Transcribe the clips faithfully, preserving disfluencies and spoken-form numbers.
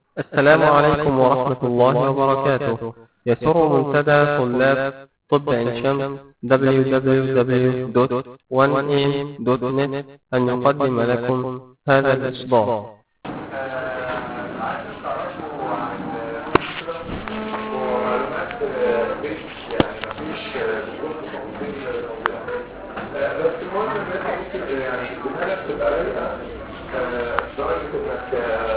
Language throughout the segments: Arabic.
السلام عليكم ورحمة الله وبركاته. يسر منتدى طلاب طب عين شمس دبليو دبليو دبليو دوت وان إيه دوت نت أن يقدم لكم هذا الإصدار. عايز تعرفوا عن ومعلومات بيش يعني مفيش دخول في تفاصيل الموضوع. بس المهم ان انت ممكن يعني دماغك تبقى رايقه لدرجه انك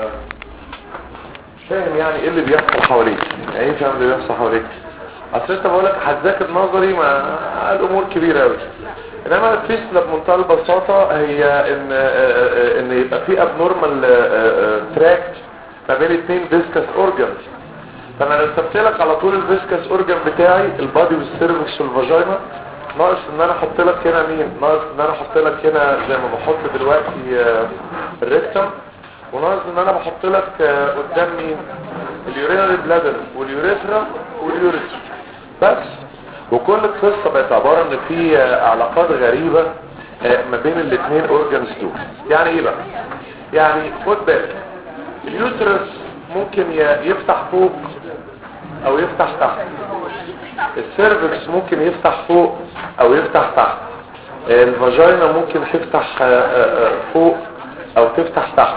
فاهم يعني ايه اللي بيحصل حواليك. يعني ايه فاهم اللي بيحصل حواليك؟ اصل انت بقولك هتذاكر نظري مع الامور كبيره قوي، انما الفيسلا بمنتهى البساطه هي ان ان يبقى في ابنورمال تراك ما بين اثنين فيسكس اورجانز. فانا رسمت لك على طول الفيسكس اورجان بتاعي البادي والسيرفكس والفاجينا، ناقص ان انا احط لك هنا مين؟ ناقص ان انا احط لك هنا زي ما بحط دلوقتي الريكتم، وناقص ان انا بحط لك قدام مين؟ اليورينري بلادر واليوريثرا واليوريثرا بس. وكل القصه بقت عباره ان في علاقات غريبه ما بين الاثنين اورجانز دول. يعني ايه بقى؟ يعني خد بالك، اليوترس ممكن يفتح فوق او يفتح تحت، السيرفكس ممكن يفتح فوق او يفتح تحت، الفاجينا ممكن تفتح فوق او تفتح تحت.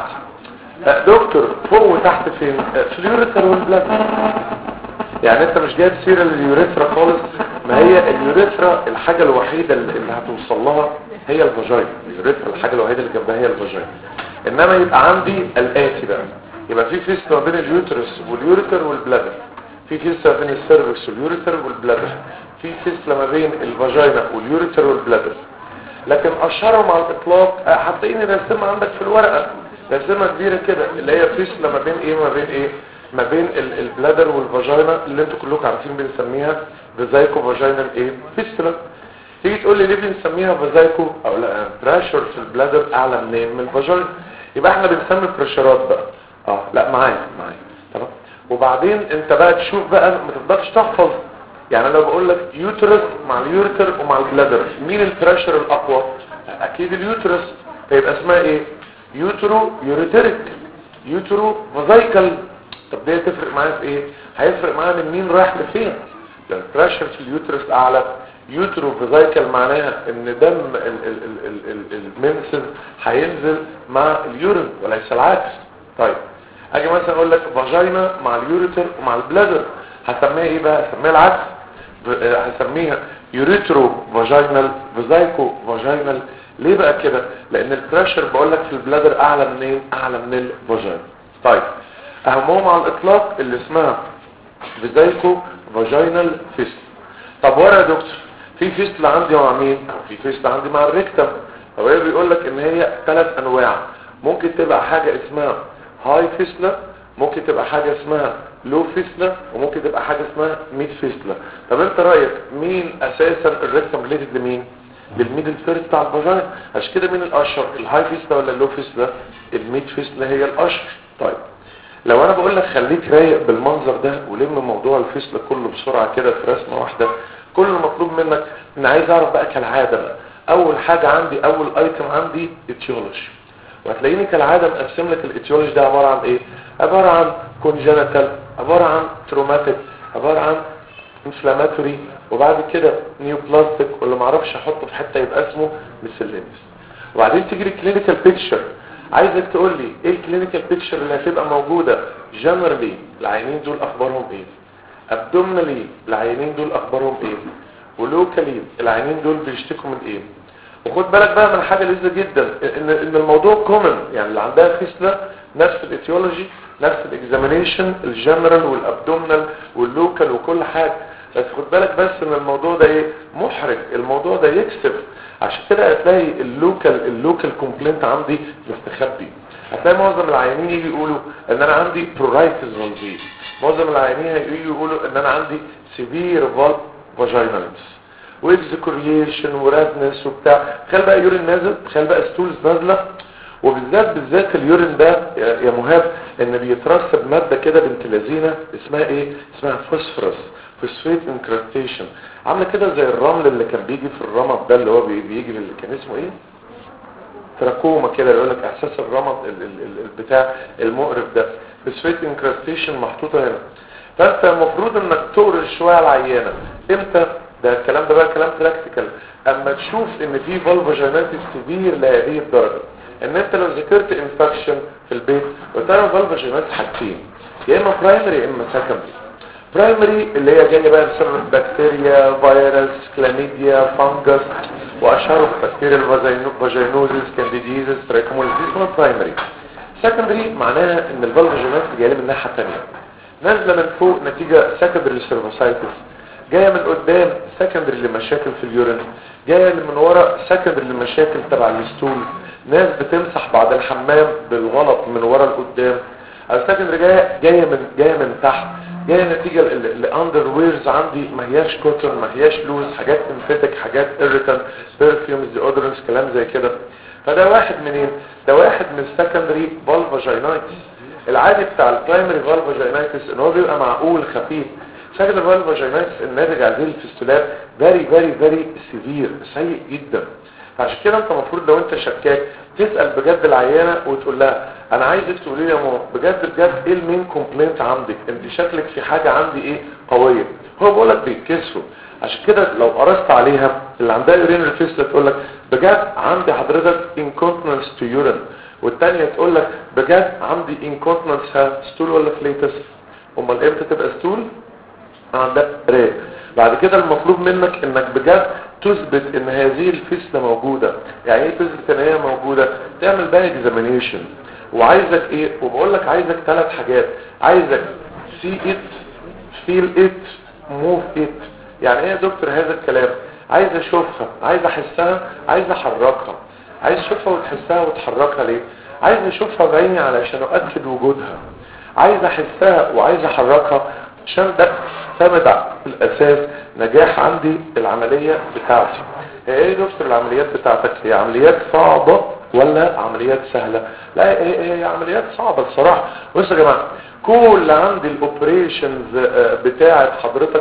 دكتور فوق وتحت فين؟ في اليوريثرا والبلادر. يعني انت مش جايب سيره لليوريثرا خالص، ما هي اليوريثرا الحاجه الوحيده اللي هتوصل لها هي الفاجينا. اليوريثرا الحاجه الوحيده اللي جنبها هي الفاجينا. انما يبقى عندي الاتي بقى، يبقى في فيستة بين اليوترس واليوريثر والبلادر، في فيستة بين السيرفكس واليوريثر والبلادر، في فيستة ما بين الفاجينا واليوريثر والبلادر. لكن اشهرهم على الاطلاق هتلاقيني راسمها عندك في الورقه، راسمها كبيره كده، اللي هي فيستة ما بين ايه ما بين ايه ما بين البلادر والفاجينا، اللي انتوا كلكم عارفين بنسميها فازايكو فاجينال ايه فيستلا. تيجي تقول لي ليه بنسميها فازايكو او لا بريشر في البلادر اعلى منين من الفاجينا؟ يبقى احنا بنسمي بريشرات بقى. اه لا معايا معايا تمام. وبعدين انت بقى تشوف بقى، ما تقدرش تحفظ. يعني لو بقول لك يوترس مع اليوريتر ومع البلادر مين البريشر الاقوى؟ اكيد اليوترس. فيبقى اسمها ايه؟ يوترو يوريتريك، يوترو فازايكال. طب دي تفرق معايا في ايه؟ هيفرق معايا من مين رايح لفين. لو البريشر في اليوترس اعلى، يوترو فازايكال معناها ان دم المنسز هينزل مع اليورين وليس العكس. طيب اجي مثلا اقول لك فاجينا مع اليوريتر ومع البلادر، هسميها ايه بقى؟ هسميها العكس، هسميها يوريترو فاجينال فازايكو فاجينال. ليه بقى كده؟ لان البريشر بقول لك في البلادر اعلى من ايه؟ اعلى من الفاجينا. طيب اهمهم على الاطلاق اللي اسمها فازايكو فاجينال فيست. طب ورا يا دكتور في فيستلا عندي مع مين؟ في فيستلا عندي مع الريكتم. طب ايه بيقول لك ان هي ثلاث انواع، ممكن تبقى حاجه اسمها هاي فيستلا، ممكن تبقى حاجه اسمها لو فيستلا، وممكن تبقى حاجه اسمها ميد فيستلا. طب انت رايك مين اساسا الريكتم ريليتد لمين؟ للميدل فيرست بتاع الفاجينا. عشان كده مين الاشهر؟ الهاي فيستلا ولا اللو فيستلا؟ الميد فيستلا هي الاشهر. طيب لو انا بقول لك خليك رايق بالمنظر ده ولم موضوع الفيستلا كله بسرعه كده في رسمه واحده، كل المطلوب منك ان عايز اعرف بقى كالعاده بقى اول حاجه عندي، اول ايتم عندي اتيولوجي. وهتلاقيني كالعاده مقسم لك الاتيولوجي ده عباره عن ايه؟ عباره عن كونجنتال، عباره عن تروماتيك، عباره عن انفلاماتوري، وبعد كده نيوبلاستيك، واللي ما اعرفش احطه في حته يبقى اسمه ميسلينيس. وبعدين تيجي الكلينيكال بيكتشر، عايزك تقول لي ايه الكلينيكال بيكتشر اللي هتبقى موجوده جنرالي، العيانين دول اخبارهم ايه؟ ابدومينالي العيانين دول اخبارهم ايه؟ ولوكالي العيانين دول بيشتكوا من ايه؟ وخد بالك بقى من حاجه لذيذه جدا، ان ان الموضوع كومن، يعني اللي عندها فيستلا نفس الايتيولوجي، نفس الاكزامينيشن الجنرال والابدومينال واللوكال وكل حاجه. بس خد بالك بس ان الموضوع ده ايه؟ محرج، الموضوع ده يكسب. عشان كده هتلاقي اللوكال اللوكال كومبلينت عندي مستخبي. هتلاقي معظم العيانين يجي يقولوا ان انا عندي برورايتس فالفي، معظم العيانين هيجي يقولوا ان انا عندي سيفير فالف فاجيناليتس واكزكوريشن ورادنس وبتاع. تخيل بقى يورين نازل، تخيل بقى ستولز نازله، وبالذات بالذات اليورين ده يا مهاب ان بيترسب ماده كده بنت لذينه اسمها ايه؟ اسمها فوسفورس، فوسفيت انكراستيشن، عامله كده زي الرمل اللي كان بيجي في الرمد ده، اللي هو بيجي اللي كان اسمه ايه؟ تراكوما كده، يقول لك احساس الرمد ال ال ال بتاع المقرف ده. فوسفات انكراستيشن محطوطه هنا. فانت المفروض انك تقرص شويه على العيانه. امتى؟ ده الكلام ده بقى كلام براكتيكال. اما تشوف ان في فالفاجينايتس كبير لهذه الدرجه ان انت لو ذكرت انفكشن في البيت وتعرف فالفاجينايتس حاجتين، يا اما برايمري يا اما سكندري. برايمري اللي هي جايه بقى بسبب بكتيريا، فيروس، كلاميديا، فانجس، واشهرهم بكتيريا الفاجينوزيس، كانديديزيس، ترايكومونيسيس، اسمها برايمري. سكندري معناها ان الفالفاجينايتس جايه من الناحيه الثانيه، نازله من فوق نتيجه سكندري سيرفوسايتس، جايه من قدام سكندري لمشاكل في اليورين، جايه من ورا سكندري لمشاكل تبع الستول، ناس بتمسح بعد الحمام بالغلط من ورا لقدام. السكندري جايه جايه من جايه من تحت، جايه نتيجه الاندر ويرز عندي ما هياش كوتون، ما هياش لوز، حاجات سنتيتك، حاجات ايريتان، برفيومز، ديودرنس، كلام زي كده. فده واحد منين؟ ده واحد من السكندري فالفاجينايتس. العادي بتاع البرايمري فالفاجينايتس ان هو بيبقى معقول خفيف. سكندري فالفاجينايتس الناتج عن هذه الفستولات فيري فيري فيري سيفير، سيء جدا. فعشان كده انت المفروض لو انت شكاك تسال بجد العيانه وتقول لها انا عايزك تقولي لي يا ماما بجد بجد ايه المين كومبلينت عندك، انت شكلك في حاجه عندي ايه قويه. هو بيقول لك بيتكسفوا. عشان كده لو قرصت عليها اللي عندها يورين فيستولا تقول لك بجد عندي حضرتك انكونتنس تو يورين، والثانيه تقول لك بجد عندي انكونتنس ستول ولا فليتس. امال امتى تبقى ستول؟ عندك ريق. بعد كده المطلوب منك انك بجد تثبت ان هذه الفصلة موجودة. يعني ايه تثبت ان هي موجودة؟ تعمل بقى اكزامينيشن. وعايزك ايه؟ وبقول لك عايزك ثلاث حاجات، عايزك سي ات، فيل ات، موف ات. يعني ايه يا دكتور هذا الكلام؟ عايز اشوفها، عايز احسها، عايز احركها. عايز اشوفها وتحسها وتحركها ليه؟ عايز اشوفها بعيني علشان اؤكد وجودها، عايز احسها وعايز احركها عشان ده ثابت على الاساس نجاح عندي العملية بتاعتي. هي ايه دكتور العمليات بتاعتك؟ هي عمليات صعبة ولا عمليات سهلة؟ لا هي, هي عمليات صعبة الصراحة. بصوا يا جماعة، كل عندي الاوبريشنز بتاعت حضرتك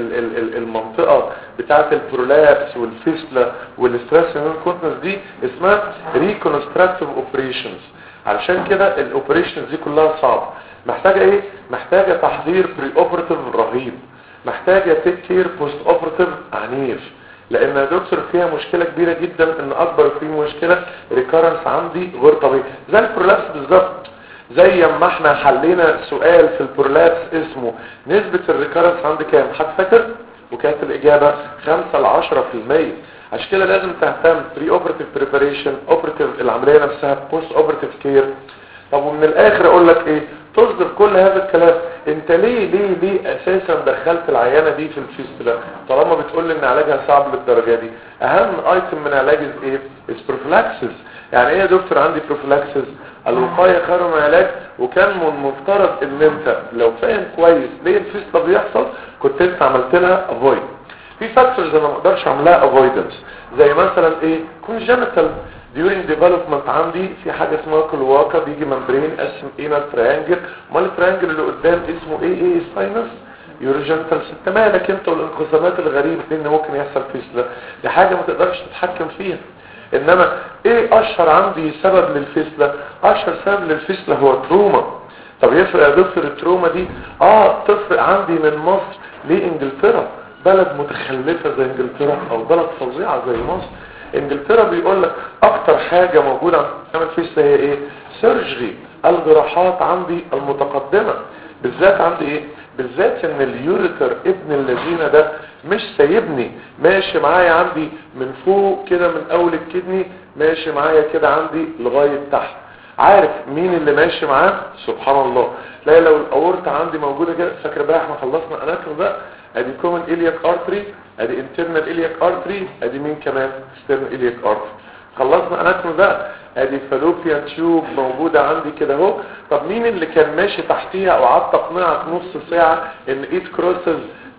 المنطقة بتاعت البرولابس والفيسلا والستريس انكونتنس دي اسمها ريكونستراكتيف اوبريشنز. علشان كده الاوبريشنز دي كلها صعبة. محتاجة ايه؟ محتاجة تحضير بري اوبراتيف رهيب، محتاجة تيك كير بوست اوبراتيف عنيف. لان يا دكتور فيها مشكلة كبيرة جدا، ان اكبر فيه مشكلة ريكارنس عندي غير طبيعي زي البرولابس بالظبط. زي ما احنا حلينا سؤال في البرولابس اسمه نسبة الريكارنس عندي كام؟ حد فاكر؟ وكانت الاجابة خمسة لعشرة في المية. عشان كده لازم تهتم بري اوبراتيف بريباريشن، اوبراتيف العملية نفسها، بوست اوبراتيف كير. طب ومن الاخر اقول لك ايه؟ تصدر كل هذا الكلام. انت ليه ليه ليه اساسا دخلت العيانة دي في الفيستولا طالما بتقول لي ان علاجها صعب للدرجة دي؟ اهم ايتم من علاج ايه؟ اسبروفلاكسس. يعني ايه يا دكتور عندي بروفلاكسس؟ الوقاية خير من العلاج. وكان من المفترض ان انت لو فاهم كويس ليه الفيستولا بيحصل كنت انت عملت لها افويد. في فاكتورز انا ما اقدرش اعملها افويدنس، زي مثلا ايه؟ كونجنتال during development عندي في حاجة اسمها كلواكا، بيجي ممبرين اسم اينا تريانجل. امال التريانجل اللي قدام اسمه ايه؟ ايه ساينس يورجنتال. انت مالك انت والانقسامات الغريبة دي ان ممكن يحصل فيستولا؟ دي حاجة ما تقدرش تتحكم فيها. انما ايه اشهر عندي سبب للفيستولا؟ اشهر سبب للفيستولا هو تروما. طب يفرق يا دكتور التروما دي؟ اه تفرق عندي من مصر لانجلترا، بلد متخلفة زي انجلترا او بلد فظيعة زي مصر. انجلترا بيقول لك اكتر حاجة موجودة عند الفيستولا هي ايه؟ سيرجري، الجراحات عندي المتقدمة. بالذات عندي ايه؟ بالذات ان اليوريتر ابن الذين ده مش سايبني ماشي معايا عندي من فوق كده من اول الكدني ماشي معايا كده عندي لغاية تحت. عارف مين اللي ماشي معاه؟ سبحان الله. لا لو الاورطة عندي موجودة كده، فاكر بقى احنا خلصنا اناتوم بقى، ادي كومن إلياك ارتري، ادي انترنال إلياك ارتري، ادي مين كمان؟ اكسترنال إلياك ارتري. خلصنا اناتوم بقى، ادي فالوبيان تيوب موجودة عندي كده اهو. طب مين اللي كان ماشي تحتيها وقعدت اقنعك نص ساعة ان ايت كروسز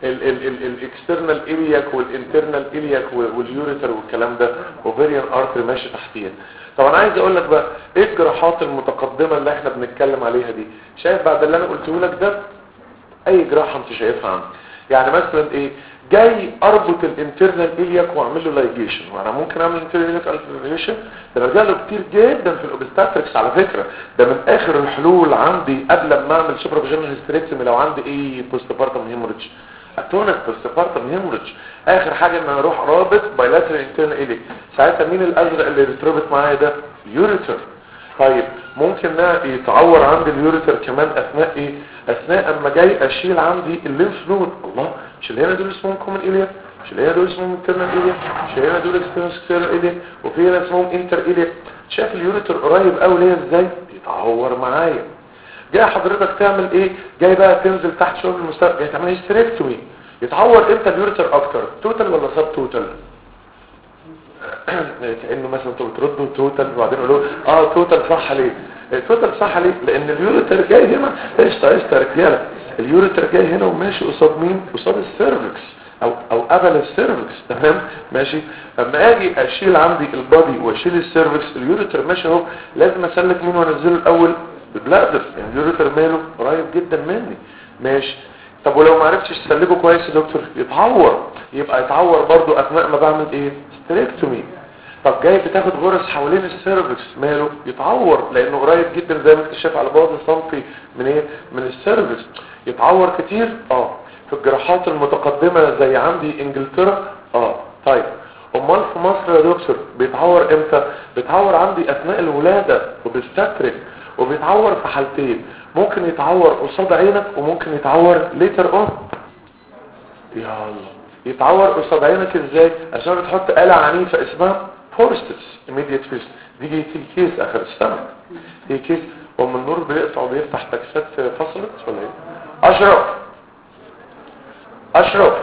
الاكسترنال إلياك والانترنال إلياك واليوريتر والكلام ده، اوفيريان ارتري ماشي تحتيها. طب انا عايز اقول لك بقى ايه الجراحات المتقدمة اللي احنا بنتكلم عليها دي؟ شايف بعد اللي انا قلته لك ده اي جراحة انت شايفها عندي؟ يعني مثلا ايه جاي اربط الانترنال الياك واعمل له لايجيشن، وانا ممكن اعمل انترنال لايجيشن ده برجع له كتير جدا في الاوبستاتريكس على فكره، ده من اخر الحلول عندي قبل ما اعمل سوبرافيجنال هيستريكتومي لو عندي ايه بوست بارتم هيموريدج اتونك بوست بارتم هيموريدج. اخر حاجه ان انا اروح رابط بايلاترال انترنال الياك، ساعتها مين الازرق اللي بيتربط معايا ده؟ يوريتر. طيب ممكن ده يتعور عندي اليوريتر كمان اثناء ايه؟ اثناء اما جاي اشيل عندي الليمف نود. الله مش اللي هنا دول اسمهم كومن الياك، مش اللي هنا دول اسمهم انترنال الياك، مش اللي هنا دول اكسترنال الياك، وفي هنا اسمهم انتر الياك. شايف اليوريتر قريب قوي ليا ازاي؟ يتعور معايا. جاي حضرتك تعمل ايه؟ جاي بقى تنزل تحت شغل المستقبل، جاي تعمل هيستريكتومي. يتعور امتى اليوريتر اكتر؟ توتال ولا سب توتال؟ كانه مثلا انتوا بتردوا توتال وبعدين يقولوا اه توتال صح ليه؟ توتال صح ليه؟ لان اليوريتر جاي هنا قشطه قشطه يا رجاله، اليوريتر جاي هنا وماشي قصاد مين؟ قصاد السيرفكس او او قبل السيرفكس. تمام ماشي. اما اجي اشيل عندي البادي واشيل السيرفكس اليوريتر ماشي اهو، لازم اسلك مين وانزله الاول؟ البلادر. يعني اليوريتر ماله قريب جدا مني ماشي. طب ولو ما عرفتش تسلكه كويس يا دكتور يتعور، يبقى يتعور برضو اثناء ما بعمل ايه؟ ستريكتومي. طب جاي بتاخد غرز حوالين السيرفكس ماله؟ يتعور لانه قريب جدا زي ما انت شايف على بعد سنتي من ايه؟ من السيرفكس. يتعور كتير اه في الجراحات المتقدمه زي عندي انجلترا اه. طيب امال في مصر يا دكتور بيتعور امتى؟ بيتعور عندي اثناء الولاده وبيستترك، وبيتعور في حالتين، ممكن يتعور قصاد عينك وممكن يتعور ليتر اون. يا الله يتعور قصاد عينك ازاي؟ عشان بتحط آلة عنيفة اسمها فورستس immediate fist. دي جي تي كيس اخر السنة هي كيس ومن النور بيقطع وبيفتح تكسات فصلت ولا ايه؟ اشرف اشرف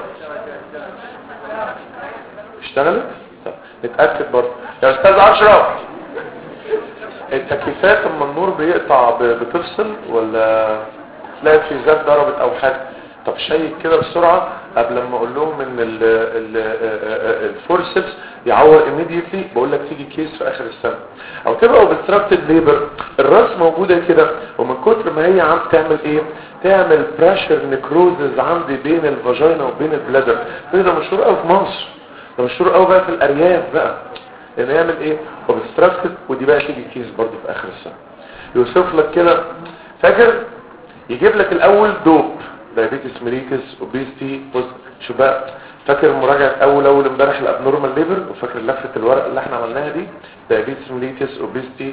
اشتغلت؟ طب نتأكد برضه يا استاذ اشرف التكييفات اما النور بيقطع بتفصل ولا تلاقي في ذات ضربت او حاجة؟ طب شيك كده بسرعة قبل ما اقول لهم ان الفورسبس يعور immediately. بقول لك تيجي كيس في اخر السنة او تبقى obstructed labor، الراس موجودة كده ومن كتر ما هي عم تعمل ايه؟ تعمل براشر نكروزز عندي بين الفاجينا وبين البلادر. ده مشهور قوي في مصر، ده مشهور قوي بقى في الارياف بقى ان يعمل ايه؟ obstructed. ودي بقى تيجي كيس برضه في اخر السنة يوصف لك كده. فاكر يجيب لك الاول دوب دايابيتس ميليتس اوبيستي بوست. شو بقى فاكر مراجعه اول اول امبارح الابنورمال ليفر؟ وفاكر لفه الورق اللي احنا عملناها دي؟ دايابيتس ميليتس اوبيستي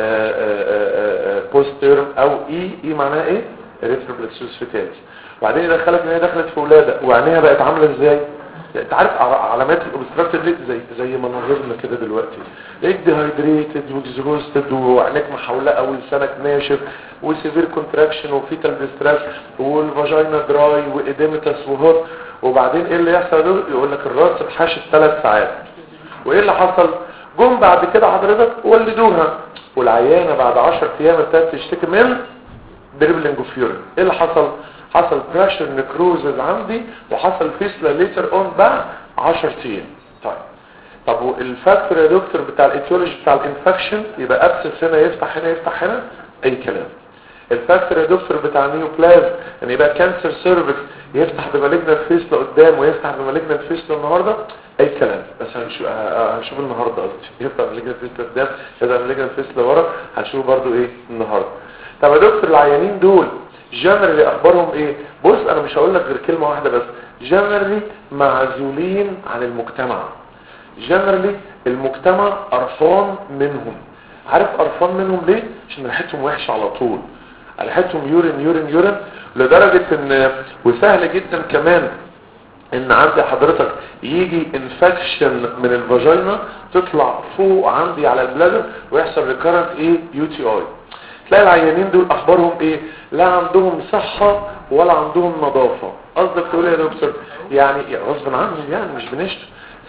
بوستر او اي اي معناها ايه؟ ريتروبلكسوس فيتاليس. وبعدين يدخلك ان هي دخلت في ولاده وعينيها بقت عامله ازاي؟ انت عارف علامات الاوبستراكتيف ليه؟ زي زي مناظرنا كده دلوقتي، ليك ديهايدريتد واكزوستد وعينيك محوله ولسانك ناشف وسيفير كونتراكشن وفيتال ديستريس والفاجينا دراي واديمتس وهوت. وبعدين ايه اللي يحصل دول؟ يقول لك الراس اتحشت ثلاث ساعات. وايه اللي حصل؟ جم بعد كده حضرتك ولدوها والعيانه بعد عشرة ايام ابتدت تشتكي من دريبلينج اوف يورين. ايه اللي حصل؟ حصل بريشر نكروزز عندي وحصل فيسلا ليتر اون بعد عشرة ايام. طيب طب والفاكتور يا دكتور بتاع الايتيولوجي بتاع الانفكشن يبقى ابسس هنا يفتح هنا يفتح هنا اي كلام. الفاكتور يا دكتور بتاع النيوبلازم ان يبقى كانسر سيرفكس يفتح بمالجنت فيسلا قدام ويفتح بمالجنت فيسلا النهارده اي كلام. بس هنشوف هنشوف النهارده قصدي يفتح بمالجنت فيسلا قدام يفتح بمالجنت فيسلا ورا، هنشوف برضو ايه النهارده. طب يا دكتور العيانين دول جنرالي اخبارهم ايه؟ بص انا مش هقول لك غير كلمه واحده بس، جنرالي معزولين عن المجتمع. جنرالي المجتمع قرفان منهم. عارف قرفان منهم ليه؟ عشان ريحتهم وحشه على طول، ريحتهم يورين يورين يورين لدرجه ان وسهل جدا كمان ان عندي حضرتك يجي انفكشن من الفاجينا تطلع فوق عندي على البلادر ويحصل ريكارنت ايه؟ يو تي اي. تلاقي العيانين دول اخبارهم ايه؟ لا عندهم صحة ولا عندهم نظافة. قصدك تقول يا دكتور يعني غصب عنهم يعني مش بنشتم،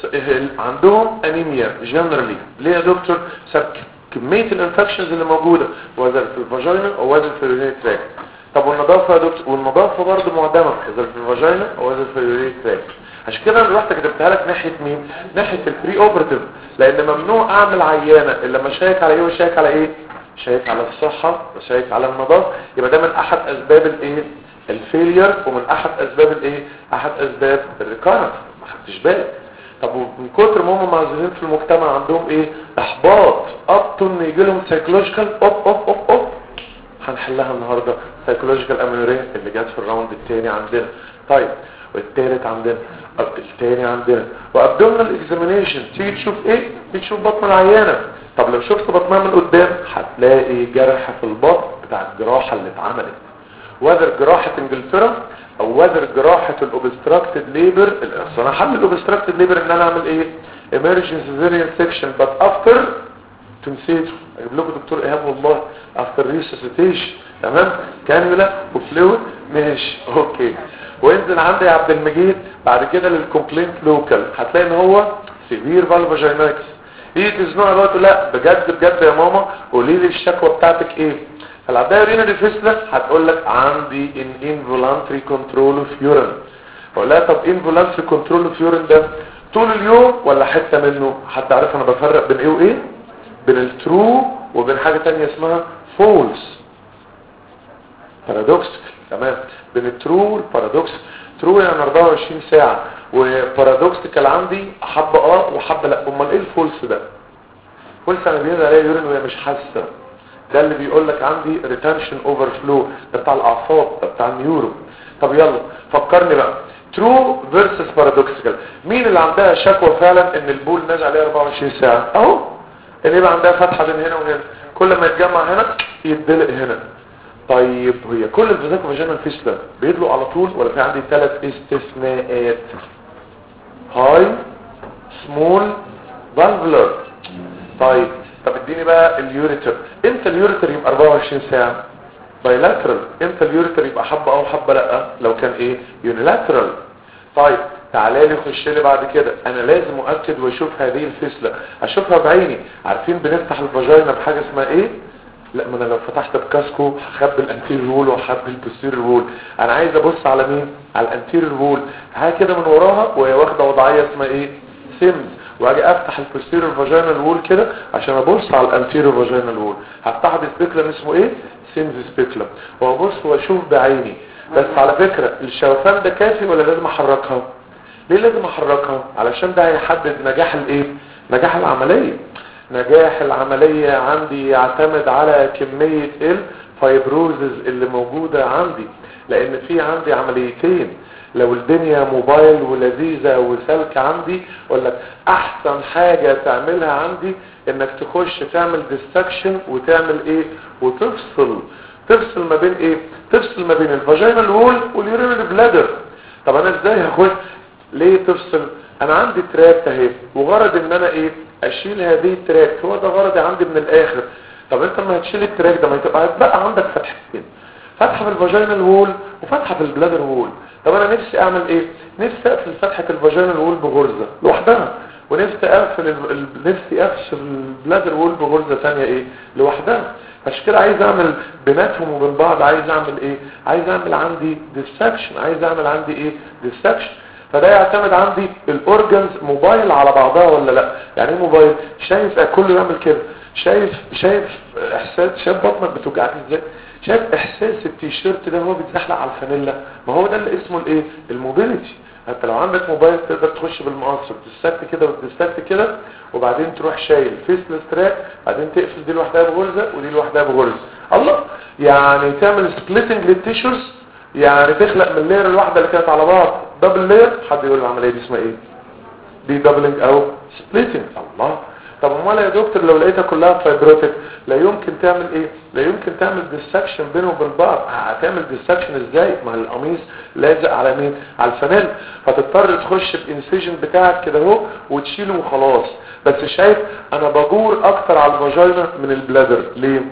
عندهم انيميا جنرالي. ليه يا دكتور؟ سبب كمية الانفكشنز اللي موجودة وزن في الفاجينا او وزن في اليورينري تراكت. طب والنظافة يا دكتور؟ والنظافة برضه معدمة وزن في الفاجينا او وزن في اليورينري تراكت. عشان كده انا رحت كتبتها لك ناحية مين؟ ناحية البري اوبراتيف، لان ممنوع اعمل عيانة الا لما شايك على ايه وشايك على ايه؟ شايك على الصحة وشايك على النظافة. يبقى ده من احد اسباب الايه؟ الفيلير ومن احد اسباب الايه احد اسباب الريكارنس. ما خدتش بالك. طب ومن كتر ما هم معزولين في المجتمع عندهم ايه احباط ابطن يجي لهم سايكولوجيكال اوب اوب اوب اوب هنحلها النهارده سايكولوجيكال امينوريا اللي جت في الراوند الثاني عندنا. طيب والثالث عندنا الثاني عندنا وابدومينال اكزامينيشن تيجي تشوف ايه تشوف بطن العيانه. طب لو شفت بطنها من قدام هتلاقي جرح في البطن بتاع الجراحه اللي اتعملت وذر جراحه انجلترا او وذر جراحه الاوبستراكتد ليبر. انا حل الاوبستراكتد ليبر ان انا اعمل ايه emergency cesarean section but after تنسيته اجيب لكم دكتور ايهاب والله after resuscitation تمام كانيولا وفلويد ماشي اوكي. وانزل عندي يا عبد المجيد بعد كده للكومبلينت لوكال هتلاقي ان هو سيفير فالفاجينايتس. ايه تزنقها بقى لا بجد بجد يا ماما قولي لي الشكوى بتاعتك ايه. فالعدايه رينال فيستلا هتقول لك عندي ان involuntary control of urine. اقول لها طب involuntary control of urine ده طول اليوم ولا حته منه؟ حد عارف انا بفرق بين ايه وايه؟ بين الترو وبين حاجه ثانيه اسمها فولس بارادوكس. تمام بين الترو والبارادوكس. ترو يعني أربعة وعشرين ساعه وبارادوكسيكال عندي حبه اه وحبه لا. امال ايه الفولس ده؟ فولس انا بينزل عليها يورين وهي مش حاسه. ده اللي بيقول لك عندي ريتنشن اوفر فلو ده بتاع الاعصاب ده بتاع النيورو. طب يلا فكرني بقى ترو فيرسس بارادوكسيكال. مين اللي عندها شكوى فعلا ان البول نازل عليها أربعة وعشرين ساعه اهو اللي يبقى عندها فتحه بين هنا وهنا كل ما يتجمع هنا يتدلق هنا. طيب هي كل الفيزاكو فاجينال فيستلا بيدلق على طول ولا في عندي ثلاث استثناءات؟ هاي سمول فالفولار. طيب طب اديني بقى اليوريتر. امتى اليوريتر يبقى أربعة وعشرين ساعه؟ بايلاترال. امتى اليوريتر يبقى حبه او حبه لا لو كان ايه يونيلاترال. طيب تعالى لي خش لي بعد كده انا لازم اؤكد واشوف هذه الفيسله اشوفها بعيني. عارفين بنفتح الفاجينا بحاجه اسمها ايه؟ لا ما انا لو فتحت بكاسكو هخبي الانتيريور وول وهخبي البوستيريور وول. انا عايز ابص على مين؟ على الانتيريور وول ها كده من وراها وهي واخده وضعيه اسمها ايه؟ سيمز. واجي افتح البوستيريور فاجينال وول كده عشان ابص على الانتيريور فاجينال وول. هفتح بسبيكلم اسمه ايه؟ سيمز سبيكلم وابص واشوف بعيني. بس على فكره الشوفان ده كافي ولا لازم احركها؟ ليه لازم احركها؟ علشان ده هيحدد نجاح الايه؟ نجاح العمليه. نجاح العمليه عندي يعتمد على كميه الفايبروزز اللي موجوده عندي. لان في عندي عمليتين لو الدنيا موبايل ولذيذه وسلكه عندي اقول لك احسن حاجه تعملها عندي انك تخش تعمل ديستكشن وتعمل ايه وتفصل. تفصل ما بين ايه؟ تفصل ما بين الفاجينال وول واليورينال بلادر. طب انا ازاي هخش؟ ليه تفصل؟ انا عندي تراك اهي وغرض ان انا ايه اشيل هذه التراك. هو ده غرضي عندي من الاخر. طب انت لما هتشيل التراك ده ما هتبقى هتبقى عندك فتحتين فتحه في الفاجينال وول وفتحه في البلادر وول. طب انا نفسي اعمل ايه؟ نفسي اقفل فتحه الفاجينال وول بغرزه لوحدها ونفسي اقفل ال... نفسي اقفل البلادر وول بغرزه ثانيه ايه لوحدها. عشان كده عايز اعمل بيناتهم وبين بعض عايز اعمل ايه؟ عايز اعمل عندي ديستكشن. عايز اعمل عندي ايه؟ ديستكشن. فده يعتمد عندي الاورجنز موبايل على بعضها ولا لا. يعني ايه موبايل؟ شايف كله يعمل كده. شايف شايف احساس شايف بطنك بتوجعك ازاي؟ شايف احساس التيشيرت ده هو بيتزحلق على الفانيلا. ما هو ده اللي اسمه الايه؟ الموبيليتي. انت لو عندك موبايل تقدر تخش بالمقص وتستكت كده وتستكت كده وبعدين تروح شايل فيسلس تراك بعدين تقفل دي لوحدها بغرزه ودي لوحدها بغرزه. الله يعني تعمل سبليتنج للتيشيرتس. يعني تخلق من اللير الواحده اللي كانت على بعض دبل لير. حد يقول العمليه دي اسمها ايه؟ دي دبلنج او سبليتنج. الله. طب امال يا دكتور لو لقيتها كلها فايبروتيك لا يمكن تعمل ايه؟ لا يمكن تعمل ديستكشن بينه وبين بعض. هتعمل ديستكشن ازاي؟ ما القميص لازق على مين؟ على الفانيل. فتضطر تخش بالانسيجن بتاعك كده اهو وتشيله وخلاص. بس شايف انا بجور اكتر على الفاجينا من البلادر. ليه؟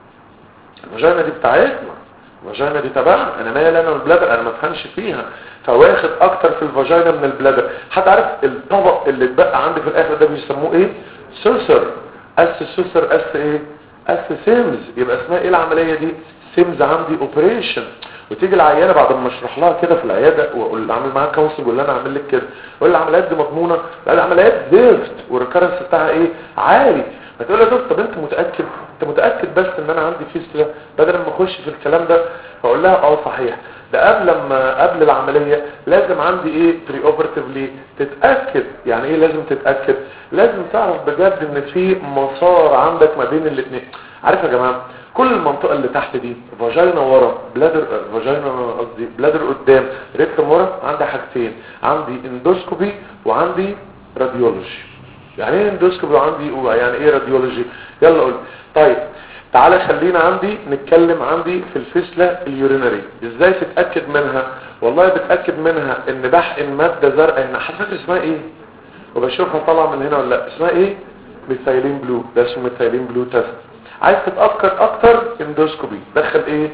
الفاجينا دي بتاعتنا. الفاجينا دي تبعنا. انا مالي انا والبلادر انا ما افهمش فيها. فواخد اكتر في الفاجينا من البلادر. حد عارف الطبق اللي اتبقى عندي في الاخر ده بيسموه ايه؟ سوسر. اس سوسر اس ايه؟ اس سيمز. يبقى اسمها ايه العمليه دي؟ سيمز عندي اوبريشن. وتيجي العيانه بعد ما اشرح لها كده في العياده واقول اعمل معاها كونسل ولا انا اعمل لك كده اقول لها العمليات دي مضمونه؟ لا العمليات زفت والريكارنس بتاعها ايه؟ عالي. فتقول لها طب انت متاكد؟ انت متاكد بس ان انا عندي فيستولا؟ بدل ما اخش في الكلام ده فاقول لها اه صحيح ده قبل لما قبل العملية لازم عندي ايه بري اوبرتيفلي تتأكد. يعني ايه لازم تتأكد؟ لازم تعرف بجد ان في مسار عندك ما بين الاثنين. عارف يا جماعة كل المنطقة اللي تحت دي فاجينا ورا بلادر، فاجينا قصدي بلادر قدام ريكتم ورا، عندي حاجتين، عندي اندوسكوبي وعندي راديولوجي. يعني ايه اندوسكوبي وعندي يعني ايه راديولوجي؟ يلا قول. طيب تعالى خلينا عندي نتكلم عندي في الفسلة اليورينري ازاي تتأكد منها. والله بتأكد منها ان بحقن مادة زرقاء، ان حضرتك اسمها ايه وبشوفها طالعه من هنا ولا لا، اسمها ايه ميثايلين بلو، ده اسمه ميثايلين بلو تيست. عايز تتأكد اكتر اندوسكوبي، دخل ايه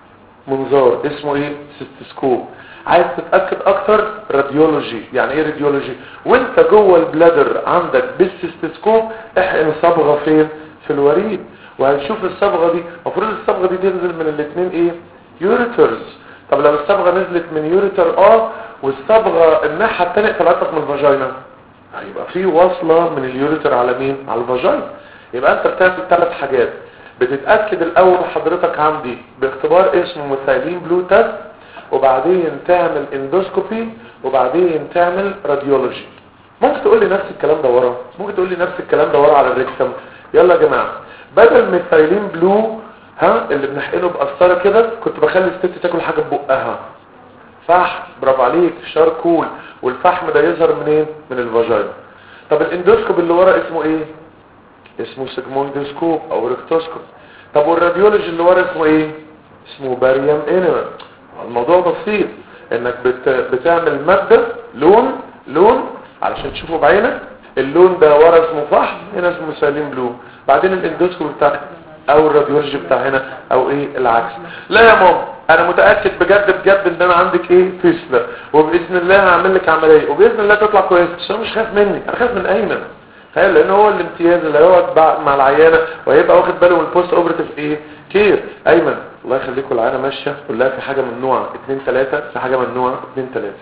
منظار اسمه ايه سيستسكوب. عايز تتأكد اكتر راديولوجي. يعني ايه راديولوجي؟ وانت جوه البلادر عندك بالسيستسكوب احقن صبغة فين في الوريد، وهنشوف الصبغة دي المفروض الصبغة دي تنزل من الاثنين ايه يوريترز. طب لو الصبغة نزلت من يوريتر اه والصبغة الناحية التانية طلعتك من الفاجينا، هيبقى في وصلة من اليوريتر على مين على الفاجينا. يبقى انت بتعمل ثلاث حاجات. بتتأكد الاول حضرتك عندي باختبار اسمه ميثايلين بلو تيست، وبعدين تعمل اندوسكوبي، وبعدين تعمل راديولوجي. ممكن تقول لي نفس الكلام ده ورا، ممكن تقول لي نفس الكلام ده ورا على الريكتم. يلا يا جماعه بدل ميثايلين بلو ها اللي بنحقنه بقسطره كده كنت بخلي الست تاكل حاجه ببقها فحم. برافو عليك شاركول، والفحم ده يظهر منين من الفاجينا. طب الاندوسكوب اللي ورا اسمه ايه؟ اسمه سيجموندوسكوب او ريكتوسكوب. طب والراديولوجي اللي ورا اسمه ايه؟ اسمه باريوم انيمال. الموضوع بسيط، انك بت... بتعمل مادة لون لون علشان تشوفه بعينك. اللون ده ورا اسمه فحم، هنا اسمه سالين بلو. بعدين الاندوسكوب بتاعك او الراديولوجي بتاع هنا او ايه العكس. لا يا ماما انا متأكد بجد بجد ان انا عندك ايه فيسلة، وباذن الله هعمل لك عملية وباذن الله تطلع كويس. بس انا مش خايف منك، انا خايف من ايمن. تخيل لان هو الامتياز اللي هيقعد مع العيانة وهيبقى واخد باله من البوست اوبرتيف ايه كير. ايمن الله يخليكم العيانة ماشية كلها في حاجة ممنوعة اتنين تلاتة، في حاجة ممنوعة اتنين تلاتة.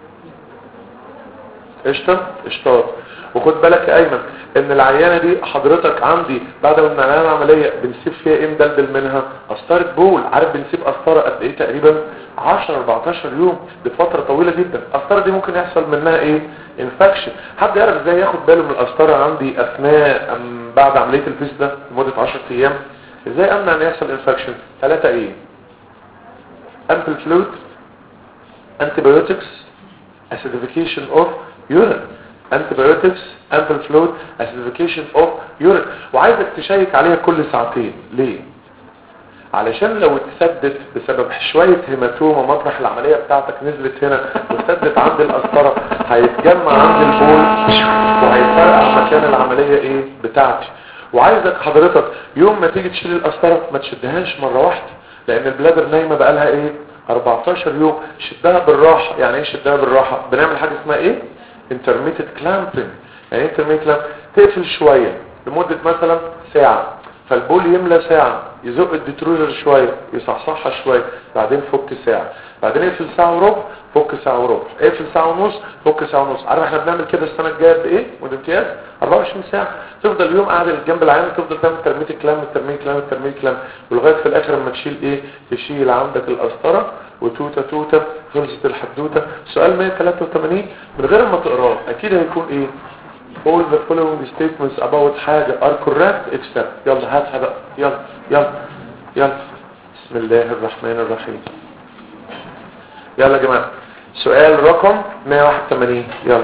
قشطة قشطات. وخد بالك يا ايمن ان العيانة دي حضرتك عندي بعد ما بنعمل العملية بنسيب فيها ايه مدلدل منها قسطرة بول. عارف بنسيب قسطرة قد ايه؟ تقريبا عشرة اربعتاشر يوم، دي فترة طويلة جدا. القسطرة دي ممكن يحصل منها ايه انفكشن. حد يعرف ازاي ياخد باله من القسطرة عندي اثناء أم بعد عملية الفيسلة لمدة عشرة ايام؟ ازاي امنع ان يحصل انفكشن؟ ثلاثة ايه امبل فلويد، antibiotics, acidification of urine. antibiotics, ample fluid, acidification of urine. وعايزك تشيك عليها كل ساعتين. ليه؟ علشان لو اتسدت بسبب شوية هيماتوما مطرح العملية بتاعتك نزلت هنا واتسدت عند القسطرة هيتجمع عند البول وهيفرقع مكان العملية ايه بتاعتي. وعايزك حضرتك يوم ما تيجي تشيل القسطرة ما تشدهاش مرة واحدة، لان البلادر نايمة بقالها ايه اربعتاشر يوم. شدها بالراحة. يعني ايه شدها بالراحة؟ بنعمل حاجة اسمها ايه intermittent clamping. يعني intermittent clamping تقفل شوية لمدة مثلا ساعة، فالبول يملى ساعة، يزق الديتروجر شوية، يصحصحها شوية، بعدين فك ساعة، بعدين يقفل ساعة وربع، فك ساعة وربع، يقفل ساعة ونص، فك ساعة ونص. عارف احنا بنعمل كده السنة الجاية بايه والامتياز؟ اربعة وعشرين ساعة. تفضل يوم قاعد جنب العيان تفضل تعمل ترميت كلام ترميت كلام ترميت كلام ولغاية في الاخر لما تشيل ايه تشيل عندك القسطرة وتوتة توتة خلصت الحدوتة. سؤال مية وتلاتة وتمانين من غير ما تقراه اكيد هيكون ايه all the following statements about حاجة are correct except. يلا هاتها بقى. يلا يلا يلا بسم الله الرحمن الرحيم. يلا يا جماعة سؤال رقم مية وواحد وتمانين. يلا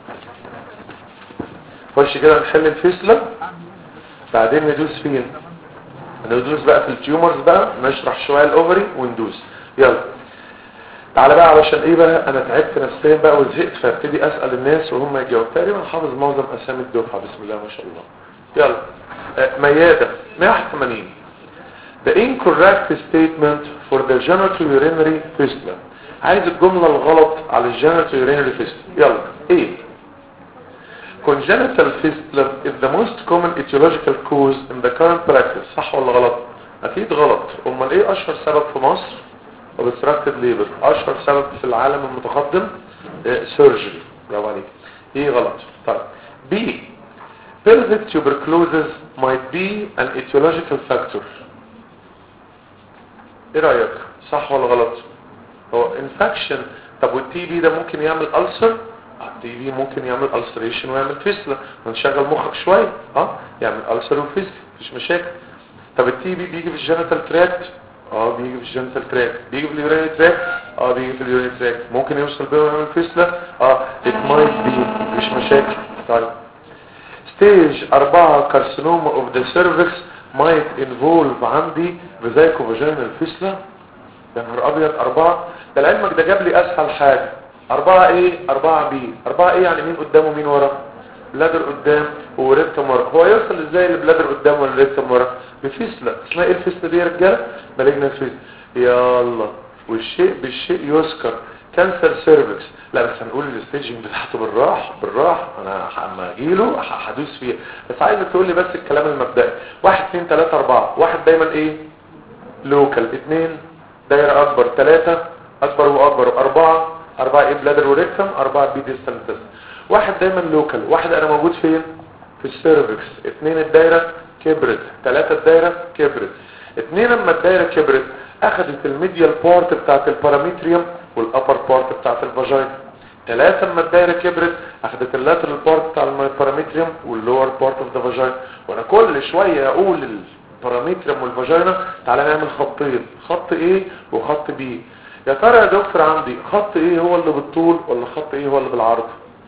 خش كده نحل الفيسلة بعدين ندوس فين ندوس بقى في التيومرز بقى نشرح شوية الاوفري وندوس. يلا تعالى بقى علشان ايه بقى انا تعبت نفسيا بقى وزهقت فابتدي اسأل الناس وهم يجاوبوا. تقريبا حافظ معظم اسامي الدفعة بسم الله ما شاء الله. يلا آه ميادة مية وواحد وتمانين. The incorrect statement for the genitourinary fistula. عايز الجملة الغلط على الجينيتورينري fistula. يلا ايه congenital fistula is the most common etiological cause in the current practice. صح ولا غلط؟ اكيد غلط. امال ايه اشهر سبب في مصر obstructed labor؟ اشهر سبب في العالم المتقدم surgery. برافو عليك. ايه غلط؟ طيب B pelvic tuberculosis might be an etiological factor. ايه رأيك صح ولا غلط؟ هو انفكشن. طب والتي بي ده ممكن يعمل ألسر؟ التي بي ممكن يعمل ألسريشن ويعمل فيسلا. نشغل مخك شويه اه يعمل ألسر وفيسلا مفيش مشاكل. طب التي بي بيجي في الجينيتال تراكت؟ اه بيجي في الجينيتال تراكت. بيجي في اليورينري تراكت؟ اه بيجي في اليورينري تراكت. ممكن يوصل بيه ويعمل فيسلا؟ اه it might be مفيش مشاكل. طيب ستيج أربعة كارسينوما اوف ذا سيرفكس might involve عندي فيزايكو فاجينال فيسلا. يا نهار ابيض أربعة. ده لعلمك ده جاب لي اسهل حاجة. أربعة ايه؟ أربعة بي. أربعة ايه يعني مين قدام ومين ورا؟ بلادر قدام وريكتم ورا. هو يوصل ازاي البلادر قدام ولا الريكتم ورا؟ بفيسلا. اسمها ايه الفيسلا دي يا رجاله؟ مالجنت فيسلا. يلا والشيء بالشيء يذكر. كانسر سيرفكس. لا بس هنقول الستيجنج بتاعته بالراحه بالراحه. انا لما اجيله هدوس فيه. بس عايزك تقول لي بس الكلام المبدئي. واحد اثنين ثلاثة أربعة. واحد دايما ايه؟ لوكال. اثنين دايره اكبر. ثلاثة اكبر واكبر. أربعة أربعة ايه؟ بلادر وريكتم. أربعة بي ديستانس. واحد دايما لوكال. واحد انا موجود فين؟ في السيرفكس. اثنين الدايره كبرت. ثلاثة الدايره كبرت. اثنين اما الدايره كبرت اخذت الميديال بارت بتاعت الباراميتريوم والابر بارت بتاعت الفاجينا. ثلاثة اما الدايره كبرت اخذت اللاترال بارت بتاع الباراميتريوم واللور بارت اوف ذا فاجينا. وانا كل شويه اقول الباراميتريوم والفاجينا تعالى نعمل خطين. خط ايه وخط بي. يا ترى يا دكتور عندي خط ايه هو اللي بالطول ولا خط ايه هو اللي بالعرض؟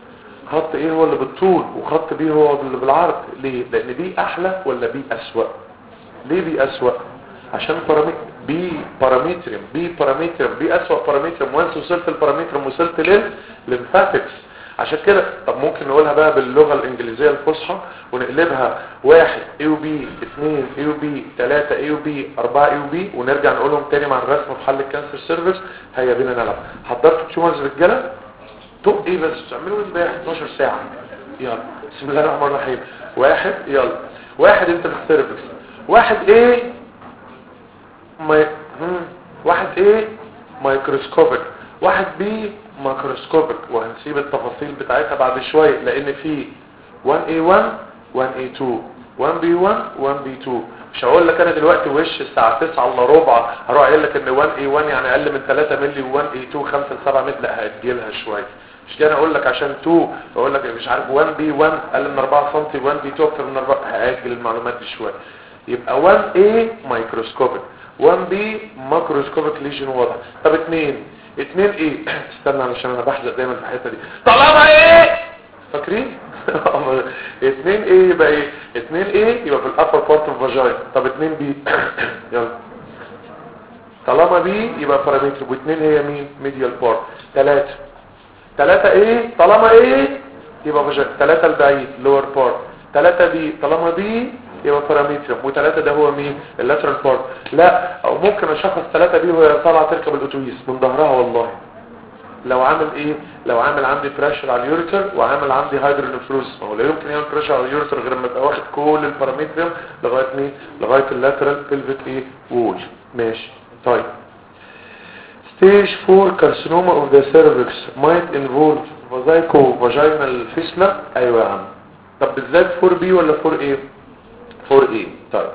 خط ايه هو اللي بالطول وخط بي هو اللي بالعرض. ليه؟ لان بي احلى ولا بي اسوأ؟ ليه بي اسوأ؟ عشان بارامي... بي باراميتريم بي باراميتريم بي اسوأ باراميتريم. وانس وصلت الباراميتريم وصلت للليمفاتكس. عشان كده طب ممكن نقولها بقى باللغة الانجليزية الفصحى ونقلبها. واحد اي وبي، اثنين اي وبي، ثلاثة اي وبي، اربعة اي وبي، ونرجع نقولهم تاني مع الرسم في حل الكانسر سيرفيس. هيا بينا نلعب. حضرتوا تيومرز رجاله؟ طب ايه بس تعملوا ايه امبارح اتناشر ساعة؟ يلا بسم الله الرحمن الرحيم. واحد يلا. واحد انت في السيرفيس. واحد ايه ماي... واحد ايه مايكروسكوبيك. واحد بي ماكروسكوبيك. وهنسيب التفاصيل بتاعتها بعد شوية لان في واحد ايه واحد واحد ايه اتنين واحد بي واحد واحد بي اتنين. مش هقول لك انا دلوقتي وش الساعة تسعة الا ربع هروح اقول لك ان واحد ايه واحد يعني اقل من ثلاثة مللي و1 ايه اتنين خمسة ل سبعة مللي. لا هاجلها شوية. مش كده اقول لك عشان اتنين اقول لك مش عارف واحد بي واحد اقل من أربعة سم واحد بي اتنين اكتر من أربعة. هاجل المعلومات دي شوية. يبقى واحد ايه مايكروسكوبيك واحد بي ماكروسكوبيك ليجن واضح. طب اثنين اثنين ايه؟ استنى علشان انا بحزق دايما في الحته دي. طالما ايه فاكرين؟ اثنين ايه يبقى ايه؟ اثنين ايه يبقى في الابر بارت اوف فاجينا. طب اثنين بي يلا. طالما بي يبقى بارامتر. واثنين هي مين؟ ميديال بارت. ثلاثة ثلاثة ايه؟ طالما ايه يبقى فاجينا. ثلاثة البعيد لور بارت. ثلاثة بي طالما بي يبقى بارامتر. وثلاثة ده هو مين؟ اللاترال بارت. لا او ممكن اشخص ثلاثة بي وهي طالعه تركب الاتوبيس من ظهرها والله. لو عامل ايه؟ لو عامل عندي بريشر على اليوريتر وعامل عندي هايدرونفروس. ما هو لا يمكن يعمل بريشر على اليوريتر غير لما يبقى واخد كل البارامتر لغايه مين؟ لغايه اللاترال بيلفيك ايه وول. ماشي طيب. Stage four carcinoma of the cervix might involve vagico-vaginal fistula. ايوه يا عم. طب بالذات فور بي ولا فور ايه؟ فور ايه. طيب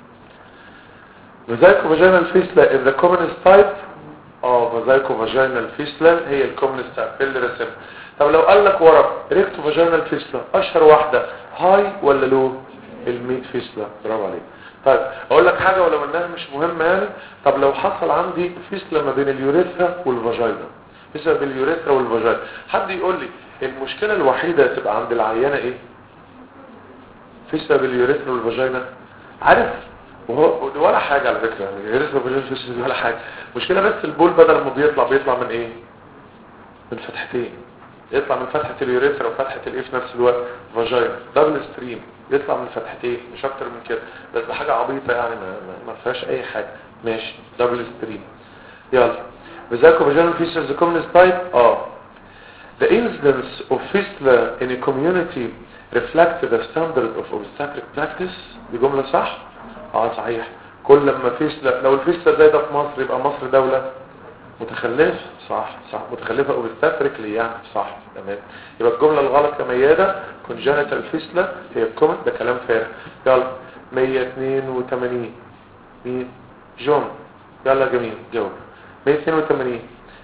vagico-vaginal fistula is the commonest type. اه vagico-vaginal fistula هي الكومنست type اللي رسمها. طب لو قال لك ورا recto-vaginal fistula اشهر واحده هاي ولا لو؟ الميد فيستلا. برافو عليك. طيب اقول لك حاجه ولو انها مش مهمه يعني. طب لو حصل عندي فيستلا ما بين اليوريثرا والفاجينا. فيستلا بين اليوريثرا والفاجينا. حد يقول لي المشكله الوحيده تبقى عند العيانه ايه؟ فيستلا بين اليوريثرا والفاجينا. عارف وهو ولا حاجه على فكره يعني اليوريثرا والفاجينا فيستلا ولا حاجه. مشكله بس البول بدل ما بيطلع بيطلع من ايه؟ من فتحتين. يطلع من فتحه اليوريثرا وفتحه الايه في نفس الوقت فاجينا. دبل ستريم يطلع من فتحتين مش اكتر من كده. بس ده حاجه عبيطه يعني ما, ما فيهاش اي حاجه. ماشي دبل ستريم. يلا vagico-vaginal fistula is the commonest type. اه the incidence of fistula in a community reflect the standard of obstetric practice. دي جمله صح؟ اه صحيح. كل لما فيستلا لو الفيستلا زايده في مصر يبقى مصر دوله متخلفه. صح صح متخلفه اوبستاتريكلي يعني. صح تمام. يبقى الجمله الغلط يا مياده كونجنتال فيستلا هي الكومن. ده كلام فارغ. يلا مية واتنين وتمانين مين؟ جون. يلا جميل جاوب. مية واتنين وتمانين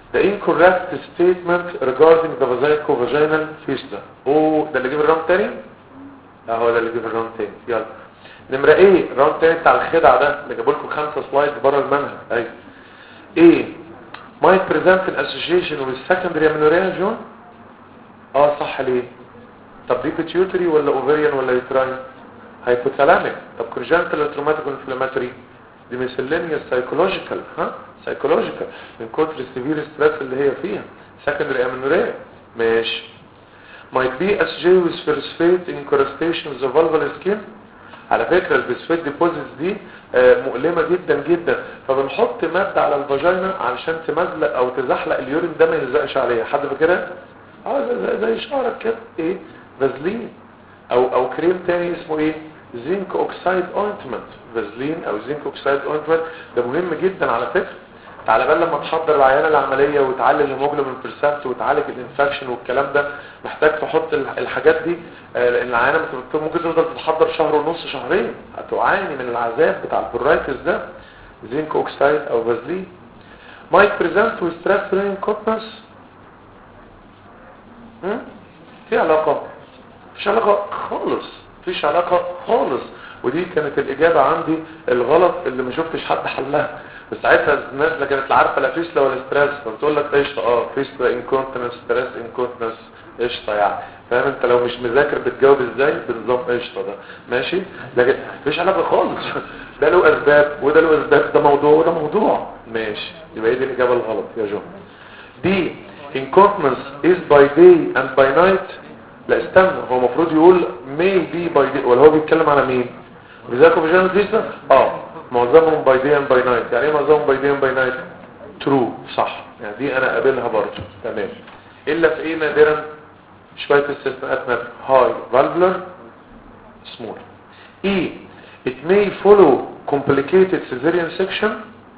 the incorrect statement regarding the vesico-vaginal fistula. اوه ده اللي جيب الراوند تاني؟ اهو ده اللي جيب الراوند تاني. يلا نمرة ايه الراوند تاني بتاع الخدع ده اللي جابوا لكم خمسة سلايد بره المنهج. ايوه ايه might present an association with secondary amenorrhea John. اه صح. ليه؟ طب دي pituitary ولا ovarian ولا uterine؟ hypothalamic. طب congenital ولا traumatic inflammatory؟ دي miscellaneous psychological. ها psychological من كتر السيفير ستريس اللي هي فيها secondary amenorrhea. ماشي. might be associated with phosphate incrustation of the vulval skin. على فكرة الفوسفات ديبوزيتس دي مؤلمة جدا جدا، فبنحط مادة على الفاجينا علشان تمزلق او تزحلق اليورين ده ما يلزقش عليها. حد فاكرها؟ اه زي, زي شعرك كده ايه فازلين او او كريم تاني اسمه ايه زنك اوكسايد اوينتمنت. فازلين او زنك اوكسايد اوينتمنت ده مهم جدا على فكرة. على بال لما تحضر العيانه العمليه وتعالج الهيموجلوبين بيرسنت وتعالج الانفكشن والكلام ده محتاج تحط الحاجات دي، لان العيانه ممكن تفضل تتحضر شهر ونص شهرين، هتعاني من العذاب بتاع البرايتس ده. زنك اوكسايد او فازلين. might present with stress during incontinence. في علاقه؟ مفيش علاقه خالص. مفيش علاقه خالص. ودي كانت الاجابه عندي الغلط اللي ما شفتش حد حلها. بس ساعتها الناس اللي كانت عارفه لا فيسلا ولا ستريس فبتقول لك قشطه اه فيسلا انكونتنس ستريس انكونتنس قشطه يعني. فاهم انت لو مش مذاكر بتجاوب ازاي بنظام قشطه ده ماشي. لكن مفيش علاقه خالص. ده له اسباب وده له اسباب، ده موضوع وده موضوع ماشي. يبقى دي الاجابه الغلط يا جو. دي incontinence is by day and by night. لا استنى، هو المفروض يقول may be by day ولا هو بيتكلم على مين؟ بيذاكروا في جانب فيسلا؟ اه معظمهم باي دي اند باي نايت. يعني ايه معظمهم باي دي اند باي نايت؟ ترو صح. يعني دي انا قابلها برضه تمام. الا في ايه نادرا شويه استثناءات نادره. هاي فالفلر سمول. اي it may follow complicated cesarean section.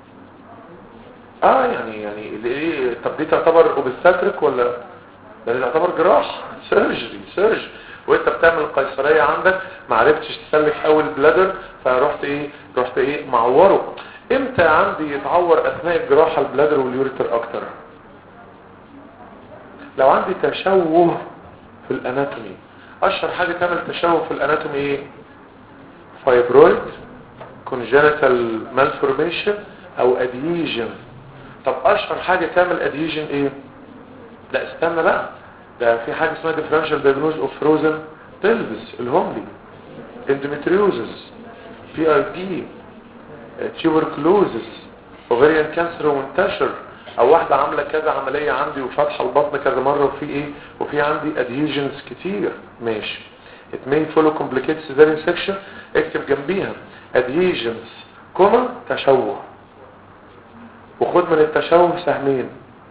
اه يعني يعني ايه؟ طب دي تعتبر اوبستاتريك ولا ده تعتبر جراح سيرجري سيرجري وانت بتعمل القيصريه عندك ما عرفتش تسلك اول بلادر فرحت ايه رحت ايه معوره. امتى عندي يتعور اثناء الجراحه البلادر واليوريتر اكتر؟ لو عندي تشوه في الاناتومي. اشهر حاجه تعمل تشوه في الاناتومي ايه؟ فايبرويد كونجنتال مالفورميشن او اديجن. طب اشهر حاجه تعمل اديجن ايه؟ لا استنى بقى، ده في حاجه اسمها differential diagnosis of frozen pelvis الهوملي endometriosis بي اي بي tuberculosis ovarian cancer ومنتشر، او واحده عامله كذا عمليه عندي وفاتحه البطن كذا مره وفي ايه وفي عندي adhesions كتير ماشي. it may follow complicated cesarean section. اكتب جنبيها adhesions كوما تشوه، وخد من التشوه سهمين.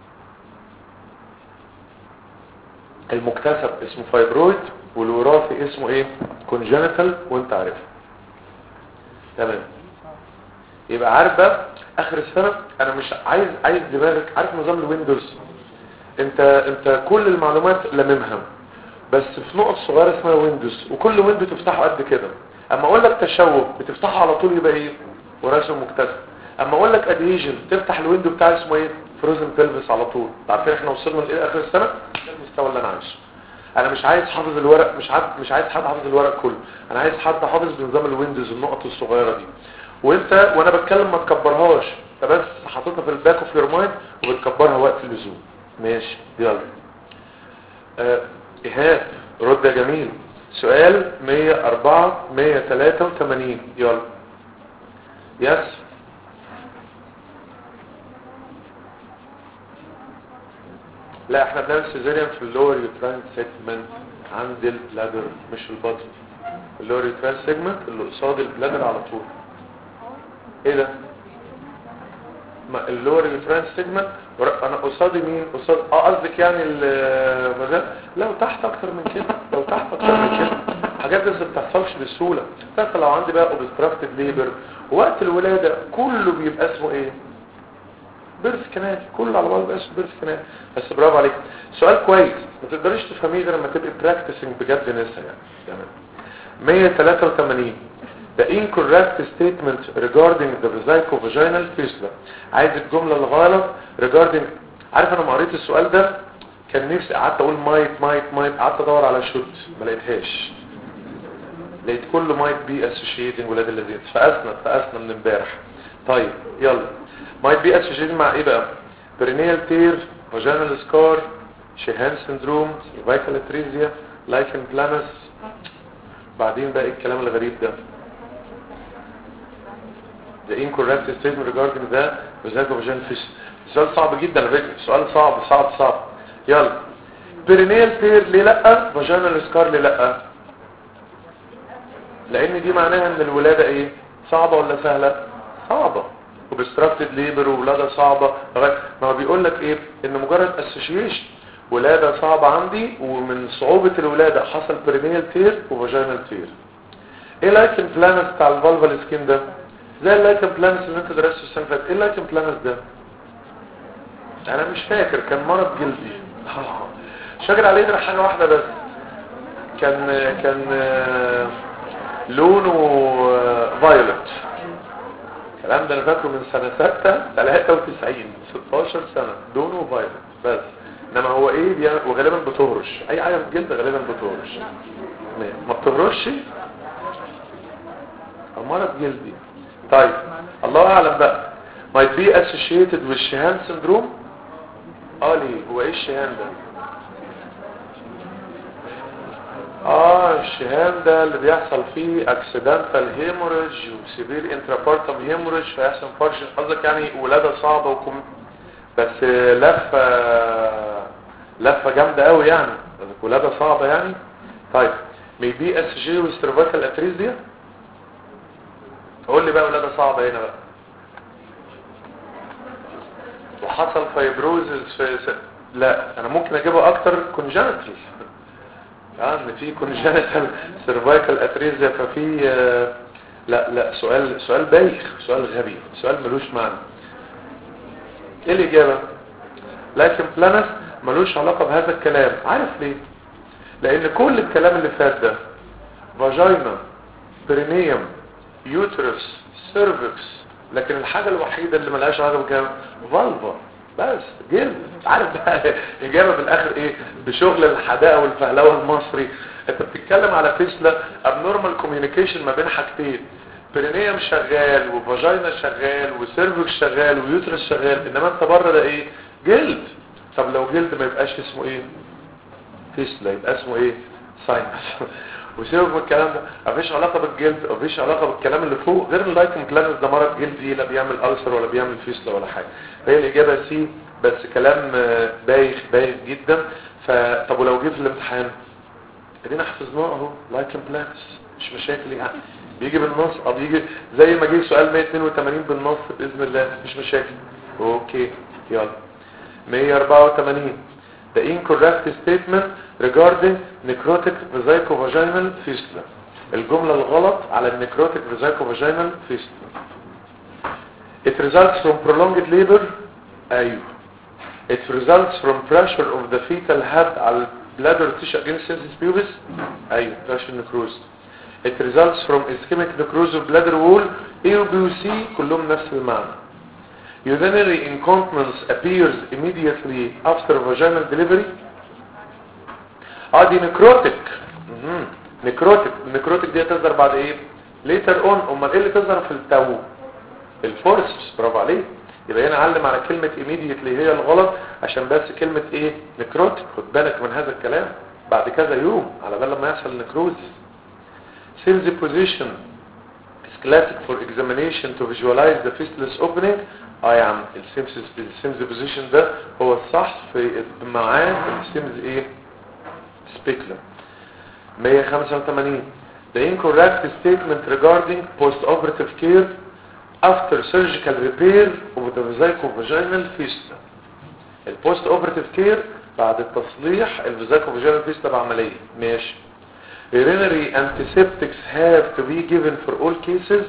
المكتسب اسمه فايبرويد والوراثي اسمه ايه؟ كونجنتال وانت عارف تمام. يبقى عارف بقى اخر السنه انا مش عايز عايز دماغك عارف نظام الويندوز. انت انت كل المعلومات لممها بس في نقط صغيره اسمها ويندوز، وكل ويندو تفتحه قد كده. اما اقول لك تشوه بتفتحه على طول يبقى ايه؟ وراثي مكتسب. اما اقول لك ادهيجن تفتح الويندو بتاع اسمه ايه؟ فروزن بيلفس على طول. عارفين احنا وصلنا لايه اخر السنه؟ ده المستوى اللي انا عايزه. انا مش عايز حافظ الورق، مش عايز مش عايز حد حافظ الورق كله، انا عايز حد حافظ بنظام الويندوز النقط الصغيره دي. وانت وانا بتكلم ما تكبرهاش، انت بس حاططها في الباك اوف يور مايند وبتكبرها وقت اللزوم ماشي. يلا آه ايهاب رد يا جميل. سؤال مية وأربعة مية وتلاتة وتمانين. يلا يس لا احنا بنعمل سيزيريان في اللور يوتراين سيجمنت عند البلادر مش البطن. اللور يوتراين سيجمنت اللي قصاد البلادر على طول. ايه ده؟ ما اللور يوتراين سيجمنت انا قصادي مين؟ قصاد اه قصدك يعني المجال. لو تحت اكتر من كده لو تحت اكتر من كده حاجات بس ما بتحصلش بسهوله. حتى لو عندي بقى اوبستراكتيف ليبر وقت الولاده كله بيبقى اسمه ايه؟ بيرث كنال. كله على بعضه بقى اسمه بيرث كنال. بس برافو عليك سؤال كويس ما تقدريش تفهميه غير لما تبقي براكتسنج بجد نسا يعني. تمام. مية وتلاتة وتمانين The incorrect statement regarding the vesico-vaginal fistula. عايز الجملة الغلط regarding عارف انا ما قريت السؤال ده كان نفسي قعدت اقول مايت مايت مايت قعدت ادور على شوت ما لقيتهاش لقيت كله مايت بي اسوشيتنج ولاد الذين فاسنا فاسنا من امبارح. طيب يلا مايت بي اسوشيتنج مع ايه بقى؟ برينيال تير فاجينال سكار شيهان سندروم سيرفايكال اتريزيا لايكن بلانس بعدين بقى الكلام الغريب ده the incorrect statement regarding the vaginal vaginal fish. سؤال صعب جدا على فكره سؤال صعب صعب صعب. يلا برينيال تير ليه لا فاجينال سكار ليه لا؟ لان دي معناها ان الولاده ايه صعبه ولا سهله؟ صعبه وبستراكتد ليبر وولاده صعبه. ما هو بيقول لك ايه ان مجرد اسوشيشن ولاده صعبه عندي ومن صعوبه الولاده حصل برينيال تير وفاجينال تير. ايه لايكن بلانس بتاع الفالفال سكين ده؟ زي اللايكن بلانس اللي انت درسته السنه اللي فاتت. ايه اللايكن بلانس ده؟ انا مش فاكر كان مرض جلدي مش فاكر عليه غير حاجه واحده بس كان كان لونه فايولت. الكلام ده انا فاكره من سنه ستة ثلاثة وتسعين ستاشر سنه لونه فايولت بس. انما هو ايه دي وغالبا بتهرش اي حاجه في الجلد غالبا بتهرش ما بتهرش مرض جلدي. طيب الله اعلم بقى might be associated with Sheehan syndrome. اه ليه هو ايه الشيهان ده؟ اه الشيهان ده اللي بيحصل فيه accidental hemorrhage وسيفير intrapartum hemorrhage فيحصل فرش قصدك يعني ولادة صعبة وكم بس لفة لفة جامدة قوي يعني ولادة صعبة يعني. طيب may be associated with cervical atresia. قول لي بقى ولادة صعبة هنا بقى وحصل فايبروزز في س... لا انا ممكن اجيبها اكتر كونجنتال يعني في كونجنتال سيرفايكال اتريزيا ففي آه... لا لا سؤال سؤال بايخ سؤال غبي سؤال ملوش معنى. ايه الاجابه؟ لكن بلانس ملوش علاقه بهذا الكلام. عارف ليه؟ لان كل الكلام اللي فات ده فاجينا برينيوم يوترس سيرفكس لكن الحاجة الوحيدة اللي ملهاش علاقة بكام فالفا بس جلد. عارف بقى اجابة في الاخر ايه بشغل الحداقة والفهلوة المصري انت بتتكلم على فيسلا abnormal communication ما بين حاجتين برينيوم شغال وفاجينا شغال وسيرفكس شغال ويوترس شغال انما انت بره ده ايه جلد. طب لو جلد ما يبقاش اسمه ايه فيسلا يبقى اسمه ايه ساينس وسيبك من الكلام ده مفيش علاقه بالجلد مفيش علاقه بالكلام اللي فوق غير اللايكن بلانس ده مرض جلدي لا بيعمل ألسر ولا بيعمل فيسلا ولا حاجه. فهي الاجابه سي بس كلام بايخ بايخ جدا. فطب ولو جه في الامتحان ادينا حفظناه اهو لايكن بلانس مش مشاكل يعني بيجي بالنص او بيجي زي ما جه سؤال مية واتنين وتمانين بالنص باذن الله مش مشاكل. اوكي يلا مية واربعة وتمانين the incorrect statement regarding necrotic vesicovaginal fistula. الجملة الغلط على necrotic vesicovaginal fistula. It results from prolonged labor. أيوه. It results from pressure of the fetal head على bladder tissue against sensus pubis. أيوه pressure necrosis. It results from ischemic necrosis of bladder wall. A و B و C كلهم نفس المعنى. Urinary incontinence appears immediately after vaginal delivery. اه دي نكروتك نكروتك النكروتك دي هتظهر بعد ايه later on. امال ايه اللي تظهر في التو الفورس برافو عليك. يبقى هنا علم على كلمة immediately هي الغلط عشان بس كلمة ايه نكروتك خد بالك من هذا الكلام بعد كذا يوم على بال لما يحصل نكروز. Sales position is classic for examination to visualize the fistulous opening. اه يا عم السيمز بوزيشن ده هو الصح في معاه السيمز ايه سبيكلر. مية وخمسة وتمانين the incorrect statement regarding post-operative care after surgical repair of the vesicovaginal fistula. البوست اوبراتيف كير بعد التصليح الفيزيكوفاجينال فيستula بعمليه ماشي. urinary antiseptics have to be given for all cases.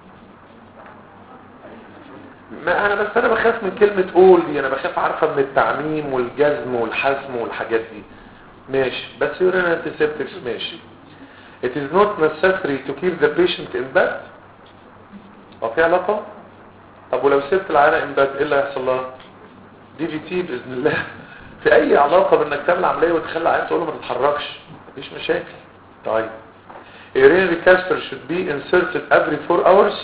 ما انا بس انا بخاف من كلمة قول دي انا بخاف عارفة من التعميم والجزم والحزم والحاجات دي ماشي بس urinary antiseptics ماشي. It is not necessary to keep the patient in bed. او في علاقة. طب ولو سبت العيانة in bed ايه اللي هيحصل لها دي في تي باذن الله في اي علاقه بانك تعمل عمليه وتخلي عيان تقول له ما تتحركش مفيش مشاكل. طيب urinary catheter should be inserted every four hours.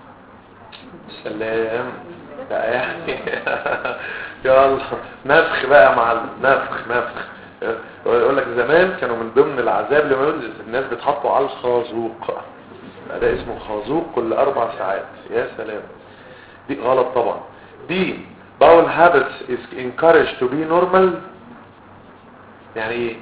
سلام بقى يعني يلا نفخ بقى يا معلم نفخ نفخ. يقول لك زمان كانوا من ضمن العذاب لما يقول الناس بتحطوا على الخازوق، ده اسمه خازوق كل اربع ساعات. يا سلام دي غلط طبعا. دي bowel habits is encouraged to be normal. يعني ايه؟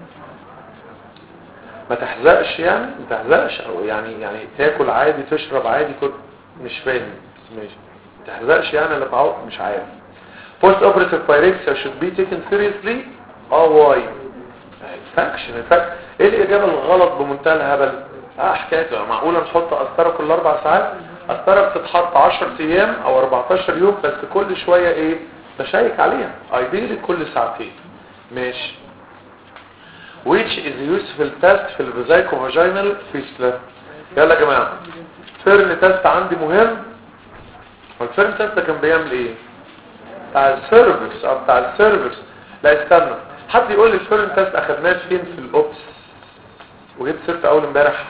ما تحزقش يعني ما تحزقش او يعني يعني تاكل عادي تشرب عادي كل مش فاهم ماشي ما تحزقش يعني اللي تعوق مش عارف. post operative pyrexia should be taken seriously. اه واي فاكشن فاكشن ايه الاجابه الغلط بمنتهى الهبل؟ اه حكايته معقوله نحط قسطره كل اربع ساعات؟ قسطره بتتحط عشرة ايام او اربعتاشر يوم بس كل شويه ايه بشيك عليها ايديلي كل ساعتين ماشي. which is useful test في الفيزايكو فاجينال فيستلا. يلا يا جماعه فيرن تيست عندي مهم. والفيرن تيست كان بيعمل ايه؟ بتاع السيرفكس او بتاع السيرفكس. لا استنى حد يقول لي الفيرن تيست اخدناه فين في الاوبس وجبت سيرت اول امبارح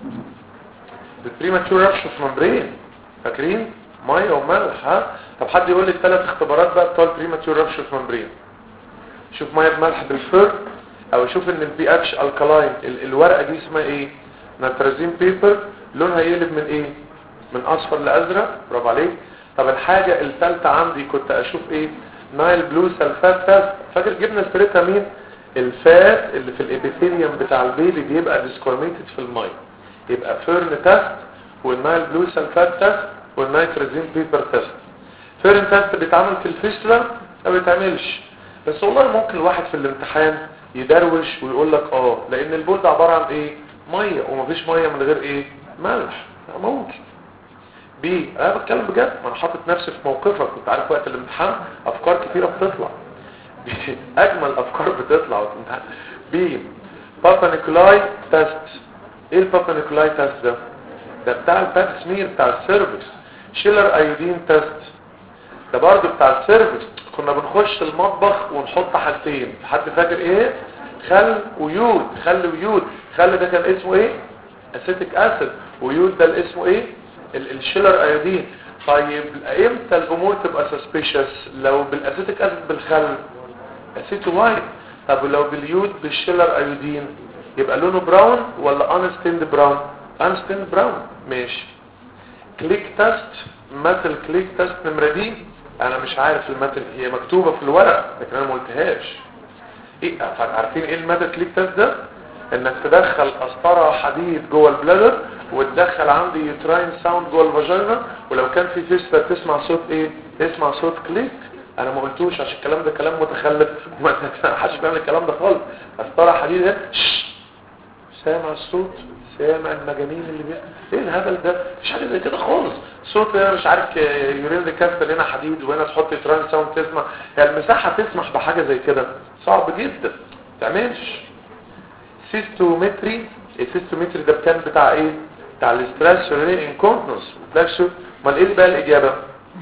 بالبريماتور رابشر ممبرين فاكرين ميه وملح. ها طب حد يقول لي الثلاث اختبارات بقى بتوع البريماتور رابشر ممبرين. شوف ميه بملح بالفير او شوف ان البي اتش الكالاين الورقه دي اسمها ايه؟ نيتروجين بيبر لونها يقلب من ايه؟ من اصفر لازرق. برافو عليك. طب الحاجه الثالثه عندي كنت اشوف ايه؟ نايل بلو سلفات تيست. فاكر جبنا سيرتها مين؟ الفات اللي في الابيثيليوم بتاع البيبي بيبقى ديسكورنيتد في الميه يبقى فيرن تيست والنايل بلو سلفات تيست والنيتروجين بيبر تيست. فيرن تيست بيتعمل في الفيستولا ما بيتعملش بس والله ممكن الواحد في الامتحان يدروش ويقول لك اه لان البول ده عباره عن ايه؟ ميه ومفيش ميه من غير ايه؟ ملح. ممكن بي انا بتكلم بجد ما انا حاطط نفسي في موقفك كنت عارف وقت الامتحان افكار كتيره بتطلع اجمل افكار بتطلع وقت الامتحان. بي بابا نيكولاي تيست. ايه البابا نيكولاي تيست ده؟ ده بتاع الباب سمير بتاع السيرفكس. شيلر ايودين تيست ده برضه بتاع السيرفكس. كنا بنخش المطبخ ونحط حاجتين حد فاكر ايه؟ خل ويود. خل ويود خل ده كان اسمه ايه؟ اسيتيك اسيد ويود ده الاسمه ايه؟ الشيلر ايودين. طيب امتى الامور تبقى سسبيشس؟ لو بالاسيتيك اسيد بالخل اسيتو وايت. طب لو باليود بالشيلر ايودين يبقى لونه براون ولا انستيند براون؟ انستيند براون. ماشي. كليك تيست ماتل كليك تيست نمره دي انا مش عارف الماتل هي مكتوبه في الورق لكن انا ما قلتهاش. ايه عارفين ايه الماتل كليك تيست ده؟ انك تدخل قسطره حديد جوه البلادر وتدخل عندي يوتراين ساوند جوه الفاجينا ولو كان في فيستة تسمع صوت ايه؟ تسمع صوت كليك. انا ما قلتوش عشان الكلام ده كلام متخلف ما حدش بيعمل الكلام ده خالص. قسطره حديد اهي سامع الصوت سامع المجانين اللي بي... ايه الهبل ده؟ مش حاجه زي كده خالص. صوت مش عارف يورين كاستر هنا حديد وهنا تحط يوتراين ساوند تسمع. هي المساحه تسمح بحاجه زي كده؟ صعب جدا ما تعملش. سيستومتري السيستومتري ده كان بتاع ايه؟ بتاع الاسترس يورين انكونتنس. فلاكشو امال ايه بقى الاجابه؟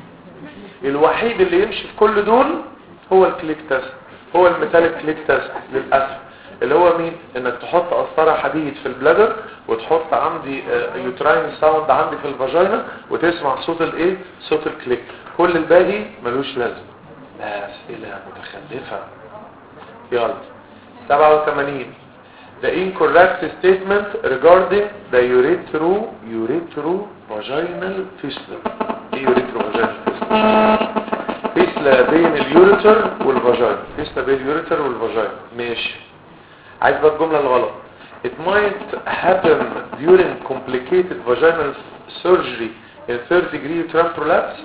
الوحيد اللي يمشي في كل دول هو الكليك تيست هو الميتاليك كليك تيست للاسف اللي هو مين؟ انك تحط قسطره حديد في البلادر وتحط عندي يوتراين ساوند عندي في الفاجينا وتسمع صوت الايه؟ صوت الكليك. كل الباقي ملوش لازمه. اسئله متخلفه. يلا سبعة وثمانين The incorrect statement regarding the uretero uretero vaginal fistula. ايه uretero vaginal fistula؟ فيستلا بين اليوريتر والفاجينا. فيستلا بين اليوريتر والفاجينا. ماشي. عايز بقى الجمله الغلط. It might happen during complicated vaginal surgery in third degree uterine prolapse.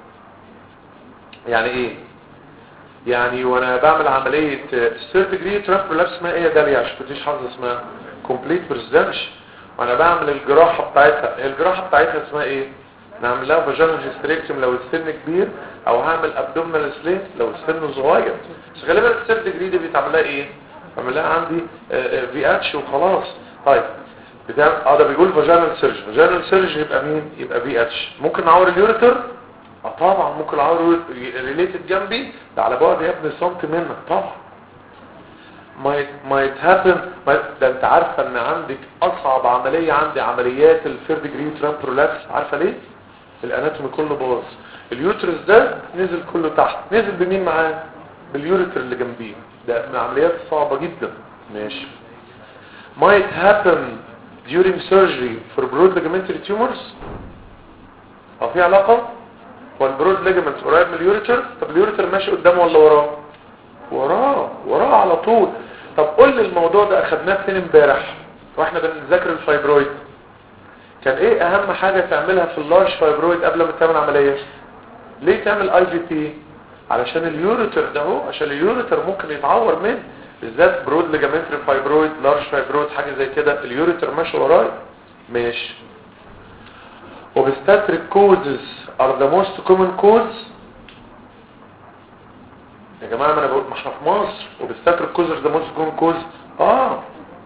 يعني ايه؟ يعني وانا بعمل عمليه third degree uterine prolapse اسمها ايه يا داليا عشان كنتيش حافظه اسمها؟ complete presidential. وانا بعمل الجراحه بتاعتها الجراحه بتاعتها اسمها ايه؟ نعمل لها فاجينال هيستريكتوم لو السن كبير او هعمل ابدومينال سليت لو السن صغير. بس غالبا الثيرد ديجري دي بيتعمل لها ايه؟ بعمل لها عندي في اتش وخلاص. طيب بتاع اه ده بيقول فاجينال سيرجن. فاجينال سيرجن يبقى مين؟ يبقى في اتش. ممكن نعور اليوريتر اه طبعا ممكن العضله ريليتد جنبي ده على بعد يا ابني سنتي منك طبعا. might might happen ده انت عارفه ان عندك اصعب عمليه عندي عمليات الثيرد ديجري ترامبرولابس، عارفه ليه؟ الاناتومي كله باظ، اليوترس ده نزل كله تحت، نزل بمين معاه؟ باليوريتر اللي جنبيه، ده من العمليات الصعبه جدا. ماشي. might happen during surgery for broad ligamentary tumors. او في علاقه؟ والبرود ليجمنت قريب من اليوريتر، طب اليوريتر ماشي قدامه ولا وراه؟ وراه وراه على طول. طب قول لي الموضوع ده اخدناه فين امبارح واحنا بنذاكر الفايبرويد؟ كان ايه اهم حاجه تعملها في اللارج فايبرويد قبل ما تعمل عمليه؟ ليه تعمل اي في تي؟ علشان اليوريتر ده اهو، عشان اليوريتر ممكن يتعور منه، بالذات برود ليجامنتري فايبرويد، لارج فايبرويد، حاجه زي كده، اليوريتر ماشي ورايا. ماشي. obstetric causes are the most common cause. يا جماعه ما انا بقول ما احنا في مصر obstetric causes are the most common cause. اه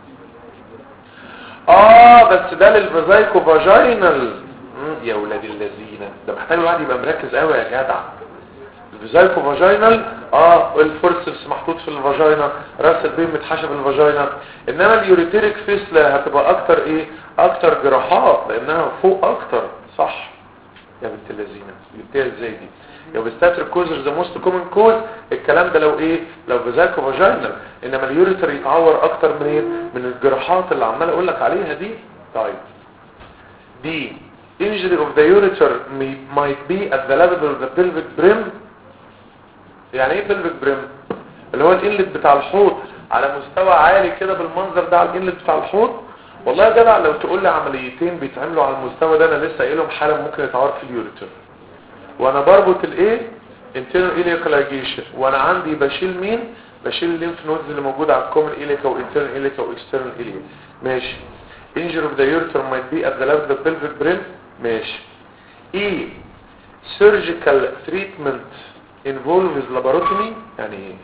اه بس ده للفازايكو فاجينال. يا ولاد الذين ده محتاج الواحد يبقى مركز قوي يا جدع. الفازايكو فاجينال اه الفورسبس محطوط في الفاجينا، راس البين متحشى في الفاجينا، انما اليوريتيريك فيسلا هتبقى اكتر ايه؟ اكتر جراحات لانها فوق اكتر. صح يا بنت الذين، جبتيها ازاي دي؟ يا بستاتر كوزر ذا موست كومن كوز. الكلام ده لو ايه؟ لو فازايكو فاجينال، انما اليوريتر يتعور اكتر من ايه؟ من الجراحات اللي عمال اقول لك عليها دي. طيب دي injury of the ureter might be at the level of the pelvic brim. يعني ايه pelvic brim؟ اللي هو الانلت بتاع الحوض على مستوى عالي كده بالمنظر ده على الانلت بتاع الحوض. والله يا جدع لو تقول لي عمليتين بيتعملوا على المستوى ده انا لسه قايلهم حالا ممكن يتعور في اليوريتر، وانا بربط الايه؟ internal iliac ligation، وانا عندي بشيل مين؟ بشيل الليمف نودز اللي موجوده على الكومن iliac او internal iliac او external iliac. ماشي. injury of the ureter might be at the level of the pelvic brim. ماشي. ايه surgical treatment involves laparotomy. يعني ايه؟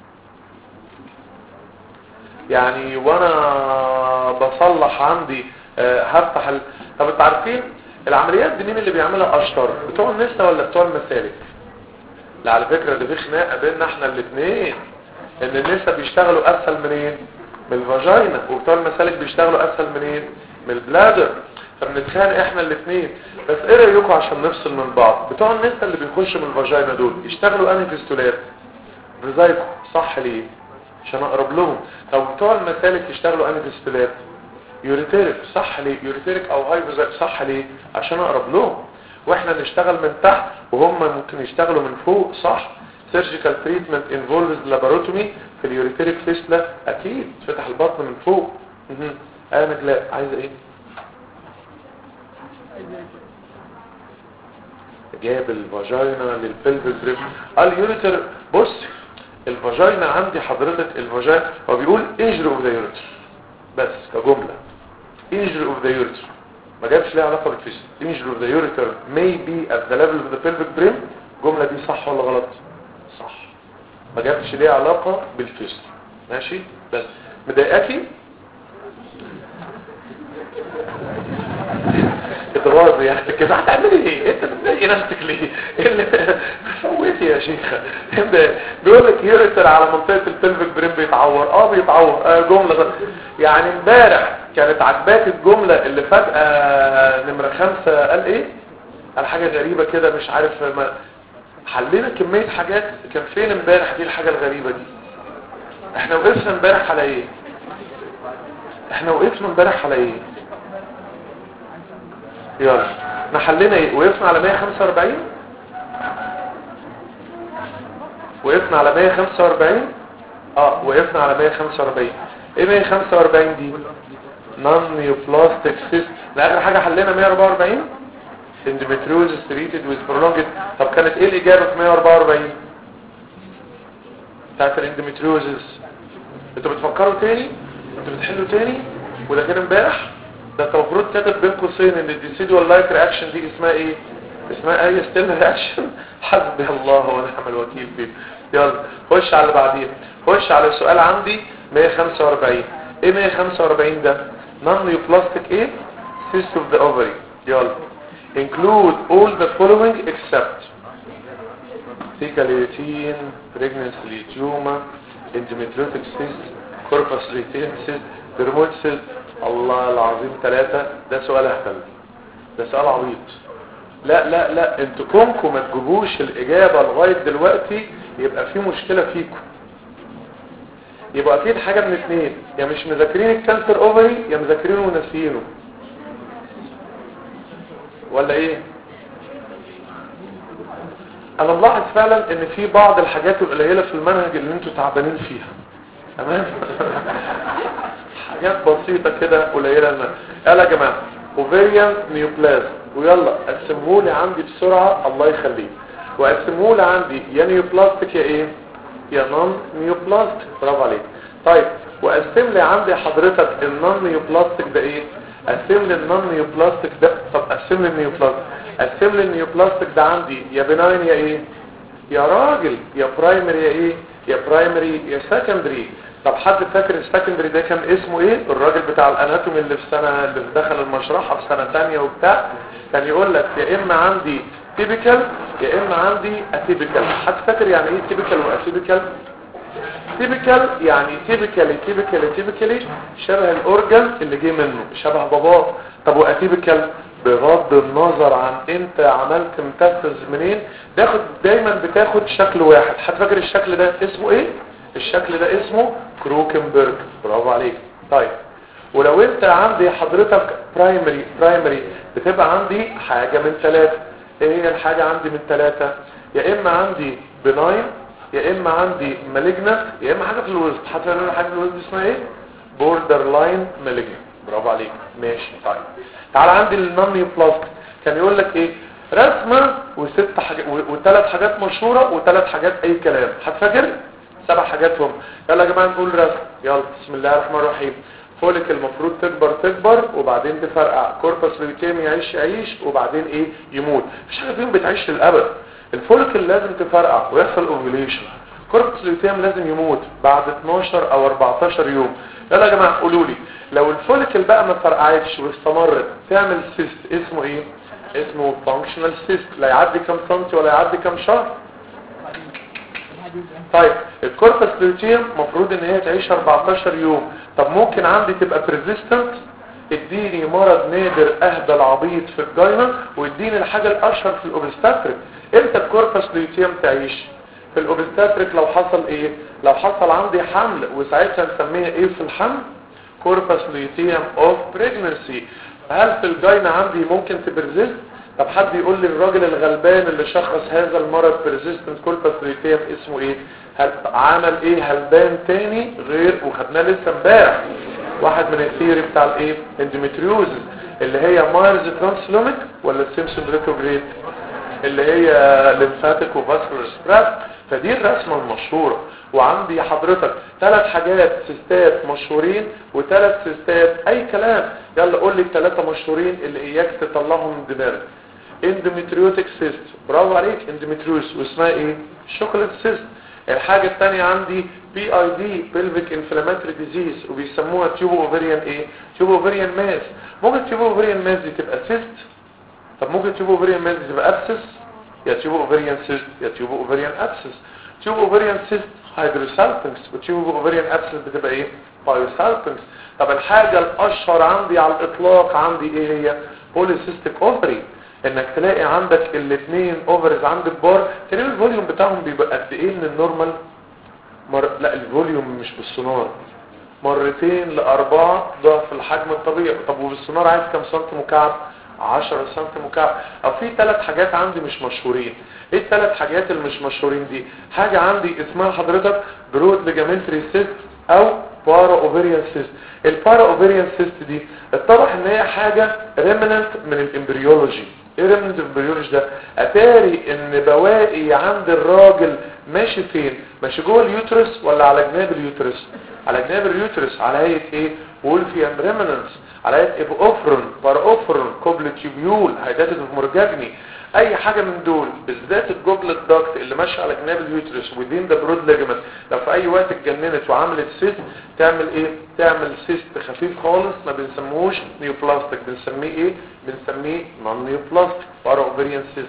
يعني وانا بصلح عندي أه هفتح ال... طب انتوا عارفين العمليات دي مين اللي بيعملها اشطر؟ بتوع النساء ولا بتوع المسالك؟ لا على فكرة ده في خناقه بيننا احنا الاثنين، ان النساء بيشتغلوا اسهل منين؟ من الفاجينا، وبتوع المسالك بيشتغلوا اسهل منين؟ من البلادر. فبنتخانق احنا الاثنين. بس ايه رايكم عشان نفصل من بعض؟ بتوع النساء اللي بيخشوا من الفاجينا دول يشتغلوا انهي فيستولات؟ فازايكو. صح ليه؟ عشان اقرب لهم. طب بتوع المسالك يشتغلوا انهي فيستولات؟ يوريتيريك. صح ليه؟ يوريتيريك او هاي فازايكو. صح ليه؟ عشان اقرب لهم. واحنا نشتغل من تحت وهم ممكن يشتغلوا من فوق. صح. surgical treatment involves laparotomy في اليوريتيريك فيستلا اكيد، فتح البطن من فوق. اها انا مجلاء عايزه ايه؟ جاب الفاجينا للبلفيك بريم. اليوريتر بص الفاجينا عندي حضرتك الفاجينا هو بيقول injury of the ureter بس كجمله. injury of the ureter ما جابش ليها علاقه بالفيس. injury of the ureter may be at the level of the pelvic brim. الجمله دي صح ولا غلط؟ صح. ما جابش ليها علاقه بالفيس. ماشي. بس مضايقاكي اتغاظ يعني كده هتعملي ايه؟ انت بتضايقي نفسك ليه؟ ايه اللي سويتي يا شيخه؟ بيقول لك يوريتر على منطقه البلفيك بريم بيتعور. اه بيتعور. آه جمله يعني امبارح كانت عجباك الجمله اللي فجاه نمره خمسة قال ايه؟ قال حاجه غريبه كده مش عارف ما حلينا كميه حاجات. كان فين امبارح دي الحاجه الغريبه دي؟ احنا وقفنا امبارح على ايه؟ احنا وقفنا امبارح على ايه؟ يلا احنا حلينا ايه؟ وقفنا على مية وخمسة واربعين. وقفنا على مية وخمسة واربعين. اه وقفنا على مية وخمسة واربعين. ايه مية وخمسة واربعين دي؟ نون نيوبلاستيك سيست. لا اخر حاجه حلينا مية واربعة واربعين endometriosis treated with prolonged. طب كانت ايه الاجابه في مية واربعة واربعين بتاعت الاندوميتريوزس؟ انتوا بتفكروا تاني؟ انتوا بتحلوا تاني؟ وده كان امبارح. ده انت المفروض كاتب بين قوسين ان الديسيدوال لايك رياكشن دي اسمها ايه؟ اسمها ايه؟ ستيل رياكشن. حسبي الله ونعم الوكيل فيه. يلا خش على اللي بعديه. خش على السؤال عندي مية وخمسة واربعين. ايه مية وخمسة واربعين ده؟ نون نيوبلاستيك ايه؟ cyst of the ovary. يلا include all the following except fecal routine, pregnancy luteuma, endometriotic cyst, corpus luteum cyst, dermoid cyst. الله العظيم ثلاثة. ده سؤال اهبل، ده سؤال عبيط. لا لا لا انتوا كونكم ما تجيبوش الاجابة لغاية دلوقتي يبقى في مشكلة فيكم. يبقى اكيد حاجة من اتنين، يا مش مذاكرين الكانسر اوفري يا مذاكرينه وناسيينه، ولا ايه؟ انا ملاحظ فعلا ان في بعض الحاجات القليلة في المنهج اللي انتوا تعبانين فيها. تمام. حاجات بسيطة كده قليلة لنا. يلا يا جماعة اوفيريان نيوبلازم، ويلا قسمهولي عندي بسرعة الله يخليك، وقسمهولي عندي يا نيوبلاستيك يا ايه يا نون نيوبلاستيك. برافو عليك. طيب وقسم لي عندي حضرتك النون نيوبلاستيك ده ايه؟ قسم لي النون نيوبلاستيك ده. طب قسم لي النيوبلاستيك، قسم لي النيوبلاستيك ده عندي يا بناين يا ايه يا راجل، يا برايمري يا ايه يا برايمري يا سكندري. طب حد فاكر السكندري ده كان اسمه ايه؟ الراجل بتاع الاناتومي اللي في سنة اللي دخل المشرحة في سنة تانية وبتاع كان يقول لك يا اما عندي تيبيكال يا اما عندي اتيبيكال. حد فاكر يعني ايه تيبيكال واتيبيكال؟ تيبيكال يعني تيبيكالي تيبيكالي تيبيكالي شبه الاورجن اللي جه منه، شبه باباه. طب واتيبيكال بغض النظر عن انت عملت متسس منين بياخد دايما بتاخد شكل واحد. حد فاكر الشكل ده اسمه ايه؟ الشكل ده اسمه كروكنبرج. برافو عليك. طيب ولو انت عندي حضرتك برايمري برايمري بتبقى عندي حاجة من ثلاثة. ايه هي الحاجة عندي من ثلاثة؟ يا اما عندي بناين يا اما عندي مالجنت يا اما حاجة في الوسط. حتى لو حاجة في الوسط اسمها ايه؟ بوردر لاين مالجنت. برافو عليك. ماشي. طيب تعال عندي النون نيوبلاستيك كان يقول لك ايه؟ رسمة وست حاجات وثلاث حاجات مشهورة وثلاث حاجات اي كلام. هتفكر سبع حاجاتهم. يلا يا جماعة نقول رسم. يلا بسم الله الرحمن الرحيم. فوليك المفروض تكبر تكبر وبعدين تفرقع. كوربس لوتيم يعيش يعيش وبعدين ايه يموت. مفيش حاجة فيهم بتعيش للأبد. الفوليك لازم تفرقع ويحصل اوفيليشن. كوربس لوتيم لازم يموت بعد اتناشر او اربعتاشر يوم. يلا يا جماعة قولوا لي لو الفوليكل بقى ما فرقعتش واستمرت تعمل سيست اسمه ايه؟ اسمه فانكشنال سيست. لا يعدي كام سنتي ولا يعدي كام شهر. طيب الكوربس لوتيم مفروض ان هي تعيش اربعتاشر يوم. طب ممكن عندي تبقى بريزيستنت. اديني مرض نادر اهبل عبيط في الجاينة واديني الحاجة الاشهر في الاوبستاتريك. امتى الكوربس لوتيم تعيش؟ في الاوبستاتريك لو حصل ايه؟ لو حصل عندي حمل وساعتها نسميها ايه في الحمل؟ كوربس لوتيم اوف بريجنسي. هل في الجاينة عندي ممكن تبرزيست؟ طب حد يقول لي الراجل الغلبان اللي شخص هذا المرض persistent corpus luteum اسمه ايه؟ عمل ايه هلبان تاني غير وخدناه لسه امبارح واحد من الثيوري بتاع الايه؟ اندوميتريوزز اللي هي مايرز ترانسلوميك ولا سيمسون ريتروجريد اللي هي ليمفاتيك وفاسكولار ستراس. فدي الرسمه المشهوره. وعندي حضرتك ثلاث حاجات سيستات مشهورين وثلاث سيستات اي كلام. يلا قول لي الثلاثه مشهورين اللي اياك تطلعهم من دماغك. اندوميتريوتيك سيست. برافو عليك. اندوميتريوس. واسمها ايه؟ شوكولات سيست. الحاجة الثانية عندي بي اي دي بيلفيك انفلاماتوري ديزيز وبيسموها تيوبو اوفريان ايه؟ تيوبو اوفريان ماس. ممكن تيوبو اوفريان ماس دي تبقى سيست. طب ممكن تيوبو اوفريان ماس دي تبقى ابسس. يا تيوبو اوفريان سيست يا تيوبو اوفريان ابسس. تيوبو اوفريان سيست هيدروسالبنكس وتيوبو اوفريان ابسس بتبقى ايه؟ بايوسالبنكس. طب الحاجة الاشهر عندي على الاطلاق عندي ايه هي؟ بوليسيستيك اوفري. انك تلاقي عندك الاثنين اوفرز عند البار تلاقي الفوليوم بتاعهم بيبقى قد ايه من النورمال؟ مر... لا الفوليوم مش بالسونار مرتين لاربعة ضعف الحجم الطبيعي. طب وبالسونار عايز كام سنتي مكعب؟ عشرة سنتي مكعب. او في ثلاث حاجات عندي مش مشهورين. ايه الثلاث حاجات اللي مش مشهورين دي؟ حاجة عندي اسمها حضرتك برود ليجامنتري سيست او بارا اوفريان سيست. البارا اوفريان سيست دي اتضح ان هي حاجة ريمننت من الامبريولوجي. ايه ريمننت الامبريولوجي ده؟ اتاري ان بواقي عند الراجل ماشي فين؟ ماشي جوه اليوترس ولا على جناب اليوترس؟ على جناب اليوترس على هيئة ايه؟ وولفيان ريمننس على هيئة ابوفرون باراوفرون كوبل تيوبيول هيداتيف مورجاجني. اي حاجة من دول بالذات الجوبل الدكت اللي ماشي على جناب اليوترس ودين ده برود ليجمنت لو في اي وقت اتجننت وعملت سيست تعمل ايه؟ تعمل سيست خفيف خالص ما بنسموهوش نيوبلاستيك. بنسميه ايه؟ بنسميه نون نيوبلاستيك بارا اوفريان سيست.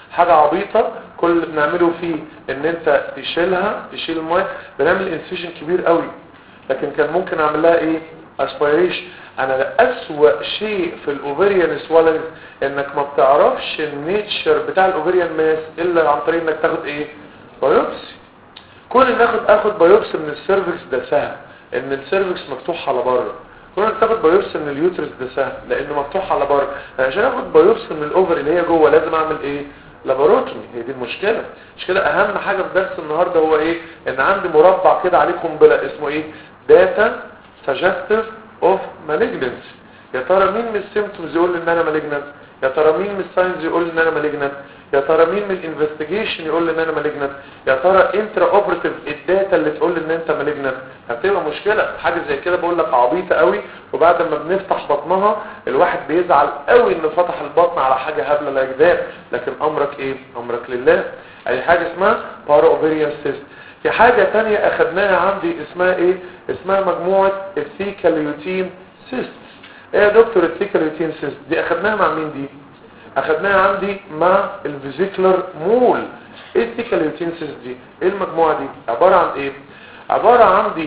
حاجة عبيطة كل اللي بنعمله فيه ان انت تشيلها تشيل الميه. بنعمل انسيجن كبير قوي، لكن كان ممكن اعمل لها ايه اسبيريشن. انا اسوأ شيء في الاوفريان سوالنج انك ما بتعرفش النيتشر بتاع الاوفريان ماس الا عن طريق انك تاخد ايه بايوبسي. كون ان اخد اخد بايوبسي من السيرفكس ده سهل، ان السيرفكس مفتوح على بره. كون انك تاخد بايوبسي من اليوترس ده سهل لانه مفتوح على بره. عشان اخد بايوبسي من الاوفر اللي هي جوه لازم اعمل ايه لاباروتومي. هي دي المشكله. مش كده اهم حاجه في درس النهارده هو ايه؟ ان عندي مربع كده عليه قنبله اسمه ايه؟ داتا سجستيف اوف مالجنس. يا ترى مين من السيمبتومز يقول ان انا مالجنت؟ يا ترى مين من الساينز يقول ان انا مالجنت؟ يا ترى مين من الانفستيجيشن يقول ان انا مالجنت؟ يا ترى انترا اوبراتيف الداتا اللي تقول ان انت مالجنت؟ هتبقى مشكله. حاجه زي كده بقول لك عبيطه قوي، وبعد ما بنفتح بطنها الواحد بيزعل قوي انه فتح البطن على حاجه هبله لا يجداد. لكن امرك ايه؟ امرك لله. اي حاجه اسمها بارا اوفيريان سيست. في حاجه ثانيه اخدناها عندي اسمها ايه؟ اسمها مجموعه الثيكاليوتين سيست. ايه يا دكتور الثيكاليوتين سيست دي اخدناها مع مين دي؟ اخدناها عندي مع الفيزيكولار مول. ايه الثيكاليوتين سيست دي؟ ايه المجموعه دي؟ عباره عن ايه؟ عباره عندي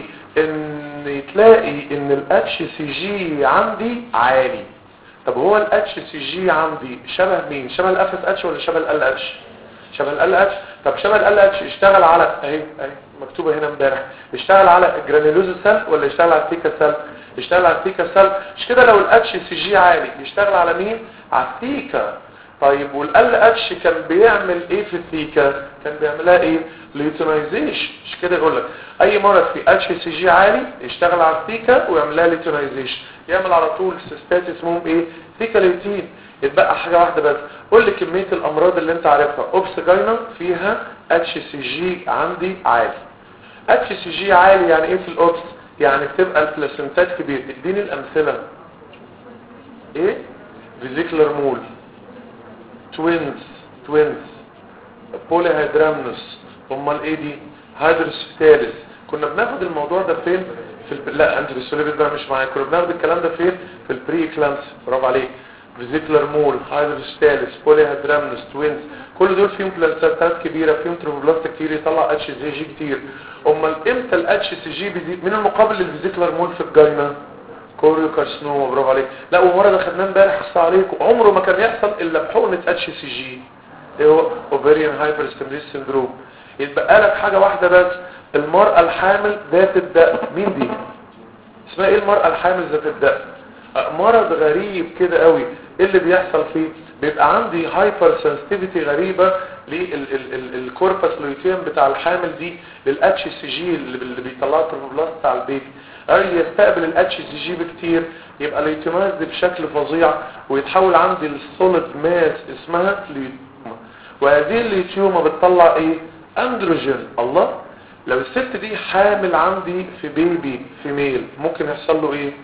ان تلاقي ان الاتش سي جي عندي عالي. طب هو الاتش سي جي عندي شبه مين؟ شبه الاف اس اتش ولا شبه ال اتش؟ شبه ال اتش. طب شبه ال اتش اشتغل على اهي اهي مكتوبه هنا امبارح، اشتغل على الجرانيولوز سيل ولا اشتغل على الثيكا سيل؟ اشتغل على الثيكا سيل. مش كده؟ لو الاتش سي جي عالي يشتغل على مين؟ على الثيكا. طيب والال اتش كان بيعمل ايه في الثيكا؟ كان بيعملها ايه؟ ليوتينايزيشن. مش كده؟ يقول لك اي مرض في اتش سي جي عالي يشتغل على الثيكا ويعملها ليوتينايزيشن، يعمل على طول سيستات اسمهم ايه؟ ثيكاليوتين. يتبقى حاجه واحده بس، قول لي كميه الامراض اللي انت عارفها اوبسجاينا فيها اتش سي جي عندي عالي. اتش سي جي عالي يعني ايه في الاوبس؟ يعني بتبقى البلاسنتات كبير. اديني الامثله. ايه؟ فيزيكولار مول، توينز توينز بولي هيدرامنوس. امال ايه دي؟ هيدروسيتاليس. كنا بناخد الموضوع ده فين؟ في الب... لا انت بالسوليبيد ده مش معايا. كنا بناخد الكلام ده فين؟ في البري كلانس. برافو عليك. فيزيكولار مول، هيدروسيتاليس، بولي هيدرامنوس، توينز، كل دول فيهم بلاسنتات كبيره، فيهم تروفوبلاست كتير يطلع اتش سي جي كتير. امال امتى الاتش سي جي بيزيد؟ من المقابل للفيزيكولار مول في الجاينا كوريو كارسنوما. برافو عليك. لا ومره خدناه امبارح خص عليكم، عمره ما كان يحصل الا بحقنه اتش سي جي. ايه هو؟ اوفريان هايبر ستيموليس سيندروم. يتبقى لك حاجه واحده بس، المراه الحامل ذات الداء. مين دي؟ اسمها ايه المراه الحامل ذات الداء؟ مرض غريب كده قوي. ايه اللي بيحصل فيه؟ بيبقى عندي هايبر سنسيتيفيتي غريبه للكوربس لوتيوم بتاع الحامل دي للاتش سي جي اللي بيطلعه التروفوبلاست بتاع البيبي. قال يستقبل الاتش سي جي بكتير، يبقى ليوتيمايزد بشكل فظيع ويتحول عندي للسوليد ماس اسمها ليوتيوما. وهذه الليوتيوما بتطلع ايه؟ اندروجين. الله. لو الست دي حامل عندي في بيبي في ميل ممكن يحصل له ايه؟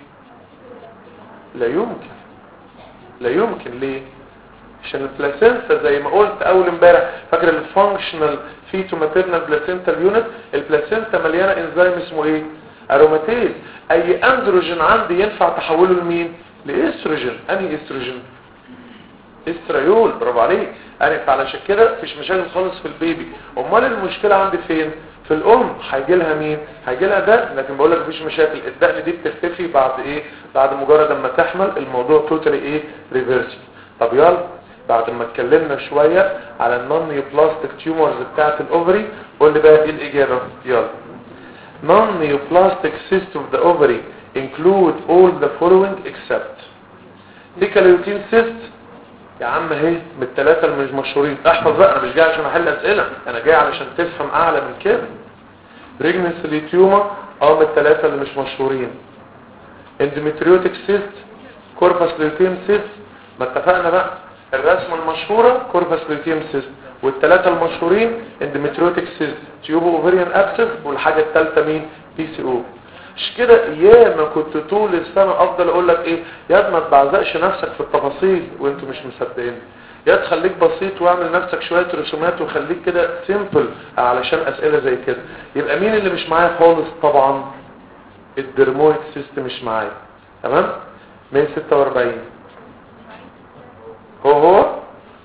لا يمكن. لا يمكن. ليه؟ عشان البلاسينتا زي ما قلت اول امبارح، فاكر الفانكشنال فيتو ماتيرنال بلاسينتال يونت؟ البلاسينتا مليانه انزيم اسمه ايه؟ اروماتيز. اي اندروجين عندي ينفع تحوله لمين؟ لاستروجين. انهي استروجين؟ استريول. برافو عليك. انا علشان كده مفيش مشاكل خالص في البيبي. امال المشكله عندي فين؟ في الام. هيجي لها مين؟ هيجي لها دقن. لكن بقول لك مفيش مشاكل، الدقن دي بتختفي بعد ايه؟ بعد مجرد اما تحمل الموضوع توتالي ايه؟ ريفيرسل. طب يلا بعد ما اتكلمنا شويه على النون نيوبلاستيك تيومرز بتاعه الاوفري، قول لي بقى ايه الاجابه. يلا. Non-neoplastic cyst of the ovary include all the following except ثيكاليوتين cyst. يا عم اهي من الثلاثه اللي مش مشهورين. احفظ بقى، انا مش جاي عشان احل اسئله، انا جاي علشان تفهم اعلى من كده. بريجننسي ليتيوما اه من الثلاثه اللي مش مشهورين. اندوميتريوتيك سيست، كوربس لوتيم سيست. ما اتفقنا بقى الرسمه المشهوره كوربس لوتيم سيست، والثلاثه المشهورين اندوميتريوتيك سيست، تيوبو اوفريان ابسس، والحاجه الثالثه مين؟ بي سي او. مش كده ايام كنت طول السنه افضل اقول لك ايه؟ يا ما تبعزقش نفسك في التفاصيل وانتوا مش مصدقين، يا تخليك بسيط واعمل نفسك شويه رسومات وخليك كده سيمبل علشان اسئله زي كده. يبقى مين اللي مش معايا خالص؟ طبعا الدرمويد سيستم مش معايا. تمام. مية وستة واربعين هو هو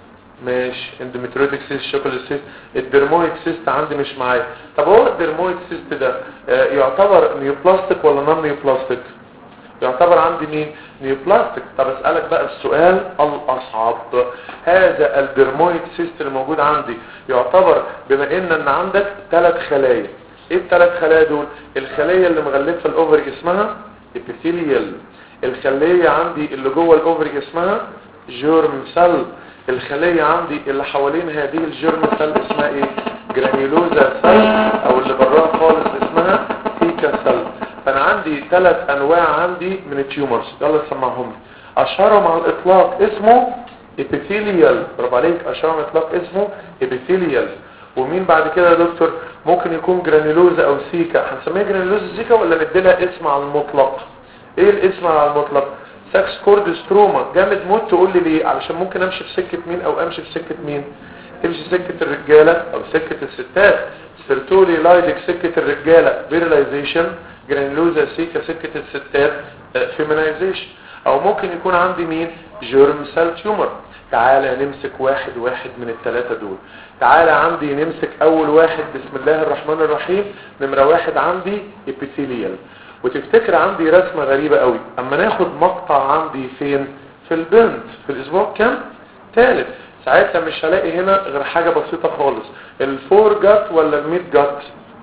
ماشي. اندوميتريوتيك سيست، شوكولات سيست. الدرمويد سيست عندي مش معايا. طب هو الدرمويد سيست ده آه يعتبر نيوبلاستيك ولا نون نيوبلاستيك؟ يعتبر عندي مين؟ نيوبلاستيك. طب اسألك بقى السؤال الأصعب، هذا الدرمويد سيست اللي موجود عندي يعتبر، بما ان ان عندك ثلاث خلايا، ايه الثلاث خلايا دول؟ الخلية اللي مغلفة الاوفري اسمها ابيثيليال، الخلية عندي اللي جوه الاوفري اسمها جيرم سيل، الخلية عندي اللي حوالين هذه الجيرم سيل اسمها ايه؟ جرانيولوزا سيل، او اللي براها خالص اسمها تيكا سيل. فانا عندي ثلاث انواع عندي من التيومرز، يلا سمعهم لي. اشهرهم على الاطلاق اسمه ابيثيليال، برافو عليك، اشهرهم على الاطلاق اسمه ابيثيليال. ومين بعد كده يا دكتور؟ ممكن يكون جرانيولوزا او سيكا. هنسميها جرانيولوزا سيكا ولا نديلها اسم على المطلق؟ ايه الاسم على المطلق؟ ساكس كورد ستروما. جامد موت. تقول لي ليه؟ علشان ممكن امشي في سكة مين او امشي في سكة مين؟ تمشي سكة الرجالة او سكة الستات. سيرتولي لايدك سكة الرجالة فيرلايزيشن، جرانيولوزا سيكا سكة الستات فيمينايزيشن. او ممكن يكون عندي مين؟ جيرم سيل تيومر. تعالى نمسك واحد واحد من الثلاثة دول. تعالى عندي نمسك اول واحد، بسم الله الرحمن الرحيم. نمرة واحد عندي ابيثيليال. وتفتكر عندي رسمة غريبة قوي، اما ناخد مقطع عندي فين؟ في البنت في الاسبوع كام؟ ثالث. ساعتها مش هلاقي هنا غير حاجة بسيطة خالص، الفور جات ولا الميد جات،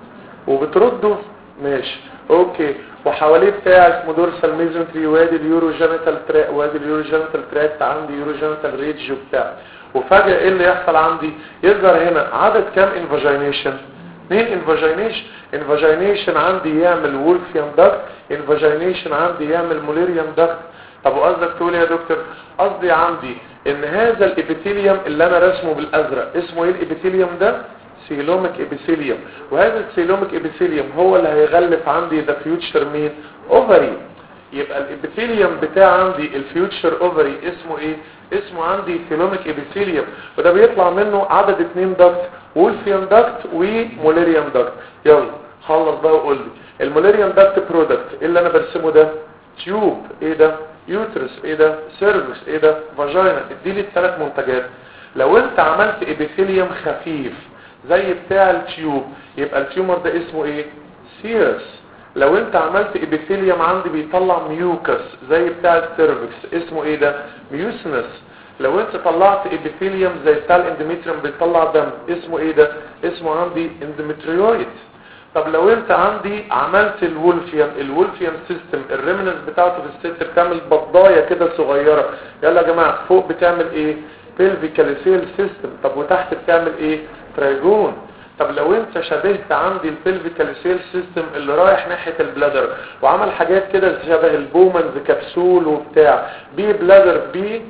وبتردوا ماشي اوكي. وحواليه بتاع اسمه دورسال ميزنتري، وادي اليورو جينيتال تراك، وادي اليورو جينيتال تراك، عندي يورو جينيتال ريدج وبتاع. وفجأة ايه اللي يحصل عندي؟ يظهر هنا عدد كام انفاجينيشن؟ اثنين انفاجينيشن. انفاجينيشن عندي يعمل وولفيان داكت، انفاجينيشن عندي يعمل موليريان داكت. طب وقصدك تقول يا دكتور؟ قصدي عندي ان هذا الابيثيليوم اللي انا رسمه بالازرق اسمه ايه الابيثيليوم ده؟ سيلوميك ابيثيليوم. وهذا السيلوميك ابيثيليوم هو اللي هيغلف عندي ذا فيوتشر مين؟ اوفري. يبقى الابيثيليوم بتاع عندي الفيوتشر اوفري اسمه ايه؟ اسمه عندي سيلوميك ابيثيليوم. وده بيطلع منه عدد اتنين داكت، وولفيان داكت وموليريان داكت. يلا خلص بقى وقول لي الموليريان داكت برودكت اللي انا برسمه ده تيوب، ايه ده؟ يوترس، ايه ده؟ سيرفكس، ايه ده؟ فاجينا. اديني الثلاث منتجات. لو انت عملت ابيثيليوم خفيف زي بتاع التيوب يبقى التيومر ده اسمه ايه؟ سيرس. لو انت عملت ابيثيليوم عندي بيطلع ميوكس زي بتاع السيرفكس اسمه ايه ده؟ ميوسنس. لو انت طلعت ابيثيليوم زي بتاع الاندوميتريوم بيطلع دم اسمه ايه ده؟ اسمه عندي اندوميتريويد. طب لو انت عندي عملت الولفيوم، الولفيوم سيستم الريمننس بتاعته في الست بتعمل بضايه كده صغيره. يلا يا جماعه، فوق بتعمل ايه؟ بيلفيكال سيل سيستم. طب وتحت بتعمل ايه؟ ترايجون. طب لو انت شبهت عندي البيلفيكال سيل سيستم اللي رايح ناحيه البلادر وعمل حاجات كده شبه البومنز كبسول وبتاع، بي بلادر بي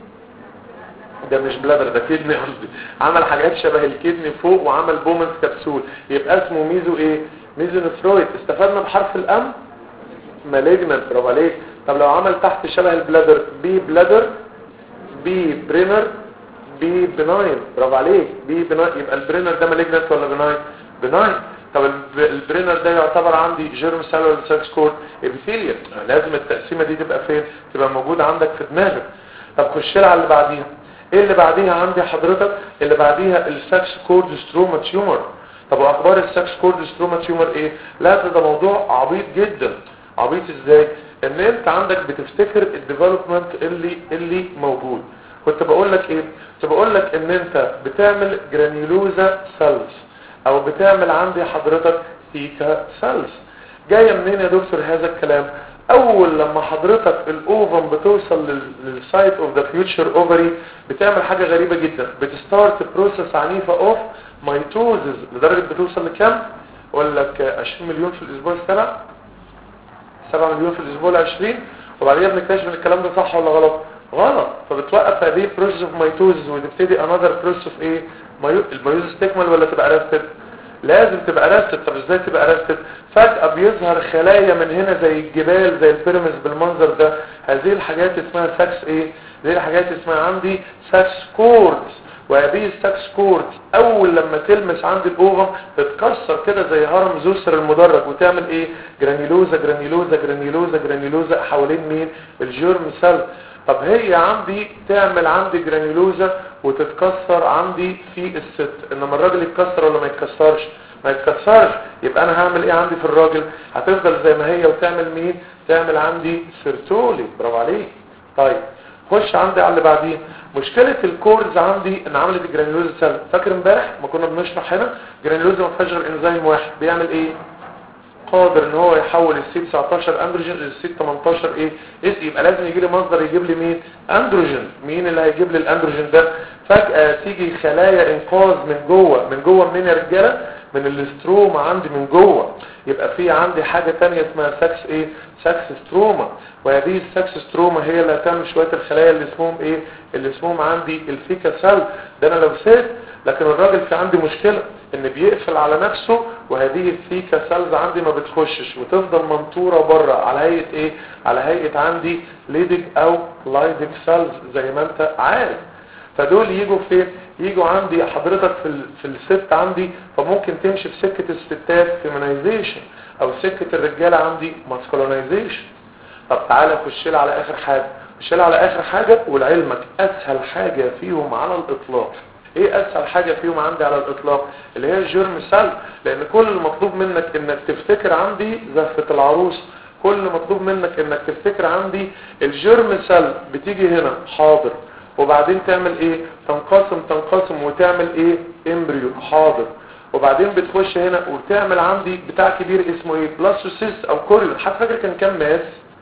ده مش بلادر ده كدني قصدي، عمل حاجات شبه الكدني فوق وعمل بومنز كبسول، يبقى اسمه ميزو ايه؟ ميزونفرويد. استفدنا بحرف الام مالجنت، برافو عليك. طب لو عمل تحت شبه البلادر بي بلادر بي برينر بي بناين، برافو عليك، بي بناين. يبقى البرينر ده مالجنت ولا بناين؟ بناين. طب البرينر ده يعتبر عندي جيرم سيل ولا ساكس كورد؟ ابيثيليوم. لازم التقسيمه دي تبقى فين؟ تبقى موجوده عندك في دماغك. طب خش لي على اللي بعديها. ايه اللي بعديها عندي حضرتك؟ اللي بعديها الساكس كورد ستروما تيومر. طب واخبار الساكس كورد ستروما تيومر ايه؟ لا ده موضوع عبيط جدا. عبيط ازاي؟ ان انت عندك بتفتكر الديفلوبمنت اللي اللي موجود. كنت بقول لك ايه؟ كنت بقول لك ان انت بتعمل جرانيولوزا سيلز او بتعمل عندي حضرتك سيكا سيلز. جايه منين يا دكتور هذا الكلام؟ اول لما حضرتك الاوفم بتوصل للسايت اوف ذا فيوتشر اوفري بتعمل حاجه غريبه جدا، بتستارت بروسيس عنيفه اوف ميتوزز لدرجه بتوصل لكام؟ اقول لك عشرين مليون في الاسبوع السابع، سبعة مليون في الاسبوع العشرين. وبعدين بنكتشف ان الكلام ده صح ولا غلط؟ غلط. فبتوقف هذه البروسيس اوف ميتوزز وتبتدي انذر بروسيس اوف ايه؟ الميوزز تكمل ولا تبقى ارستد؟ لازم تبقى ارستد. طب ازاي تبقى ارستد؟ فجأة بيظهر خلايا من هنا زي الجبال زي البيراميدز بالمنظر ده. هذه الحاجات اسمها ساكس ايه؟ هذه الحاجات اسمها عندي ساكس كوردز. وهذه الساكس كوردز اول لما تلمس عند الاوفم تتكسر كده زي هرم زوسر المدرج وتعمل ايه؟ جرانيلوزا جرانيلوزا جرانيلوزا جرانيلوزا حوالين مين؟ الجيرم سيل. طب هي عندي تعمل عندي جرانيولوزا وتتكسر عندي في الست، انما الراجل يتكسر ولا ما يتكسرش؟ ما يتكسرش. يبقى انا هعمل ايه عندي في الراجل؟ هتفضل زي ما هي وتعمل مين؟ تعمل عندي سيرتولي. برافو عليك. طيب خش عندي على اللي بعديه. مشكله الكورز عندي ان عملت جرانيولوزا سيل. فاكر امبارح ما كنا بنشرح هنا جرانيولوزا ما فيهاش غير انزيم واحد بيعمل ايه؟ قادر ان هو يحول السي تسعتاشر اندروجين للسي تمنتاشر ايه اس. يبقى لازم يجي لي مصدر يجيب لي مين؟ اندروجين. مين اللي هيجيب لي الاندروجين ده؟ فجاه تيجي خلايا انقاذ من جوه. من جوه منين يا رجاله؟ من الاستروما عندي من جوه. يبقى في عندي حاجه ثانيه اسمها ساكس ايه؟ ساكس ستروما. وهذه الساكس ستروما هي اللي هتعمل شويه الخلايا اللي اسمهم ايه؟ اللي اسمهم عندي الفيكا سيل. ده انا لو سيت. لكن الراجل في عندي مشكله ان بيقفل على نفسه، وهذه الثيكا سيلز عندي ما بتخشش وتفضل منطوره بره على هيئه ايه؟ على هيئه عندي ليدك او لايدك سيلز زي ما انت عارف. فدول يجوا فين؟ يجوا عندي حضرتك في ال... في الست عندي. فممكن تمشي في سكه الستات فيمينايزيشن، او سكه الرجاله عندي ماسكولينايزيشن. طب تعالى خش لي على اخر حاجه. خش لي على اخر حاجه ولعلمك اسهل حاجه فيهم على الاطلاق. ايه اسهل حاجة فيهم عندي على الاطلاق؟ اللي هي الجيرم سيل. لان كل المطلوب منك انك تفتكر عندي زفة العروس. كل المطلوب منك انك تفتكر عندي الجيرم سيل بتيجي هنا حاضر، وبعدين تعمل ايه؟ تنقسم تنقسم وتعمل ايه؟ امبريو حاضر، وبعدين بتخش هنا وتعمل عندي بتاع كبير اسمه ايه؟ بلاستوسيست او كوريون. حد فاكر كان كام ماس؟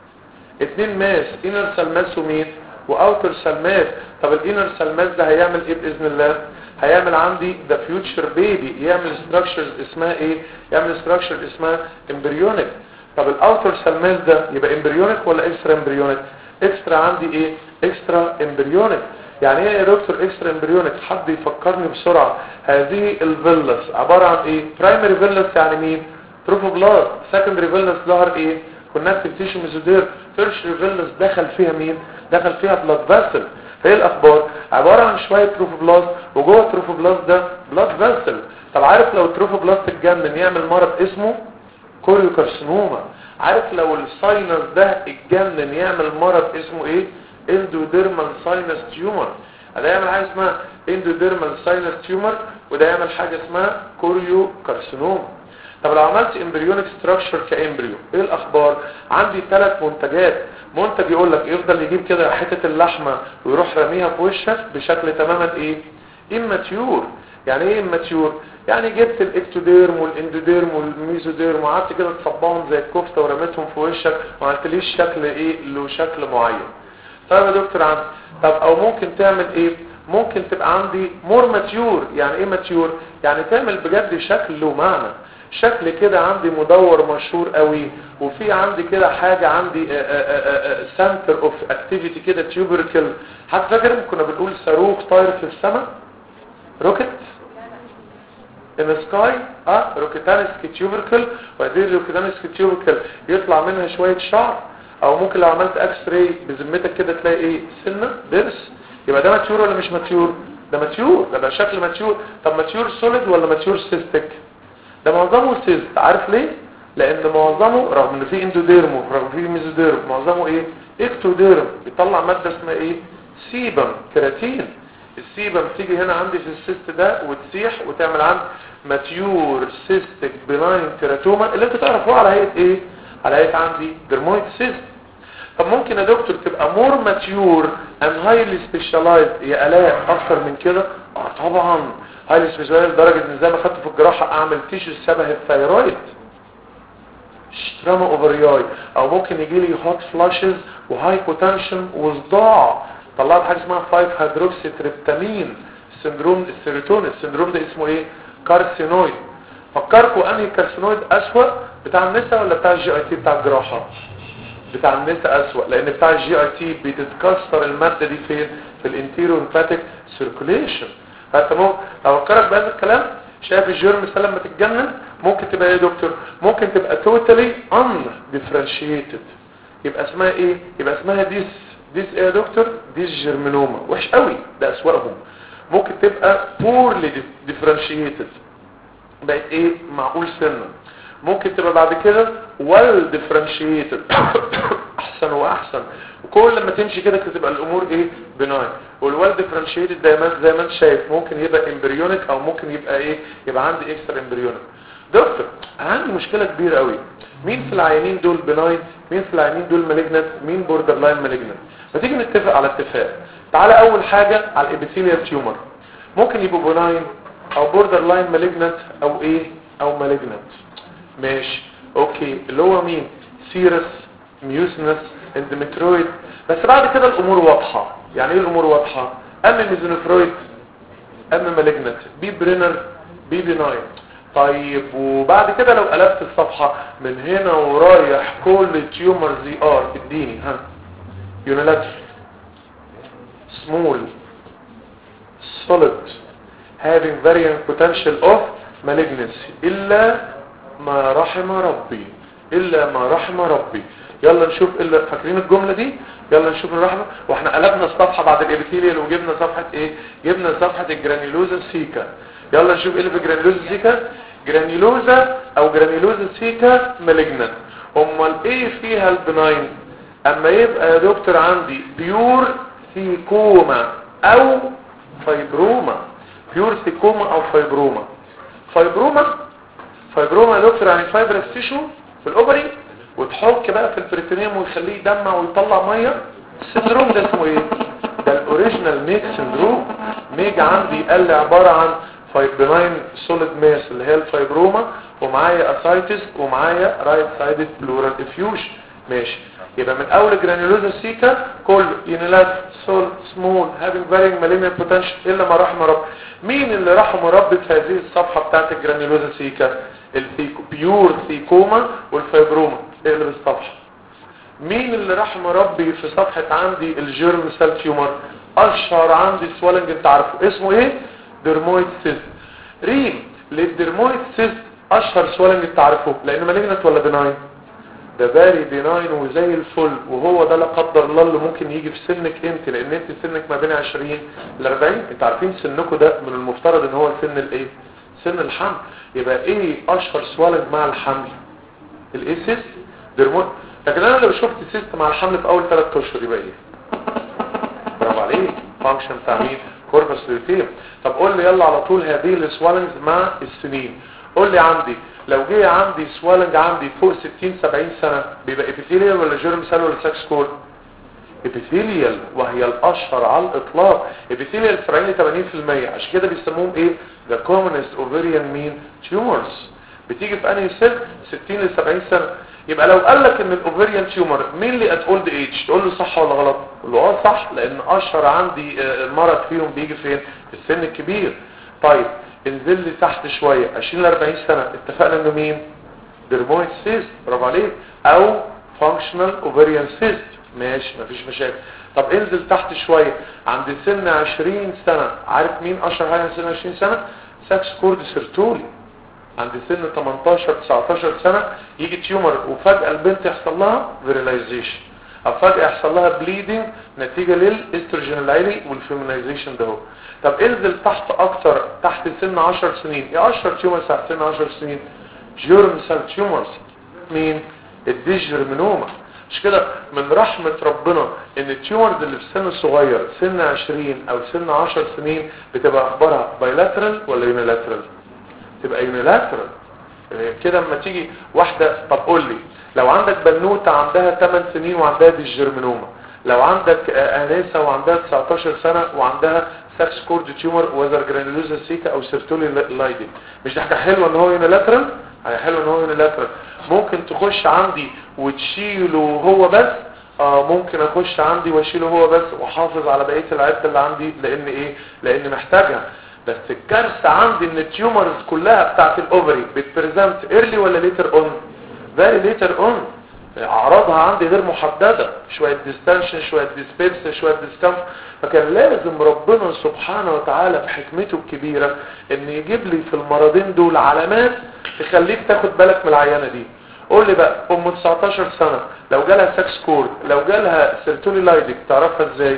اتنين ماس، انر سيل ماس ومين؟ واوتر سيل ماس. طب الانر سيل ماس ده هيعمل ايه باذن الله؟ هيعمل عندي ذا فيوتشر بيبي. يعمل ستراكشرز اسمها ايه؟ يعمل ستراكشر اسمها امبريونيك. طب الاوتر سيل ماس ده يبقى امبريونيك ولا اكسترا امبريونيك؟ اكسترا عندي ايه؟ اكسترا امبريونيك. يعني ايه يا دكتور اكسترا امبريونيك؟ حد يفكرني بسرعه. هذه الفيلس عباره عن ايه؟ برايمري فيلس يعني مين؟ تروفوبلاست. سكندري فيلس ظهر ايه؟ كونكتيف تيشو ميزودير. تيرشري فيلس دخل فيها مين؟ دخل فيها بلاد فاسل. فايه الاخبار؟ عباره عن شويه تروفوبلاست، وجوه التروفوبلاست ده بلاد فاسل. طب عارف لو التروفوبلاست اتجنن يعمل مرض اسمه كوريوكارسينوما. عارف لو الساينس ده اتجنن يعمل مرض اسمه ايه؟ اندوديرمال ساينس تيومر. ده يعمل حاجه اسمها اندوديرمال ساينس تيومر، وده يعمل حاجه اسمها كوريوكارسينوما. طب لو عملت امبريونيك ستراكشر كامبريو ايه الاخبار؟ عندي ثلاث منتجات. منتج يقول لك يفضل يجيب كده حته اللحمه ويروح راميها في وشك بشكل تماما ايه؟ اماتيور. يعني ايه اماتيور؟ يعني جبت الاكتوديرم والاندوديرم والميزوديرم وقعدت كده تصبهم زي الكفته ورميتهم في وشك وما عملتليش شكل ايه؟ له شكل معين. طيب يا دكتور عندي، طب او ممكن تعمل ايه؟ ممكن تبقى عندي مور ماتيور. يعني ايه ماتيور؟ يعني تعمل بجد شكل له معنى. شكل كده عندي مدور مشهور قوي، وفي عندي كده حاجة عندي سنتر اوف اكتيفيتي كده تيوبركل. حد فاكر كنا بنقول صاروخ طاير في السماء؟ روكت ان سكاي. اه روكيتانسكي تيوبركل. وهذه الروكيتانسكي تيوبركل يطلع منها شوية شعر، او ممكن لو عملت اكس راي بذمتك كده تلاقي ايه؟ سنة ضرس. يبقى ده ماتيور ولا مش ماتيور؟ ده ماتيور. ده بقى شكل ماتيور. طب ماتيور سوليد ولا ماتيور سيستيك؟ ده معظمه سيست. عارف ليه؟ لان معظمه رغم ان في اندوديرمو رغم في ميزوديرم معظمه ايه؟ اكتوديرم. بيطلع ماده اسمها ايه؟ سيبم كيراتين. السيبم تيجي هنا عندي في السيست ده وتسيح وتعمل عندي ماتيور سيستيك بلاين كيراتوما اللي انت تعرفوه على هيئه ايه؟ على هيئه عندي درمويد سيست. طب ممكن يا دكتور تبقى مور ماتيور اند هايلي سبيشالايزد يا الاء اكتر من كده؟ اه طبعا هايلي سبيشالايزد لدرجه ان زي ما خدت في الجراحه اعمل تيشو شبه الثايرويد شتراما اوفرياي، او ممكن يجي لي هوت فلاشز وهايبوتنشن وصداع. طلعت حاجه اسمها خمسة هيدروكسي تريبتامين سندروم السيروتونين. السندروم ده اسمه ايه؟ كارسينويد. فكركم انهي كارسينويد اسوأ؟ بتاع النساء ولا بتاع الجي اي تي بتاع الجراحه؟ بتاع النساء اسوأ، لان بتاع الجي اي تي بتتكسر الماده دي فين؟ في الانتيرو ليمفاتيك سيركوليشن. فانت ممكن افكرك بهذا الكلام. شايف الجيرم سيل لما تتجنن ممكن تبقى ايه يا دكتور؟ ممكن تبقى توتالي ان ديفرنشيتد. يبقى اسمها ايه؟ يبقى اسمها ديس ديس ايه يا دكتور؟ ديس جيرمينوما. وحش قوي، ده اسوأهم. ممكن تبقى بورلي ديفرنشيتد بقت ايه؟ معقول سنه. ممكن تبقى بعد كده well differentiated احسن واحسن، وكل ما تمشي كده تبقى الامور ايه بناين. والوال ديفرنشيتد دايما زي ما انت شايف، ممكن يبقى امبريونيك او ممكن يبقى ايه يبقى عندي اكسترا امبريونيك. دكتور عندي مشكله كبيره قوي، مين في العيانين دول بناين، مين في العيانين دول مالجنت، مين بوردر لاين مالجنت؟ ما تيجي نتفق على اتفاق. تعالى اول حاجه على الابيثيليال تيومر، ممكن يبقوا بناين او بوردر لاين مالجنت او ايه او مالجنت. ماشي اوكي، اللي هو مين؟ سيرس، ميوسنس، اندوميترويد. بس بعد كده الامور واضحه. يعني ايه الامور واضحه؟ ام ميزونيفرويد، ام مالجنت، بي برينر، بي بناين. طيب وبعد كده لو قلبت الصفحه من هنا ورايح كل تيومر زي ار اديني ها يونيلاترال small solid having varying potential of malignancy إلا ما رحم ربي، إلا ما رحم ربي. يلا نشوف إلا فاكرين الجملة دي؟ يلا نشوف الرحمة. واحنا قلبنا الصفحة بعد الابيثيليال وجبنا صفحة ايه؟ جبنا صفحة الجرانيلوزا سيكا. يلا نشوف ايه اللي في جرانيلوزا سيكا. جرانيلوزا او جرانيلوزا سيكا مالجنان. امال ايه فيها البناين؟ اما يبقى يا دكتور عندي بيور سيكوما او فايبروما. بيور سيكوما او فايبروما. فايبروما فايبروما يا دكتور يعني فايبرس تيشو في الاوبري وتحك بقى في البريتونيوم ويخليه يدمع ويطلع ميه. السندروم ده اسمه ايه؟ ده الاوريجينال ميج سندروم. ميج عندي قال لي عباره عن فايبرين سوليد ماس اللي هي الفايبروما، ومعايا اسايتس، ومعايا رايت سايدد بلورال افيوجن. ماشي، يبقى من اول جرانيولوزا سيكا كل يونيلات سول سمول هافينج فارينج مالينيال بوتنشال الا ما رحم رب. مين اللي رحم رب في هذه الصفحه بتاعت الجرانيولوزا سيكا؟ البيور ثيكوما والفايبروما. اقلب الصفحه. مين اللي رحم ربي في صفحه عندي الجيرم سيل تيومر؟ اشهر عندي سوالنج انت عارفه اسمه ايه؟ ديرمويد سيست. ريم للديرمويد سيست اشهر سوالنج انت عارفه لان مالجنت ولا بناين؟ ده باري بناين وزي الفل، وهو ده لا قدر الله اللي ممكن يجي في سنك انت، لان انت سنك ما بين عشرين ل أربعين. انت عارفين سنكم ده من المفترض ان هو سن الايه؟ سن الحمل. يبقى ايه اشهر سوالنج مع الحمل؟ الايه سيست ديرمويد. لكن انا لو شفت سيست مع الحمل في اول ثلاث اشهر يبقى ايه؟ برافو عليك، فانكشن بتاع مين؟ كوربس لوتيم. طب قول لي يلا على طول هذه السوالنجز مع السنين. قول لي عندي لو جه عندي سوالنج عندي فوق ستين سبعين سنه بيبقى ابيثيليال ولا جيرم سيل ولا ساكس كور؟ ابيثيليال، وهي الاشهر على الاطلاق. ابيثيليال سبعين ل ثمانين بالمية. عشان كده بيسموهم ايه؟ ذا كومنست اوفريان مين تيومرز. بتيجي في انهي سن؟ ستين ل سبعين سنه. يبقى لو قال لك ان الاوفريان تيومر مين اللي ات اولد ايج تقول له صح ولا غلط؟ تقول له اه صح، لان اشهر عندي مرض فيهم بيجي فين؟ في السن الكبير. طيب انزل لي تحت شويه عشرين ل أربعين سنه، اتفقنا انه مين؟ ديرمويد سيست. برافو عليك. او فانكشنال اوفريان سيست. ماشي مفيش مشاكل. طب انزل تحت شويه عند سن عشرين سنه، عارف مين اشهر حاجه سن عشرين سنه؟ ساكس كورد سيرتولي. عند سن تمنتاشر تسعتاشر سنه يجي تيومر وفجاه البنت يحصل لها فيريلايزيشن، او فجاه يحصل لها بليدنج نتيجه للاستروجين العالي والفيمينايزيشن ده. طب انزل تحت اكتر تحت سن عشر سنين، يا اشهر تيومر تحت سن عشر سنين؟ جيرم سيل تيومرز. مين؟ الديجرمينوما. مش كده من رحمة ربنا ان التيومرز اللي في سن صغير سن عشرين او سن عشر سنين بتبقى اخبارها بايلاترال ولا يونيلاترال؟ تبقى يونيلاترال. كده اما تيجي واحدة، طب قول لي لو عندك بنوتة عندها ثمان سنين وعندها ديجرمينوما، لو عندك انسة وعندها تسعتاشر سنة وعندها ساكس كورد تيومر وذر جرانيولوزا سيكا او سيرتولي لايدي، مش ده حاجه حلوه ان هو يونيلاترال؟ حاجه حلوه ان هو يونيلاترال. ممكن تخش عندي وتشيله هو بس؟ اه ممكن اخش عندي واشيله هو بس واحافظ على بقيه العده اللي عندي، لان ايه؟ لان محتاجها. بس الكارثه عندي ان التيومرز كلها بتاعت الاوفري بتبريزنت ايرلي ولا ليتر اون؟ فيري ليتر اون. اعراضها عندي غير محدده، شويه ديستنشن، شويه ديسبيبس، شويه ديسكمف. فكان لازم ربنا سبحانه وتعالى بحكمته الكبيره ان يجيب لي في المرضين دول علامات تخليك تاخد بالك من العيانه دي. قول لي بقى ام تسعتاشر سنه لو جالها ساكس كورد، لو جالها سيرتولي لايدك تعرفها ازاي؟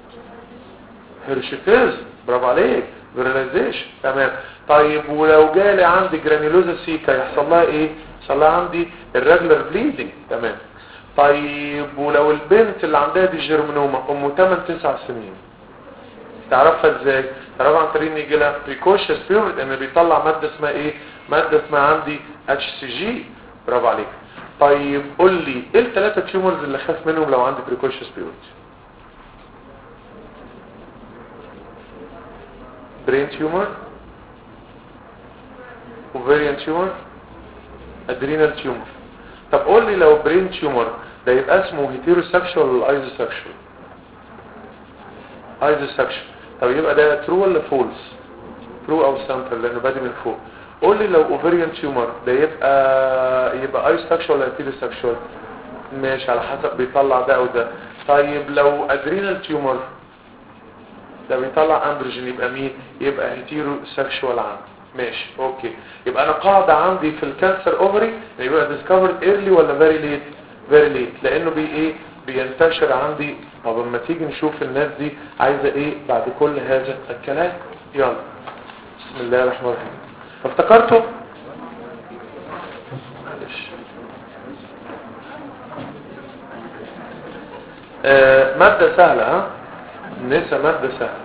هيرشيتيز. برافو عليك، فيريلايزيشن. تمام. طيب ولو جالي عندي جرانيولوزا سيكا يحصل لها ايه؟ يحصل لها عندي الريجولار بليدنج. تمام. طيب ولو البنت اللي عندها دي جيرمنوما ام تمن تسع سنين تعرفها ازاي؟ تعرفها عن طريق ان يجي لها بريكوشس بيورد ان بيطلع ماده اسمها ايه؟ ماده اسمها عندي اتش سي جي. برافو عليك. طيب قول لي ايه الثلاثه تيومرز اللي خاف منهم لو عندي بريكوشس بيورد؟ برين تيومر، اوفيريان تيومر، ادرينال تيومر. طب قول لي لو برين تيومر ده يبقى اسمه هيتيروسكشوال ولا ايزوسكشوال؟ ايزوسكشوال. طب يبقى ده ترو ولا فولس؟ ترو او سامبل لانه بادي من فوق. قول لي لو اوفيريان تيومر ده يبقى يبقى ايزوسكشوال ولا هيتيروسكشوال؟ ماشي على حسب بيطلع ده او ده. طيب لو ادرينال تيومر ده بيطلع اندروجين يبقى مين؟ يبقى هيتيروسكشوال عندي. ماشي اوكي. يبقى انا قاعده عندي في الكانسر اوفري يبقى ديسكفرد ايرلي ولا فيري ليت؟ فيري ليت لانه بي ايه بينتشر عندي. طب اما تيجي نشوف الناس دي عايزه ايه بعد كل هذا الكلام. يلا بسم الله الرحمن الرحيم. افتكرتوا؟ معلش آه ماده سهله. ها نسا ماده سهله.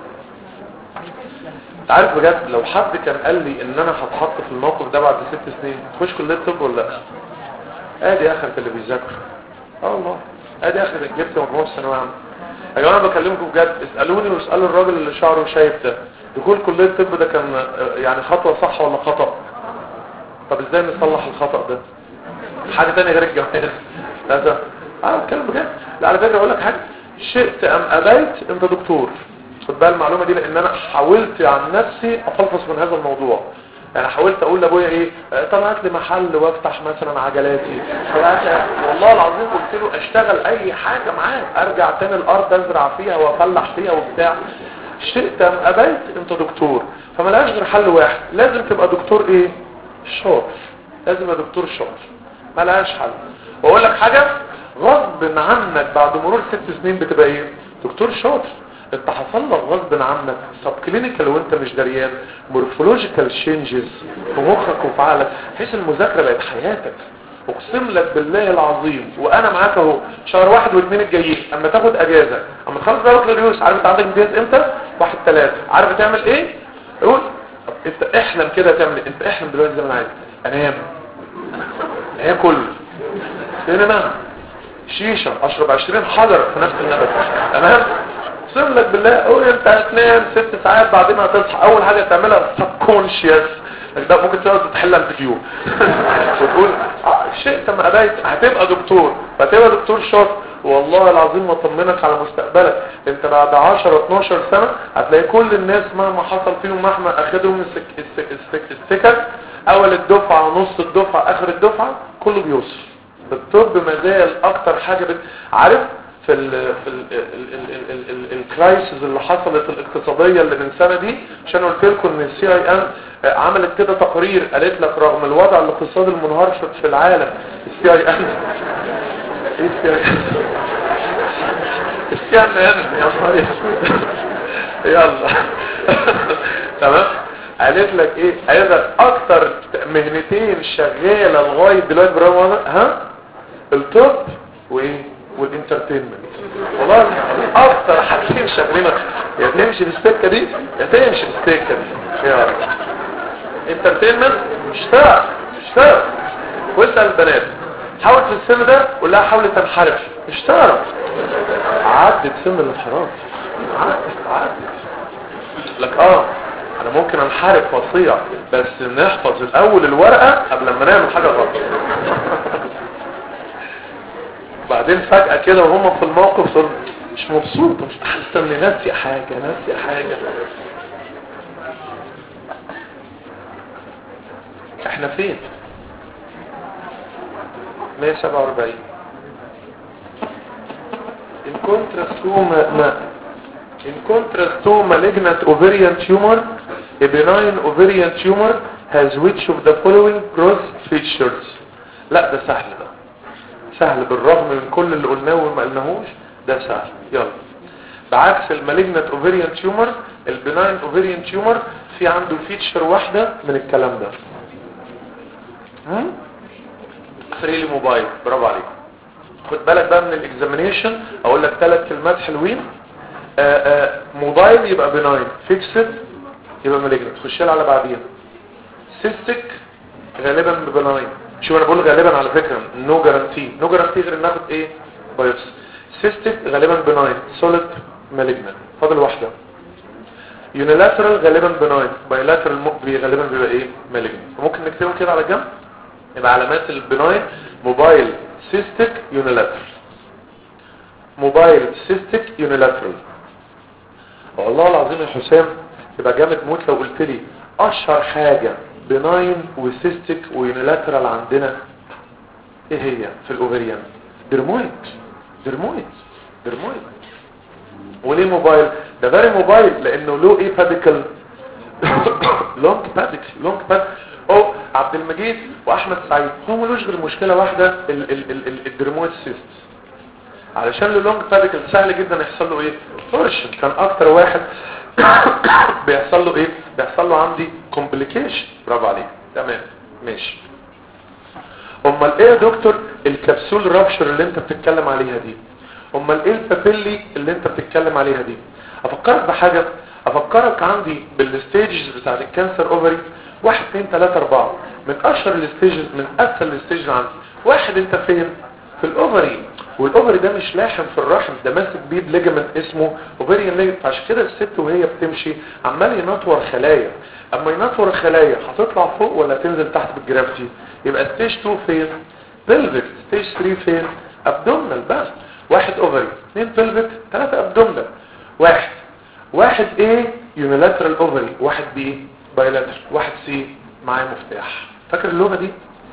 عارف بجد لو حد كان قال لي ان انا هتحط في الموقف ده بعد ست سنين تخش كليه طب ولا لا؟ ادي اخرة اللي بيذاكر. اه والله ادي اخرة جبت مجموع الثانويه عامه. يا جماعه انا بكلمكم بجد. اسالوني واسالوا الراجل اللي شعره شايب ده دخول كليه الطب ده كان يعني خطوه صح ولا خطا؟ طب ازاي نصلح الخطا ده؟ حاجه ثانيه غير الجواز. هذا انا بتكلم بجد. لا على فكره اقول لك حاجه، شئت ام ابيت انت دكتور. خد بقى المعلومه دي لان انا حاولت عن نفسي افلفص من هذا الموضوع. يعني حاولت اقول لابويا ايه طلعت لي محل وافتح مثلا عجلاتي. طلعت والله العظيم قلت له اشتغل اي حاجه معاك ارجع تاني الارض ازرع فيها وافلح فيها وبتاع. شئت ام ابيت انت دكتور. فملهاش غير حل واحد، لازم تبقى دكتور ايه؟ شاطر. لازم يبقى دكتور شاطر ملهاش حل. واقول لك حاجه غصب عنك بعد مرور ست سنين بتبقى ايه؟ دكتور شاطر. انت حصل لك غصب عنك سب كلينيكال وانت مش دريان مورفولوجيكال تشينجز في مخك وفي عقلك بحيث المذاكره بقت حياتك. اقسم لك بالله العظيم وانا معاك اهو شهر واحد واثنين الجايين اما تاخد اجازه اما تخلص دورة الريوس. عارف انت عندك امتياز امتى؟ واحد ثلاثة. عارف تعمل ايه؟ قول انت احلم كده تعمل ايه؟ انت احلم دلوقتي زي ما انا عايز انام اكل سينما شيشه اشرب عشرين حجر في نفس النفس. تمام؟ اقسم لك بالله قول انت هتنام ست ساعات بعدين هتصحى اول حاجه تعملها سبكونشيس ده ممكن تقعد تحل الفيديو وتقول اه شئت ام ابيت هتبقى دكتور. فتبقى دكتور شاطر والله العظيم واطمنك على مستقبلك. انت بعد عشرة اتناشر سنه هتلاقي كل الناس مهما حصل فيهم مهما اخدهم السك... السك... السك... السكك اول الدفعه نص الدفعه اخر الدفعه كله بيوصل. الطب مازال اكتر حاجه بت... عارف في ال في الكرايسز اللي حصلت الاقتصاديه اللي من سنه دي عشان قلت لكم ان السي اي ان عملت كده تقرير قالت لك رغم الوضع الاقتصادي المنهار في العالم السي اي ان ايه السي اي ان السي اي ان يا نهار يلا تمام. قالت لك ايه؟ قالت لك اكتر مهنتين شغاله لغايه دلوقتي برافو ها الطب وايه والانترتينمنت. والله اكتر حاجتين شغالين يا تمشي في السكه دي يا تمشي في السكه دي. يا انترتينمنت اشتغل اشتغل. واسال البنات حاول في السن ده قول لها حاول تنحرف اشتغل. عدت سن الانحراف عدت عدت لك اه انا ممكن انحرف وصيع بس نحفظ الاول الورقه قبل ما نعمل حاجه غلط. بعدين فجأة كده وهم في الموقف صار مش مبسوط مش حاسه ان ناسي حاجه ناسي حاجه. احنا فين؟ مية وسبعة وأربعين. in contrast to ما in contrast to malignant ovarian tumor a benign ovarian tumor has which of the following gross features. لا ده سهل ده سهل بالرغم من كل اللي قلناه وما قلناهوش ده سهل. يلا بعكس المالجنت اوفيريان تيومر البناين اوفيريان تيومر في عنده فيتشر واحده من الكلام ده. هم فريلي موبايل برافو عليكم. خد بالك بقى من الاكزامينيشن، اقول لك ثلاث كلمات حلوين. موبايل يبقى بناين، فيكسد يبقى مالجنت. خش لها على بعديها. سيستيك غالبا ببناين. شو انا بقول غالبا على فكره، نو جارانتي، نو جارانتي غير ان ناخد ايه بايوبسي. سيستيك غالبا بناين، سوليد مالجنت. فاضل واحده. يونيلاترال غالبا بناين، بايلاترال غالبا بيبقى ايه مالجنت. ممكن نكتبهم كده على جنب، يبقى علامات البناين موبايل سيستيك يونيلاترال، موبايل سيستيك يونيلاترال. والله العظيم يا حسام يبقى جامد موت لو قلت لي اشهر حاجه بناين وسيستيك ويونيلاترال عندنا ايه هي في الاوفريان؟ درمويد، درمويد، درمويد. وليه موبايل؟ ده فيري موبايل لانه له ايه باديكل، لونج باديكل، لونج باديكل. او عبد المجيد واحمد سعيد هو ملوش غير مشكله واحده، الدرمويد سيست. علشان له لونج باديكل سهل جدا يحصل له ايه تورشن. كان اكتر واحد بيحصل له ايه، بيحصل له عندي كومبليكيشن. برافو عليك، تمام ماشي. امال ايه يا دكتور الكبسول رابشر اللي انت بتتكلم عليها دي؟ امال ايه البابيلي اللي انت بتتكلم عليها دي؟ افكرك بحاجه، افكرك عندي بالستيجز بتاعت الكانسر اوفري. واحد اثنين ثلاثة اربعة. من اشهر الستيجز، من اسهل الستيجز عندي. واحد انت فين؟ في الاوفري. والاوفري ده مش لاحم في الرحم، ده ماسك بيه بليجمنت اسمه اوفريان ليجمنت. عشان كده الست وهي بتمشي عمال ينطور خلايا. اما ينطور الخلايا هتطلع فوق ولا تنزل تحت بالجرافيتي؟ يبقى ستيج اتنين فين؟ بلفيك. ستيج تلاتة فين؟ ابدومنال. بس واحد اوفري، اثنين بلفيك، ثلاثة ابدومنال. واحد واحد ايه يونيلاترال اوفري، واحد بي بايلاترال، واحد سي معايا مفتاح. فاكر اللغه دي؟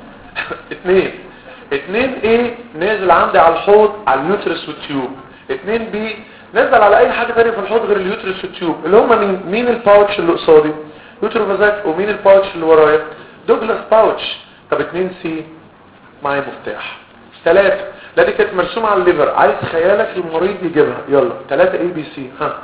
اثنين اتنين ايه نازل عندي على الحوض على اليوترس والتيوب. اتنين بي نازل على اي حاجه ثانيه في الحوض غير اليوترس والتيوب. اللي هم مين؟ مين الباوتش اللي قصادي؟ يوتروفازاك. ومين الباوتش اللي ورايا؟ دوجلاس باوتش. طب اتنين سي معايا مفتاح. ثلاثة لا دي كانت مرسومه على الليفر، عايز خيالك المريض يجيبها. يلا ثلاثة اي بي سي. ها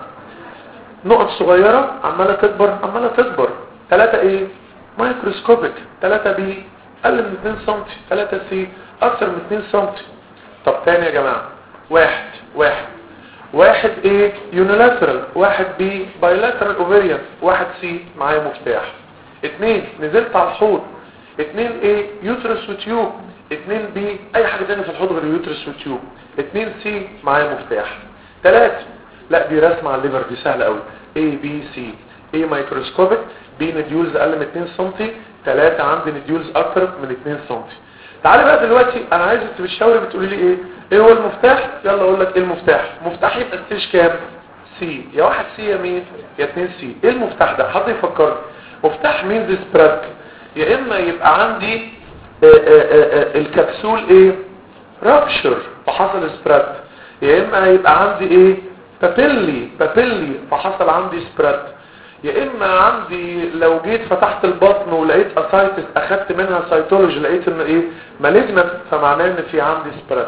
نقط صغيره عماله تكبر عماله تكبر. ثلاثة ايه مايكروسكوبيك. ثلاثة بي اقل من اتنين سم. ثلاثة سي اكثر من اتنين سم. طب تاني يا جماعه، واحد واحد واحد ايه يونيلاترال، واحد بي بايلاترال اوفريان، واحد سي معايا مفتاح. اتنين نزلت على الحوض. اتنين ايه يوترس وتيوب. اتنين بي اي حاجه تانية في الحوض غير اليوترس وتيوب. اتنين سي معايا مفتاح. ثلاثة لا دي رسمه على الليفر دي سهله قوي. اي بي سي. ايه مايكروسكوبيك، بي نديولز اقل من اتنين سم، ثلاثة عندي نديولز اكتر من اتنين سم. تعالي بقى دلوقتي انا عايزك تبشاوري بتقولي لي ايه ايه هو المفتاح. يلا اقول لك ايه المفتاح. مفتاح يبقى ستيج كام؟ سي. يا واحد سي يا مين؟ يا اتنين سي. ايه المفتاح ده؟ حد يفكرني. مفتاح مين ذا سبريد. يا اما يبقى عندي آآ آآ الكبسول ايه رابشر فحصل سبريد، يا اما يبقى عندي ايه بابيلي بابيلي فحصل عندي سبريد، يا اما عندي لو جيت فتحت البطن ولقيت اسايتس اخدت منها سيتولوجي لقيت ان ايه مالجنت فمعناه ان في عندي سبريد.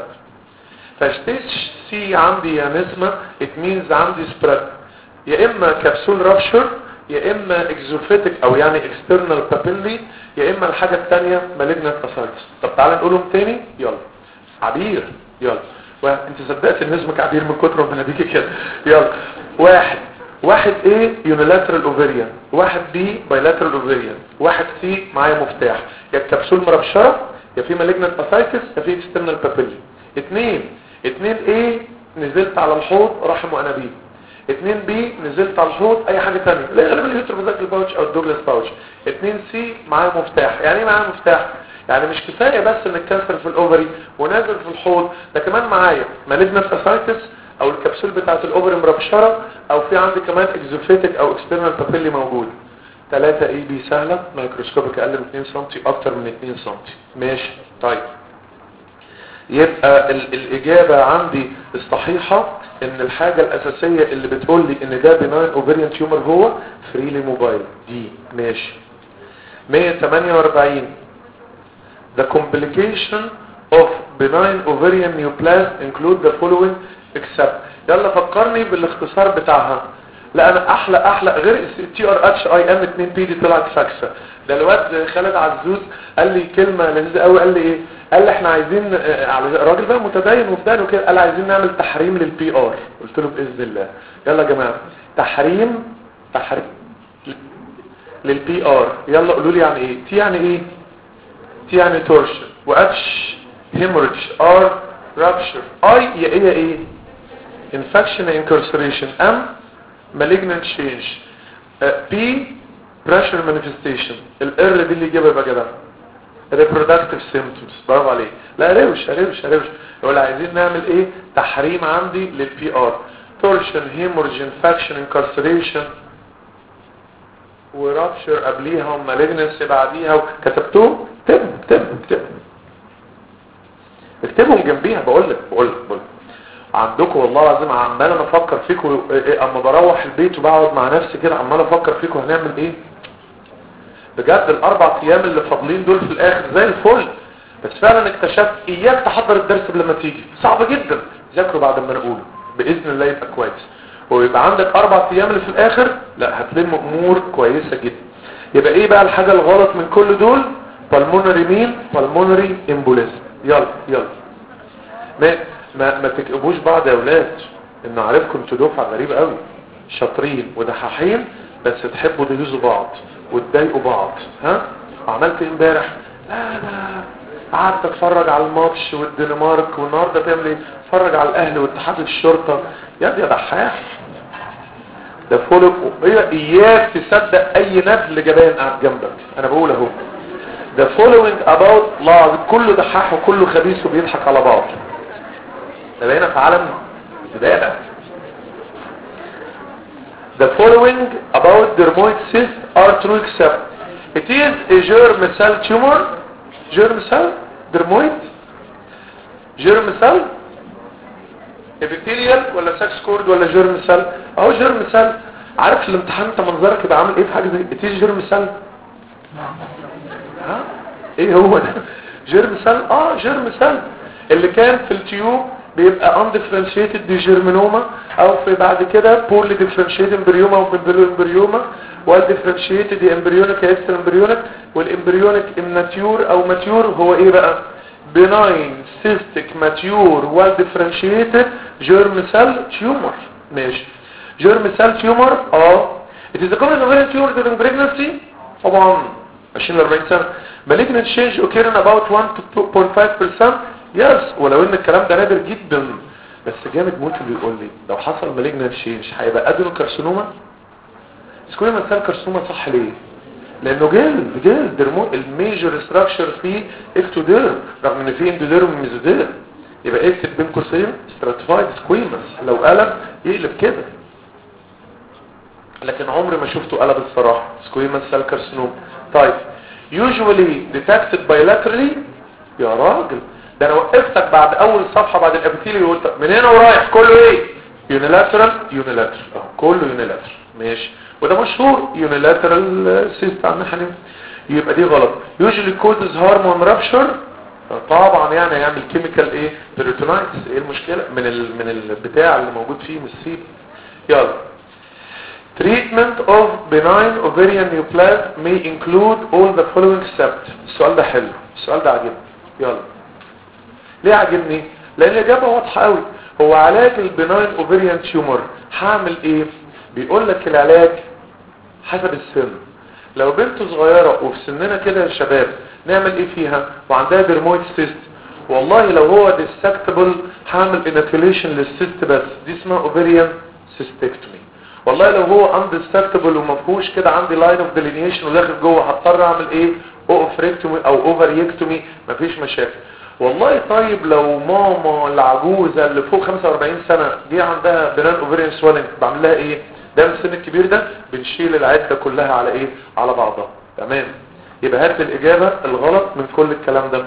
فستيج سي عندي يا نسمة ات مينز عندي سبريد، يا اما كبسول رابشر يا اما اكزوفيتك او يعني اكسترنال بابيلي يا اما الحاجة الثانية مالجنت اسايتس. طب تعالى نقولهم تاني. يلا عبير يلا. وانت صدقت ان اسمك عبير من كتر ما بناديكي كده. يلا واحد واحد ايه يونيلاترال اوفريان، واحد بي بايلاترال اوفريان، واحد سي معايا مفتاح. يا الكبسول مربشره يا في مالجنت اسايتس يا في اكسترنال بابيلي. اتنين اتنين ايه نزلت على الحوض رحم وانابيب. اتنين بي نزلت على الحوض اي حاجه ثانيه لا غالبا اليوتروفازاكل باوتش او الدوجلاس باوتش. اتنين سي معايا مفتاح. يعني ايه معايا مفتاح؟ يعني مش كفايه بس ان الكانسر في الاوفري ونازل في الحوض، ده كمان معايا مالجنت اسايتس او الكبسول بتاعت الاوفري مربشره او في عندي كمان اكزوفيتك او اكسترنال بابيلي موجود. ثلاثة اي بي سهله، مايكروسكوبيك اقل من اتنين سم اكتر من اتنين سم. ماشي طيب يبقى ال الاجابه عندي الصحيحه ان الحاجه الاساسيه اللي بتقول لي ان ده بناين اوفريان تيومر هو فريلي موبايل دي. ماشي مية وتمانية واربعين The complication of benign ovarian neoplasm include the following except. يلا فكرني بالاختصار بتاعها. لا انا احلى احلى غير تي ار اتش اي ام اتنين بي دي طلعت فاكسه. ده الواد خالد عزوز قال لي كلمه لذيذه قوي، قال لي ايه؟ قال لي احنا عايزين الراجل بقى متدين وفدان وكده، قال عايزين نعمل تحريم للبي ار. قلت له باذن الله. يلا يا جماعه تحريم تحريم للبي ار. يلا قولوا لي يعني ايه تي؟ يعني ايه تي؟ يعني تورشن، واتش هيموريدج، ار رابشر، اي يا ايه يا ايه infection incarceration، ام malignant change، بي pressure manifestation، الار دي اللي يجيبها يبقى كده reproductive symptoms. برافو عليك. لا روش روش روش. ولا عايزين نعمل ايه؟ تحريم عندي للبي ار، torsion hemorrhage infection incarceration ورابشر قبليها ومالجنسي بعديها. كتبتوه؟ اكتبهم اكتبهم اكتبهم اكتبهم جنبيها. بقول لك بقول لك بقول لك عندكم والله العظيم عمال انا افكر فيكم إيه اما بروح البيت وبقعد مع نفسي كده عمال افكر فيكم هنعمل ايه بجد. الاربع ايام اللي فاضلين دول في الاخر زي الفل، بس فعلا اكتشفت اياك تحضر الدرس قبل ما تيجي، صعب جدا. ذاكره بعد ما نقوله باذن الله يبقى كويس، ويبقى عندك اربع ايام اللي في الاخر لا هتلم امور كويسه جدا. يبقى ايه بقى الحاجه الغلط من كل دول؟ pulmonary مين؟ pulmonary embolism. يلا يلا ما ما, ما تكئبوش بعض يا اولاد، ان عارفكم انتوا دفعه غريبه قوي، شاطرين ودحاحين بس تحبوا تجوزوا بعض وتضايقوا بعض. ها عملت ايه امبارح؟ لا لا قعدت اتفرج على الماتش والدنمارك، والنهارده تعمل ايه؟ اتفرج على الاهلي واتحاد الشرطه. يا دي يا دحاح ده فولو. اياك تصدق اي نبل جبان قاعد جنبك، انا بقول اهو the following about law. كله دحاح وكله خبيث وبيضحك على بعض. ده بقينا في عالم بداية. the following about dermoid cyst are true except it is a germ cell tumor. germ cell dermoid germ cell epithelial ولا sex cord ولا germ cell؟ اهو germ cell. عارف في الامتحان انت منظرك يبقى عامل ايه في حاجه زي it is germ cell؟ ها ايه هو ده؟ جيرم سيل. اه جيرم سيل اللي كان في التيوب بيبقى اندفرنشيتد بجيرمينوما، او في بعد كده بولي ديفرنشيتد امبريوما وبمبريوما، والديفرنشيتد امبريونيك يا اكسترا امبريونيك، والامبريونيك اماتيور او ماتيور هو ايه بقى؟ بناين سيستيك ماتيور والديفرنشيتد جيرم سيل تيومر. ماشي جيرم سيل تيومر. اه it is a common ovarian tumor during pregnancy طبعا عشرين ل أربعين سنة. malignant change occurring about one to two point five percent. yes ولو ان الكلام ده نادر جدا بس جامد موت. اللي يقول لي لو حصل malignant change هيبقى ادينوكارسينوما سكويما سيل كارسينوما. صح ليه؟ لانه جلد جلد درمو الميجر ستراكشر فيه اكتوديرم رغم ان فيه اندوديرم وميزوديرم. يبقى اكتب بين قوسين ستراتيفايد سكويمس. لو قلب يقلب كده، لكن عمري ما شفته قلب الصراحه سكويما سيل كارسينوما. طيب usually detected bilaterally. يا راجل ده انا وقفتك بعد اول صفحه بعد الابيثيلي وقلت من هنا ورايح كله ايه؟ unilateral unilateral. اه كله unilateral. ماشي وده مشهور unilateral cyst عندنا حنين. يبقى دي غلط. usually causes hormone rupture. طبعا يعني هيعمل كيميكال ايه؟ peritonitis. ايه المشكله من ال من البتاع اللي موجود فيه من السيب. يلا treatment of benign ovarian neoplasm may include all the following steps. السؤال ده حلو، السؤال ده عجبني. يلا ليه عجبني؟ لان الاجابه واضحه قوي. هو علاج البناين اوفريان تيومر هعمل ايه؟ بيقول لك العلاج حسب السن. لو بنت صغيره وفي سننا كده يا شباب نعمل ايه فيها وعندها درمويد سيست؟ والله لو هو ديستكتبل هعمل انوكيوليشن للسيست بس، دي اسمها اوفريان سيستكتومي. والله لو هو اندستكتبل وما فيهوش كده عندي لاين اوف ديلينيشن وداخل جوه هضطر اعمل ايه؟ اوفريكتومي او اوفريكتومي. مفيش مشاكل. والله طيب لو ماما العجوزه اللي فوق خمسة وأربعين سنه جه عندها بنان اوفريان سوالنج بعمل لها ايه؟ ده من السن الكبير ده بنشيل العده كلها على ايه؟ على بعضها. تمام. يبقى هات الاجابه الغلط من كل الكلام ده.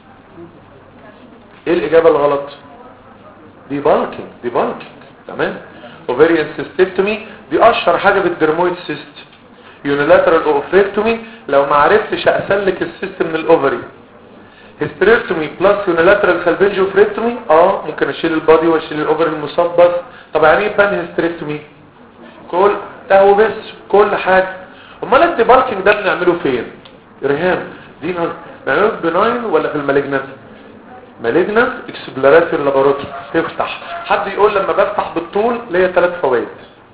ايه الاجابه الغلط؟ دي بالكينج دي بالكينج. تمام. اوفريان سيستكتومي دي اشهر حاجه بالدرمويد سيست. يونيلاترال اوفريكتومي لو ما عرفتش اسلك السيست من الاوفري. هيستريكتومي بلس يونيلاترال سالفنجوفريكتومي اه ممكن اشيل البادي واشيل الاوفري المصاب بس. طب يعني ايه بان هيستريكتومي؟ كل تهو بس كل حاجة. امال الديبالكينج ده بنعمله فين؟ رهام دي بنعمله بناين ولا في المالجنانت؟ مالجنانت اكسبلوراتوري لابوراتوري. تفتح حد يقول لما بفتح بالطول ليا ثلاث فوائد.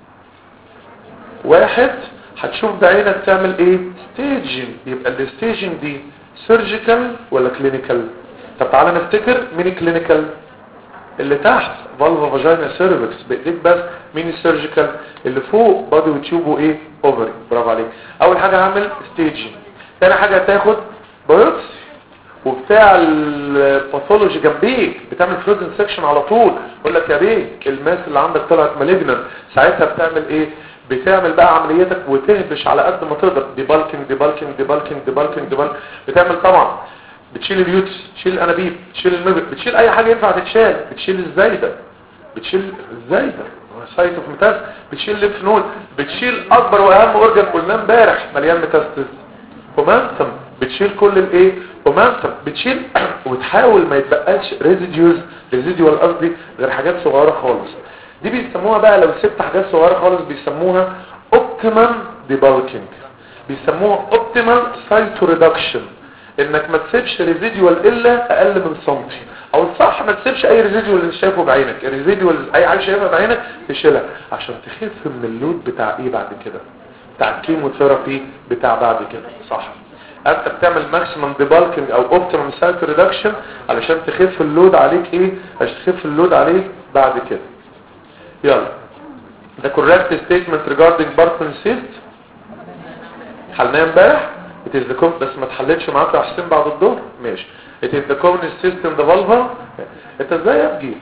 واحد هتشوف بعينك تعمل ايه؟ ستيجنج. يبقى الستيجنج دي سيرجيكال ولا كلينيكال؟ طب تعالى نفتكر مين كلينيكال؟ اللي تحت فالفا فاجينا سيرفكس بايديك بس. مين السيرجيكال؟ اللي فوق بادي وتيوبو ايه؟ اوفري. برافو عليك. اول حاجه هعمل ستيجنج. ثاني حاجه هتاخد بايوبسي وبتاع الباثولوجي جنبيك بتعمل فروزن سيكشن على طول. يقول لك يا بيه الماس اللي عندك طلعت مالجنان. ساعتها بتعمل ايه؟ بتعمل بقى عملياتك وتهبش على قد ما تقدر. ديبالكينج ديبالكينج ديبالكينج ديبالكينج ديبالكينج. بتعمل طبعا بتشيل اليوتس، بتشيل الانابيب، بتشيل المبر، بتشيل اي حاجه ينفع تتشال. بتشيل الزايده، بتشيل الزايده سايت اوف ميتاس، بتشيل ليمف نود، بتشيل اكبر واهم اورجان قلنا امبارح مليان ميتاستاز ومانتم. بتشيل كل الايه ومانتم بتشيل وتحاول ما يتبقاش ريزيديوز ريزيديوال قصدي غير حاجات صغيره خالص. دي بيسموها بقى لو سبت حاجات صغيره خالص بيسموها اوبتيمم ديبالكينج. بيسموها اوبتيمم سايتو ريدكشن. انك ما تسيبش ريزيديوال الا اقل من سنتي. او الصح ما تسيبش اي ريزيديوال اللي شايفه بعينك. الريزيديوال اي حاجه شايفها بعينك تشيلها عشان تخف من اللود بتاع ايه بعد كده؟ بتاع الكيموثيرابي بتاع بعد كده. صح انت بتعمل ماكسيمم ديبالكينج او اوبتيمم سايتو ريدكشن علشان تخف اللود عليك ايه؟ عشان تخف اللود عليك بعد كده. يلا ده correct statement regarding Barton cyst. حلناه امبارح. it is the com بس ما تحلتش معاك يا حسين بعد الظهر. ماشي. it is the common cyst in the vulva. انت ازاي يا جيت؟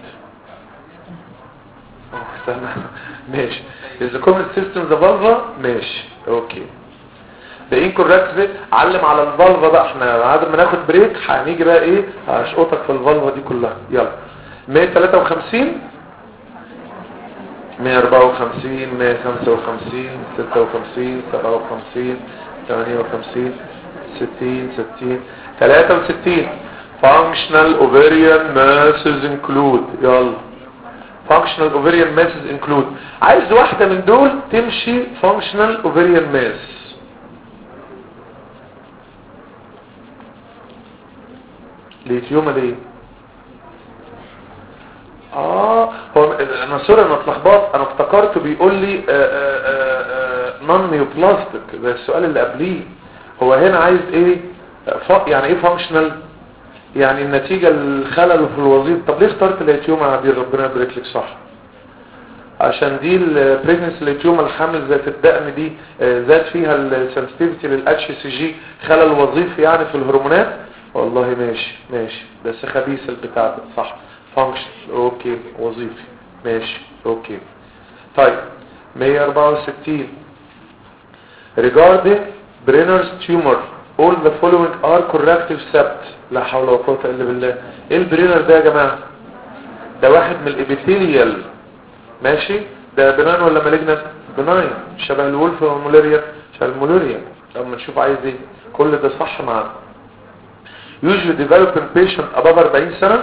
اه استنى. ماشي. it is the common cyst in the vulva. ماشي اوكي. ده incorrect. علم على الفالفا بقى. احنا بعد ما ناخد بريك هنيجي بقى ايه هشقطك في الفالفا دي كلها. يلا مية وتلاتة وخمسين مية واربعة وخمسين مية وخمسة وخمسين ستة وخمسين سبعة وخمسين ثمانية وخمسين ستين ستين ثلاثة وستين. functional ovarian masses include. يلا functional ovarian masses include. عايز واحدة من دول تمشي functional ovarian mass. ليتيوما ليه؟ اه هو انا سوري انا اتلخبطت. انا افتكرته بيقول لي نون نيوبلاستيك ده السؤال اللي قبليه. هو هنا عايز ايه؟ يعني ايه فانكشنال؟ يعني النتيجه الخلل في الوظيفه. طب ليه اخترت الليتيوما يا عبير؟ ربنا يبارك لك. صح عشان دي البريجنس ليتيوما الحمل ذات الدقن دي ذات فيها السنسيتيفيتي للاتش سي جي خلل وظيفي يعني في الهرمونات. والله ماشي ماشي بس خبيث البتاع ده. صح فانكشن اوكي وظيفي ماشي اوكي. طيب مية واربعة وستين regarding Brenner's tumor all the following are corrective sept. لا حول ولا قوه الا بالله. ايه البرينر ده يا جماعه؟ ده واحد من الابيثيليال. ماشي ده بناين ولا مالجنان؟ بناين شبه الولف والمولاريا. شبه المولاريا. لما نشوف عايز ايه كل ده صح معاه. usually developing patient above أربعين سنة.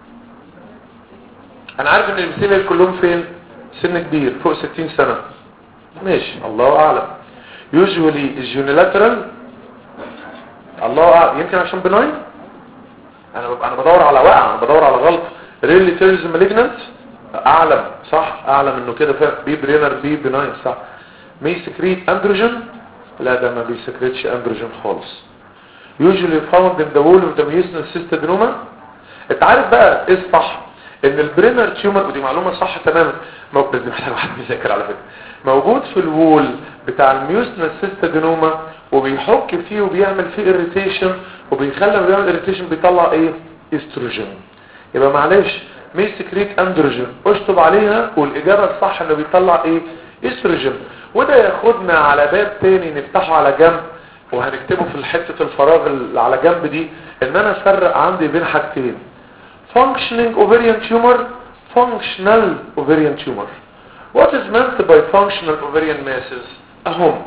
انا عارف ان الابيثيليال كلهم فين؟ سن كبير فوق ستين سنة. ماشي الله اعلم. usually الجونيلاترال الله اعلم. يمكن عشان بناين. انا انا بدور على وقع. انا بدور على غلط. ريلي تيرز مالجنانت اعلم. صح اعلم انه كده فعلا. بي برينر بي بناين. صح. مي سكريت اندروجين. لا ده ما بيسكريتش اندروجين خالص. usually found in the wall of the mucinous cystadenoma. انت عارف بقى ايه الصح؟ ان البرينر تيومر ودي معلومه صح تماما. بس دي محتاج واحد بيذاكر على فكره. موجود في الوول بتاع الميوسنس سيستادينوما وبيحك فيه وبيعمل فيه اريتيشن وبيخلي لما بيعمل اريتيشن بيطلع ايه؟ استروجين. يبقى معلش مي سكريت اندروجين اشطب عليها. والاجابه الصح انه بيطلع ايه؟ استروجين. وده ياخدنا على باب تاني نفتحه على جنب وهنكتبه في حته الفراغ اللي على جنب دي. ان انا افرق عندي بين حاجتين functioning ovarian tumor functional ovarian tumor. What is meant by functional ovarian masses? اهم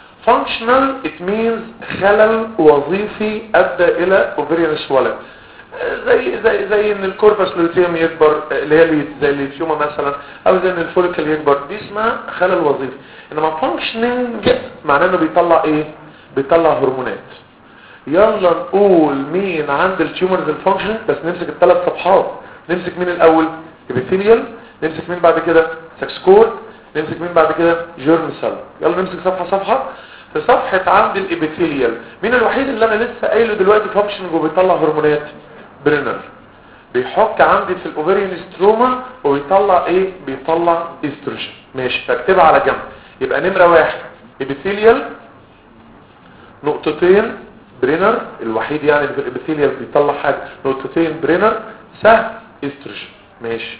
functional it means خلل وظيفي ادى الى ovarian swelling. زي زي زي ان الكوربس لوتيوم يكبر اللي هي زي الليثيوما مثلا، او زي ان الفوليكل يكبر، دي اسمها خلل وظيفي. انما فانكشننج معناه انه بيطلع ايه؟ بيطلع هرمونات. يلا نقول مين عند التيومرز الفانكشن، بس نمسك الثلاث صفحات. نمسك مين الاول؟ ابيثيليال، نمسك مين بعد كده؟ سكسكورد، نمسك مين بعد كده؟ جيرم سيل. يلا نمسك صفحه صفحه. في صفحه عند الابيثيليال مين الوحيد اللي انا لسه قايله دلوقتي فانكشننج وبيطلع هرمونات؟ برينر. بيحك عندي في الاوفريان ستروما وبيطلع ايه؟ بيطلع استروجين. ماشي، فاكتبها على جنب. يبقى نمره واحد ابيثيليال، نقطتين برينر، الوحيد يعني في الابيثيليال بيطلع حاجه، نقطتين برينر، سهل، استروجين. ماشي.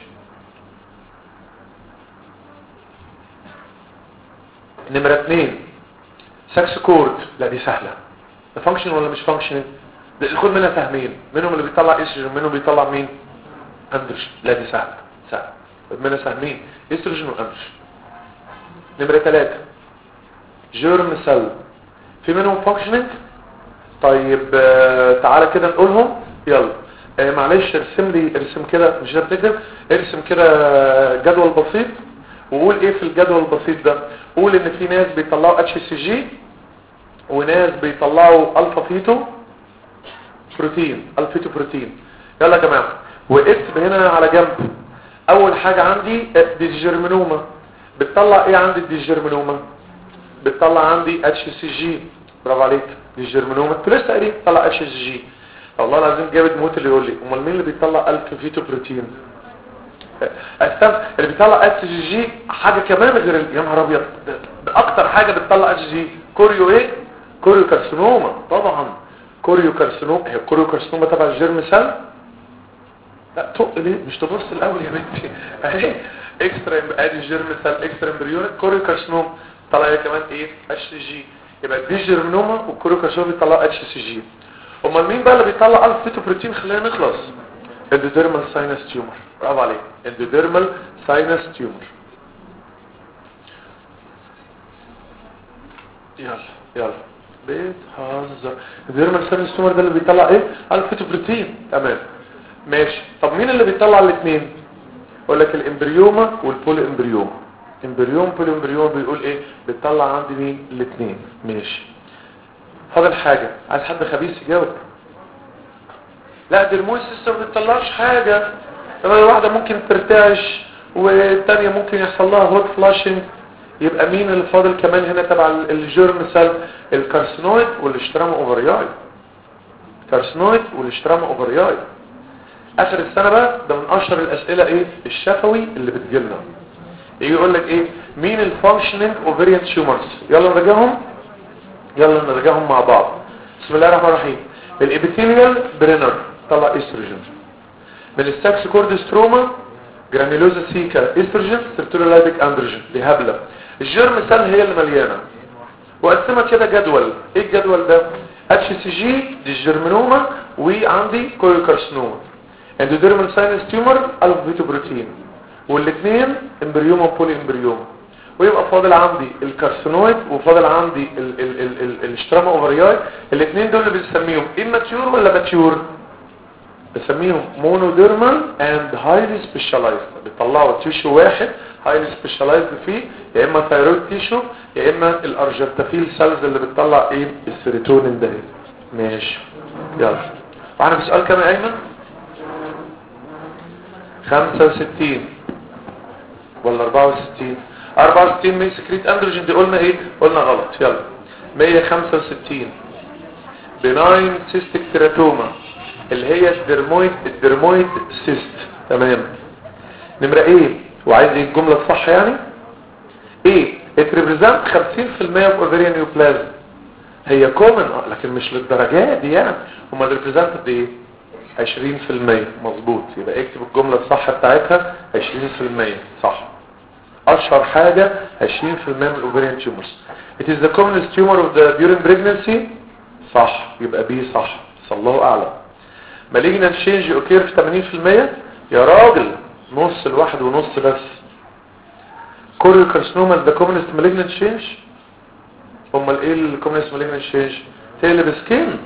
نمره اتنين سكس كورد، لا دي سهله. ده فانكشن ولا مش فانكشن؟ خد منها فهمين، منهم اللي بيطلع استروجين، منهم بيطلع مين؟ اندروجين. لا دي سهله سهله، خد منها فهمين، استروجين واندروجين. نمره ثلاثة جيرم سيل، في منهم فانكشننج. طيب آه تعالى كده نقولهم. يلا آه معلش ارسم لي، ارسم كده، مش هتكتب، ارسم كده جدول بسيط وقول ايه في الجدول البسيط ده. قول ان في ناس بيطلعوا اتش سي جي وناس بيطلعوا الفا فيتو بروتين، الفا فيتو بروتين. يلا يا جماعه، واكتب هنا على جنب اول حاجه عندي ديجيرمينوما. بتطلع ايه عندي الديجيرمينوما؟ بتطلع عندي اتش سي جي. برافو عليك، ديجيرمينوما انت لسه قايل بتطلع اتش سي جي. والله العظيم جامد موت اللي يقول لي امال مين اللي بيطلع الفا فيتو بروتين؟ استنى، اللي بيطلع اتش سي جي حاجه كمان غير ال... يا نهار ابيض، ده اكتر حاجه بتطلع اتش سي جي كوريو ايه؟ كوريو كارسينوما. طبعا كوريو كارسينوما، هي كوريو كارسينوما تبع الجيرم سيل. لا طق ليه؟ مش تبص الاول يا بنتي اهي اكسترا ادي جيرم سيل اكسترا امبريونيك كوريو كارسينوما طلع هي كمان ايه؟ اتش سي جي. يبقى دي جيرمينوما والكوريو كارسينوما بيطلع اتش سي جي. امال مين بقى اللي بيطلع الفا فيتو بروتين؟ خلينا نخلص. اندوديرمال ساينس تيومر. برافو عليك، اندوديرمال ساينس تيومر. يلا يلا بتهزر. اندوديرمال ساينس تيومر ده اللي بيطلع ايه؟ الفا فيتو بروتين. تمام ماشي. طب مين اللي بيطلع الاثنين؟ اقول لك الامبريوما والبولي امبريوما. امبريوم بولي امبريوما بيقول ايه؟ بيطلع عندي مين؟ الاثنين. ماشي. فاضل حاجه، عايز حد خبيث يجاوب. لا ديرمويد سيستم ما بتطلعش حاجه. طبعا واحده ممكن ترتعش والثانيه ممكن يحصل لها هوت فلاشنج. يبقى مين اللي فاضل كمان هنا تبع الجيرم سيل؟ الكارسينويد والاشتراما اوفرياي. كارسينويد والاشتراما اوفرياي. اخر السنه بقى ده من اشهر الاسئله ايه؟ الشفوي اللي بتجيلنا. يجي يقول لك ايه؟ مين الفانكشننج اوفريان تيومرز؟ يلا نراجعهم، يلا نراجعهم مع بعض. بسم الله الرحمن الرحيم. الابيثيليال برينر طلع استروجين. من الساكس كورد ستروما جرانيلوزا سيكا استروجين، سيرتولولايبيك اندروجين. دي هبله. الجيرم سيل هي اللي مليانه. وقسمها كده جدول. ايه الجدول ده؟ اتش سي جي دي الجيرمينوما، وعندي كوريو كارسينوما. اندوديرمال ساينس تيومر الفا فيتو بروتين، والاثنين امبريوما وبولي امبريوما. ويبقى فاضل عندي الكارسينويد وفاضل عندي ال ال ال ال الاشتراما اوفرياي. الاثنين دول اللي بنسميهم اماتيور ولا ماتيور؟ بنسميهم مونوديرمال اند هايلي سبيشالايزد. بيطلعوا تيشو واحد هايلي سبيشالايزد فيه، يا اما ثايرويد تيشو يا اما الارجنتافيل سيلز اللي بتطلع ايه؟ السيروتونين ده. ماشي يلا. معانا في سؤال كام يا ايمن؟ خمسة وستين ولا أربعة وستين؟ أربعة وستين من سكريت اندروجين. دي قلنا ايه؟ قلنا غلط. يلا مية وخمسة وستين بناين سيستيك تيراتوما اللي هي الدرمويد الدرمويد سيست. تمام. نمرة ايه؟ وعايز ايه الجملة الصح يعني؟ ايه؟ it represent خمسين في المية of ovarian neoplasm. هي كومن لكن مش للدرجات دي يعني. هما represented ايه؟ عشرين في المية. مظبوط. يبقى اكتب الجملة الصح بتاعتها عشرين في المية. صح. اشهر حاجة عشرين في المية من الاوفريان تيومرز. it is the commonest tumor of the during pregnancy. صح. يبقى بي صح. صلى الله اعلم. malignant change occur في ثمانين في المية. يا راجل نص الواحد ونص بس. كوريو كارسينوما ده commonest malignant change. امال ايه ال commonest malignant change؟ تقلب سكين.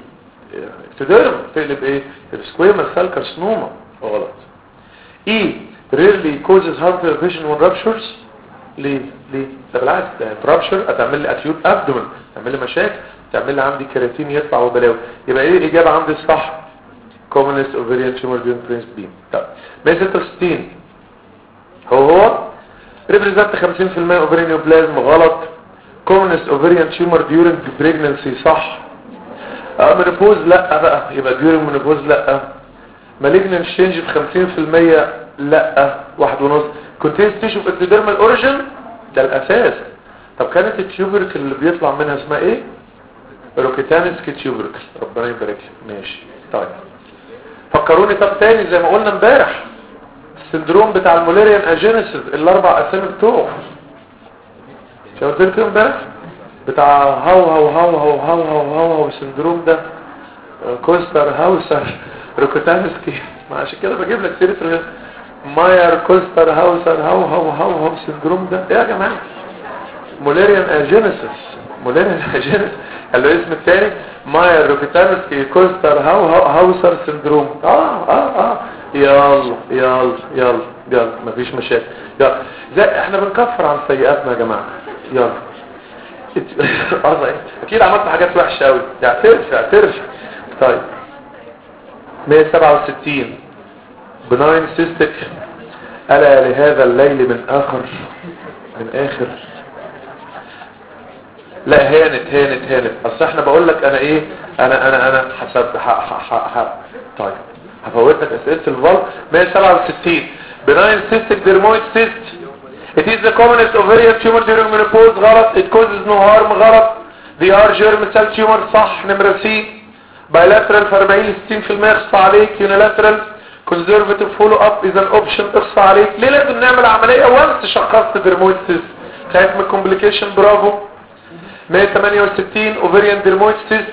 اكتوديرم تقلب ايه سكويموس سيل كارسينوما. غلط. ايه rarely causes harmful vision when ruptures. ليه ليه ده بالعكس ده رابشر هتعمل لي اكيوت ابدومن، تعمل لي مشاكل، تعمل لي عندي كيراتين يطلع وبلاوي. يبقى ايه الاجابه عندي الصح؟ commonest ovarian tumor during pregnancy. طب مية ستة وستين هو هو represent خمسين في المية ovarian neoplasm. غلط. commonest ovarian tumor during pregnancy صح. menopause لا بقى، يبقى during menopause لا. malignant change في خمسين في المية لا، واحد ونص. continuous tissue في epidermal origin ده الاساس. طب كانت التيوبركل اللي بيطلع منها اسمها ايه؟ روكيتانسكي تيوبركل. ربنا يبارك لك. ماشي. طيب فكروني طب تاني زي ما قلنا امبارح السندروم بتاع المولاريان اجينيسيس الاربع اسامي بتوعه. شو قلت لكم امبارح بتاع هاو هاو هاو هاو هاو هاو هاو هاو السندروم ده كوستر هاوسر روكيتانسكي. ما عشان كده بجيب لك سيره ماير كوستر هاوسر هاو هاو هاو هاو السندروم ده. ايه يا جماعه؟ مولاريان اجينيسيس. مولاريان اجينيسيس قال له اسم الثاني ماير روكيتانسكي كوستر هاو هاو هاوسر سندروم. اه اه اه يلا يلا يلا يلا مفيش مشاكل. يلا زي احنا بنكفر عن سيئاتنا يا جماعه. يلا اكيد عملت حاجات وحشه قوي، اعترف اعترف. طيب مية سبعة وستين بناين سيستك ألا لهذا الليل من آخر من آخر. لا هانت هانت هانت. اصل احنا بقول لك انا ايه انا انا انا حسب ح ح ح ح طيب هفوتك اسئله الفالف. مية سبعة وستين benign cystic dermoid cyst. It is the commonest ovarian tumor during menopause. غلط. It causes no harm. غلط. They are germ cell tumor. صح. نمرة سي. bilateral في أربعين ل ستين في المية. اخصى عليك. unilateral conservative follow up is an option. اخصى عليك. ليه لازم نعمل عمليه وانت شخصت dermoid cyst؟ خايف من complication. برافو. مية ثمانية وستين ovarian dermoid cyst.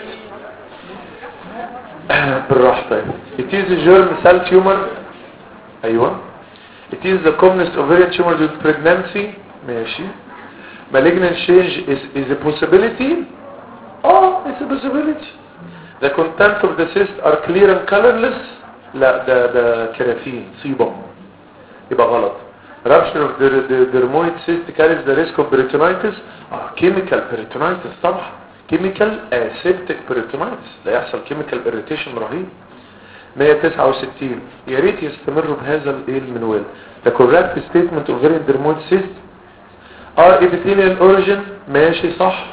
بالراحه. طيب it is a germ cell tumor. ايوه it is the commonest ovarian tumor during pregnancy. ماشي. malignant change is is a possibility. اه it's a possibility. the content of the cyst are clear and colorless. لا ده ده كيراتين سيبم. يبقى غلط. rupture of the, the dermoid cyst carries the risk of peritonitis. اه chemical peritonitis طبعا. chemical aseptic peritonitis. لا يحصل chemical irritation رهيب. مية تسعة وستين يا ريت يستمروا بهذا الايه المنوال. the correct statement of ovarian dermoid cyst are epithelial origin. ماشي صح.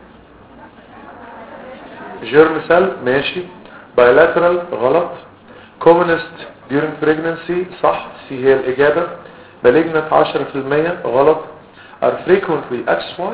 germ cell. ماشي. bilateral. غلط. commonest during pregnancy. صح. سي هي الاجابه. malignant عشرة في المية. غلط. are frequently اكس واي.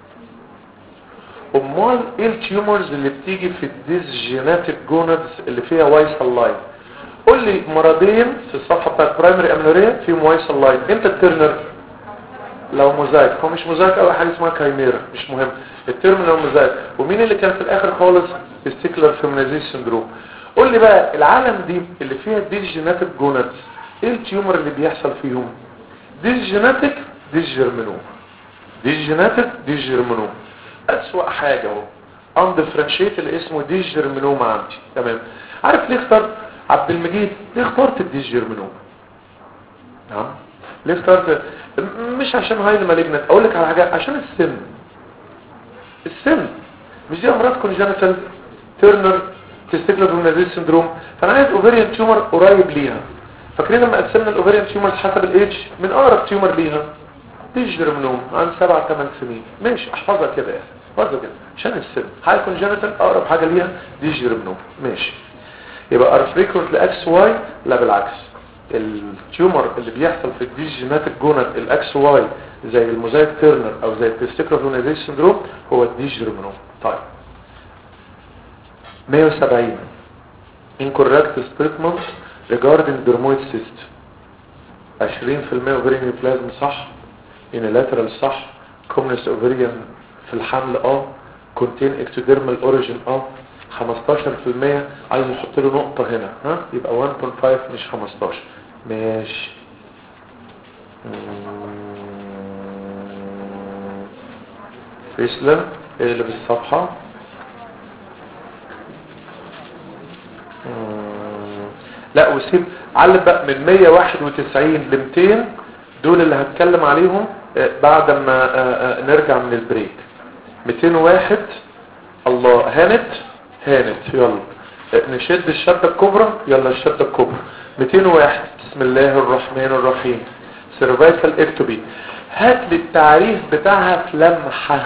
امال ايه التيومرز اللي بتيجي في الديسجيناتيك جونادز اللي فيها وايسال لاين؟ قول لي مرضين في الصفحه بتاعت برايمري امنوريا فيهم وايسال لاين. امتى الترنر؟ لو موزايك. هو مش موزايك اول حاجه اسمها كايميرا مش مهم. الترنر لو موزايك. ومين اللي كان في الاخر خالص؟ تستيكولار فيمينيزيشن سندروم. قول لي بقى العالم دي اللي فيها ديسجيناتيك جونادز ايه التيومر اللي بيحصل فيهم؟ ديسجيناتيك ديسجيرمينوم. ديسجيناتيك ديسجيرمينوم. اسوأ حاجة اهو اندفرنشيت اللي اسمه ديسجيرمينوم عندي. تمام. عارف ليه اخترت عبد المجيد؟ ليه اخترت الديسجيرمينوم؟ نعم ليه اخترت؟ مش عشان هاي مالجنت. اقول لك على حاجه عشان السن. السن مش دي امراض كونجنتال تيرنر تستيكولار فيمينيزيشن سندروم. فانا عايز اوفريان تيومر قريب ليها. فاكرين لما قسمنا الاوفريان تيومرز حسب الايدج من اقرب تيومر ليها ديسجيرمينوم عن سبع ثمان سنين. ماشي احفظها كده يعني احفظها كده عشان السن. حاجه كونجنتال اقرب حاجه ليها ديسجيرمينوم. ماشي. يبقى ار فريكوينت لاكس واي. لا بالعكس. التيومر اللي بيحصل في الديسجيناتيك جونات الاكس واي زي الموزايك تيرنر او زي التستيكولار فيمينيزيشن سندروم هو الديسجيرمينوم. طيب مية وسبعين incorrect statement regarding dermoid cyst. عشرين في المية ovarian neoplasm صح. unilateral صح. commonest ovarian في الحمل اه. contain ectodermal origin اه. خمستاشر في المية عايز نحط له نقطة هنا ها يبقى واحد فاصلة خمسة مش خمستاشر. ماشي. فيسلم اللي بالصفحة وسيب علم بقى من مية وواحد وتسعين ل ميتين دول اللي هتكلم عليهم بعد ما نرجع من البريك. ميتين وواحد الله هانت هانت يلا نشد الشدة الكبرى يلا الشدة الكبرى. ميتين وواحد بسم الله الرحمن الرحيم سيرفايكال اكتوبي. هات لي التعريف بتاعها في لمحة.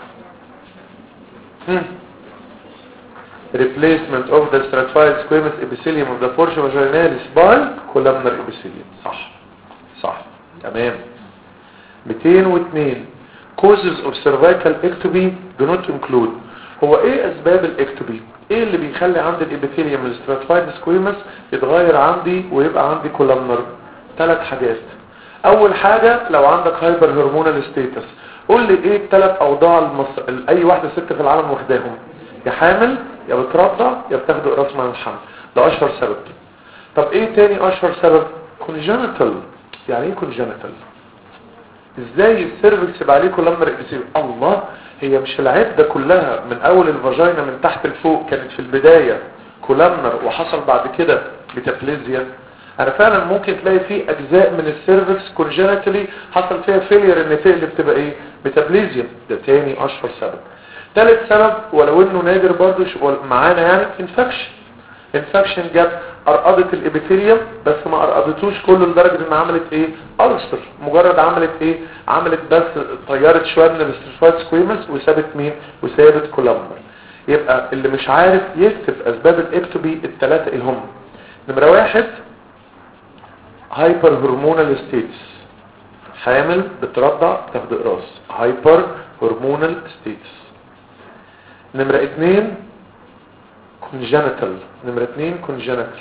replacement of the stratified squamous epithelium of the portion vaginalis by columnar epithelium. صح صح تمام. ميتين واثنين causes of cervical ectomy do not include. هو ايه اسباب الاكتوبي؟ ايه اللي بيخلي عندي الابيثيليوم الستراتيفايد سكويمس يتغير عندي ويبقى عندي كولامنر؟ ثلاث حاجات. اول حاجة لو عندك هايبر هرمونال ستيتس. قول لي ايه الثلاث اوضاع المصر... اي واحدة ست في العالم واخداهم؟ يا حامل يا بترضع يا بتاخد اقراص مع الحمل. ده اشهر سبب. طب ايه تاني اشهر سبب؟ كونجنتال. يعني ايه كونجنتال؟ ازاي السيرفكس يبقى عليه كولامنر ابيثيليوم؟ الله هي مش العدة كلها من اول الفاجينا من تحت لفوق كانت في البداية كولامنر وحصل بعد كده ميتابليزيا؟ انا فعلا ممكن تلاقي فيه اجزاء من السيرفكس كونجنتالي حصل فيها فيلير ان تقلب تبقى ايه؟ ميتابليزيا. ده تاني اشهر سبب. ثالث سبب ولو انه نادر برضو معانا يعني انفكشن. انفكشن جت ارقدت الابيثيليوم بس ما ارقدتوش كله لدرجة ان عملت ايه؟ ألسر. مجرد عملت ايه؟ عملت بس طيرت شوية من الاستراتيفايد سكويمس وسابت مين؟ وسابت كولامنر. يبقى اللي مش عارف يكتب اسباب الاكتوبي الثلاثة ايه هم. نمرة واحد هايبر هرمونال ستيتس. حامل بترضع تاخد اقراص. هايبر هرمونال ستيتس. نمرة اتنين كونجنتال. نمرة اتنين كونجنتال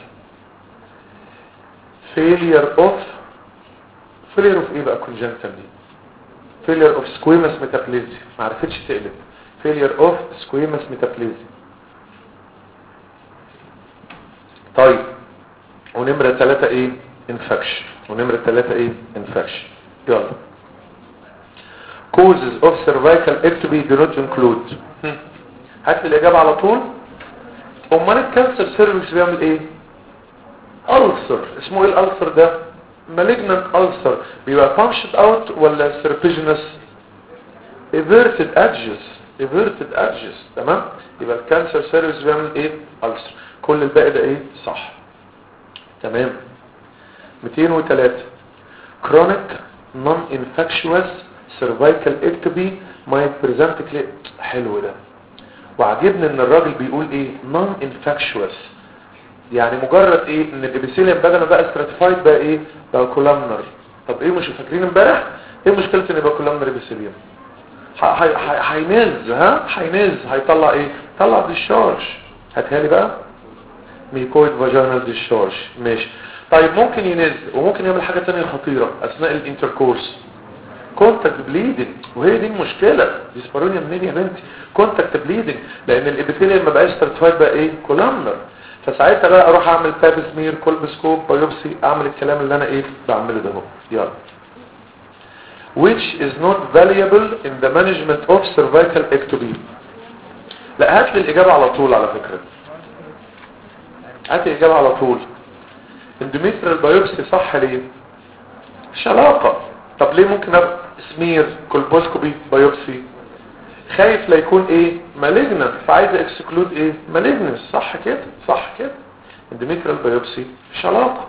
failure of failure of ايه بقى كونجنتال دي؟ failure of squamous metaplasia. ما عرفتش تقلب. failure of squamous metaplasia. طيب ونمرة ثلاثة ايه؟ infection. ونمرة ثلاثة ايه؟ infection. يلا causes of cervical ectomy do not include. هات لي الاجابة على طول. امال الكانسر سيرفكس بيعمل ايه؟ ألسر. اسمه ايه الألسر ده؟ malignant ألسر. بيبقى punched out ولا serpiginous؟ everted edges. everted edges. تمام؟ يبقى الكانسر سيرفكس بيعمل ايه؟ ألسر. كل الباقي ده ايه؟ صح. تمام. ميتين وثلاثة chronic non-infectious cervical ectomy might present clear. حلو ده. وعجبني ان الراجل بيقول ايه non infectious. يعني مجرد ايه ان الابيثيليوم بدل ما بقى stratified بقى ايه بقى كولامنر. طب ايه مش فاكرين امبارح ايه مشكلة ان يبقى كولامنر ابيثيليوم؟ هينز ها هينز هيطلع ايه طلع ديشارج. هاتها لي بقى ميكويد فاجينال ديشارج. ماشي. طيب ممكن ينز وممكن يعمل حاجة تانية خطيرة اثناء الانتركورس. كونتاكت بليدنج. وهي دي المشكلة. ديسبارونيا منين يا بنتي؟ كونتاكت بليدنج لان الابيثيليوم ما بقاش ستراتيفايد بقى ايه كولامنر. فساعتها بقى اروح اعمل باب سمير كولبسكوب بايوبسي اعمل الكلام اللي انا ايه بعمله ده اهو. يلا which is not valuable in the management of cervical ectomy. لا هات لي الاجابة على طول. على فكرة هات لي الاجابة على طول. اندوميتريال بايوبسي صح ليه؟ مش علاقة. طب ليه ممكن ابقى سمير كولبوسكوبي بايوبسي؟ خايف لا يكون ايه مالجنس فعايز اكسكلود ايه مالجنس. صح كده صح كده. اندوميتريال بايوبسي مش علاقة.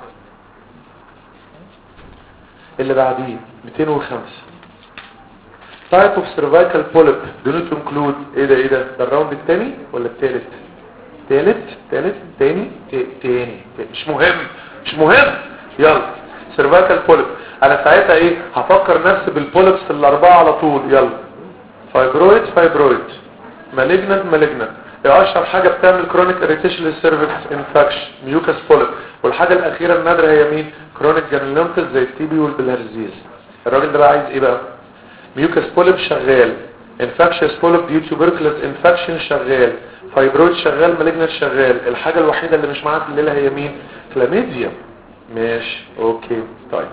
اللي بعديه ميتين وخمسة type of cervical polyp do not include. ايه ده ايه ده ده الراوند الثاني ولا الثالث؟ ثالث ثالث تاني تاني مش مهم مش مهم. يلا cervical polyp. انا ساعتها ايه هفكر نفسي بالبوليبس الاربعة على طول. يلا فايبرويد فايبرويد مالجنت مالجنت. اشهر حاجة بتعمل كرونيك اريتيشن للسيرفكس انفكشن ميوكاس بوليب. والحاجة الاخيرة النادرة هي مين؟ كرونيك جانيلوماتيس زي التي بي والبلهارزيز. الراجل ده بقى عايز ايه بقى؟ ميوكاس بوليب شغال. انفكشس بوليب ديو توبركلوز انفكشن شغال. فايبرويد شغال. مالجنت شغال. الحاجة الوحيدة اللي مش معاها في الليلة هي مين؟ كلاميديا. ماشي اوكي. طيب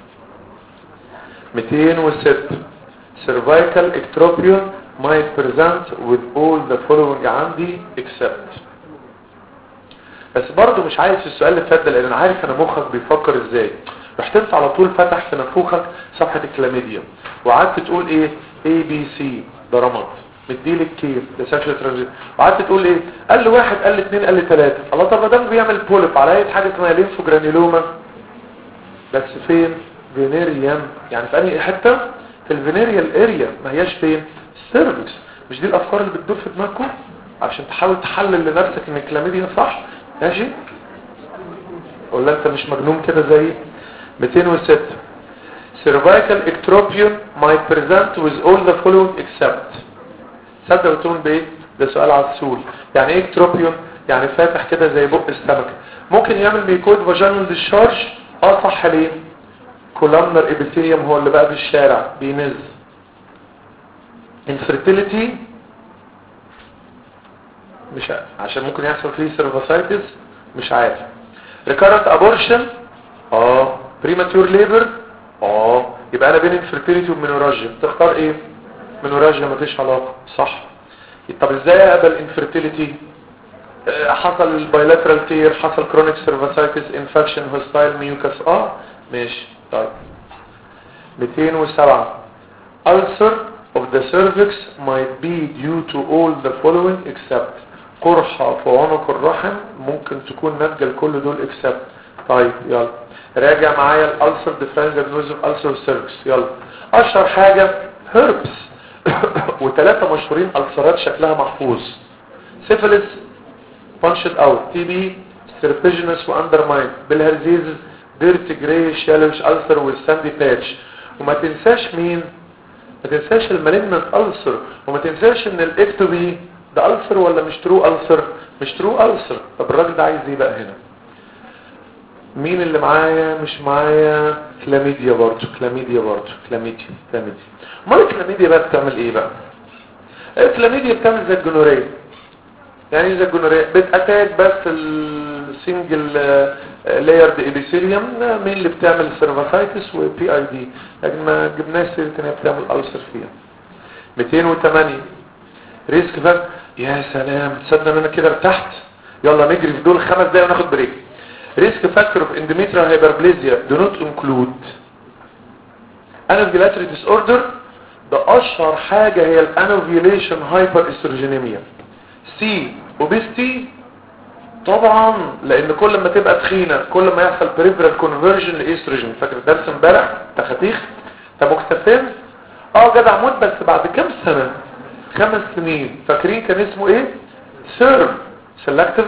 ميتين وستة cervical ectropion might present with all the following عندي except. بس برضه مش عايز في السؤال اللي فات ده، لان انا عارف انا مخك بيفكر ازاي. رحت انت على طول فتح في نافوخك صفحه الكلاميديا وقعدت تقول ايه اي بي سي ده رمض، مديلك كيف ده سكشوال ترانزيت، وقعدت تقول ايه قال له واحد قال لي اثنين قال لي ثلاثه. الله، طب ما ده بيعمل بوليب على اي حاجه اسمها ليمفوجرانيلوما، بس فين؟ فينيريم، يعني في انهي حته؟ في الفينيريال اريا، ما هياش فين؟ السيرفكس. مش دي الافكار اللي بتدور في دماغكم عشان تحاول تحلل لنفسك ان الكلاميديا صح؟ ماشي؟ ولا انت مش مجنون كده زي مئتين وستة. cervical ectropion might present with all the following except. صدق وتقول بايه؟ ده سؤال عسول. يعني ايه ectropion؟ يعني فاتح كده زي بق السمكه. ممكن يعمل ميكود فاجينال ديشارج؟ اه صح. ليه؟ كولامنر ابيثيليوم هو اللي بقى في الشارع بينز. infertility مش عارف. عشان ممكن يحصل فيه سيرفاسايتس مش عارف. recurrent abortion اه. premature labor اه. يبقى انا بين infertility ومينوراجيا تختار ايه؟ مينوراجيا مفيش علاقه صح. طب ازاي اقبل infertility؟ اه حصل bilateral tear، حصل chronic cervicitis infection hostile mucus اه ماشي. طيب مئتين وسبعة ulcer of the cervix might be due to all the following except. قرحة في عنق الرحم ممكن تكون ناتجة لكل دول except. طيب يلا راجع معايا الالسر differential diagnosis of ulcer cervix. يلا اشهر حاجة herpes وثلاثة مشهورين ألسرات شكلها محفوظ: syphilis punched out، تي بي serpiginous واندرماين، بالهرزيز ديرت جراي شالوش ألسر والساندي باتش. وما تنساش مين؟ ما تنساش المالجنت ألسر، وما تنساش ان الاكتوبي ده ألسر ولا مش ترو ألسر؟ مش ترو ألسر. طب الراجل ده عايز ايه بقى هنا؟ مين اللي معايا؟ مش معايا كلاميديا برضه، كلاميديا برضه، كلاميديا كلاميديا. امال الكلاميديا بقى بتعمل ايه بقى؟ الكلاميديا بتعمل زي الجونوريا. يعني زي الجونوريا بتاتاك بس السنجل لايرد ابيثيليوم مين اللي بتعمل سيرفاسايتس وبي اي دي، لكن ما جبناش سيره ان هي بتعمل ألسر فيها. مئتين وثمانية ريسك فاكتور. يا سلام، تصدق ان انا كده ارتحت. يلا نجري في دول خمس دقايق وناخد بريك. ريسك فاكتور اوف اندوميتريال هايبربليزيا دو نوت انكلود انوفيلاتري ديس اوردر. ده اشهر حاجه هي الانوفيليشن هايبر استروجينيميا. سي اوبستي طبعا، لان كل ما تبقى تخينه كل ما يحصل بريفرال كونفرجن لاستروجين. فاكر درس امبارح تخاتيخ؟ طب مكتفين اه جدع موت. بس بعد كام سنه؟ خمس سنين. فاكرين كان اسمه ايه؟ سيرم سيلكتيف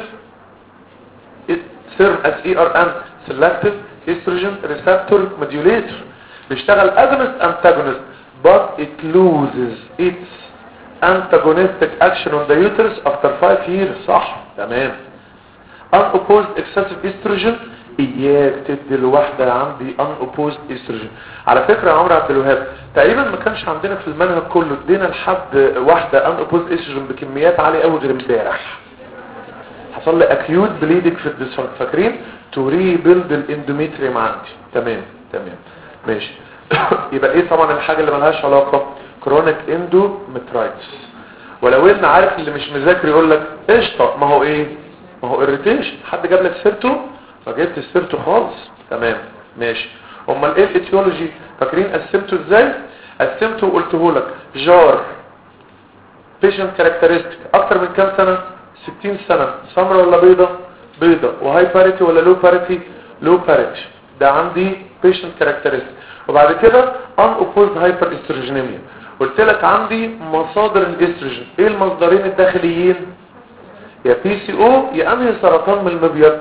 سيرم اس اي ار ان سيلكتيف استروجين ريسبتور موديوليتور. بيشتغل اجونست انتاجونست but it loses its antagonistic action on the uterus after five years. صح تمام. unopposed excessive estrogen اياك تدي الواحدة عندي unopposed estrogen. على فكرة يا عمرو عبد الوهاب تقريبا ما كانش عندنا في المنهج كله ادينا لحد واحدة unopposed estrogen بكميات عالية قوي غير امبارح. حصل لي acute bleeding في الديسفانك. فاكرين؟ to rebuild الاندوميتريوم عندي. تمام تمام ماشي. يبقى ايه طبعا الحاجة اللي ملهاش علاقة؟ كرونيك اندوميترايتس. ولو ان عارف اللي مش مذاكر يقول لك قشطه، ما هو ايه؟ ما هو اريتيشن. حد جاب لك سيرته؟ ما جبت سيرته خالص. تمام ماشي. امال ايه الاتيولوجي؟ فاكرين قسمته ازاي؟ قسمته وقلته لك جار بيشنت كاركترستيك اكتر من كام سنه؟ ستين سنه. سمراء ولا بيضه؟ بيضه. وهاي باريتي ولا لو باريتي؟ لو باريتي. ده عندي بيشنت كاركترستيك. وبعد كده ان اوبوزد هايبر استروجينيميا. قلت لك عندي مصادر الاستروجين. ايه المصدرين الداخليين؟ يا بي سي او يا انهي سرطان من المبيض؟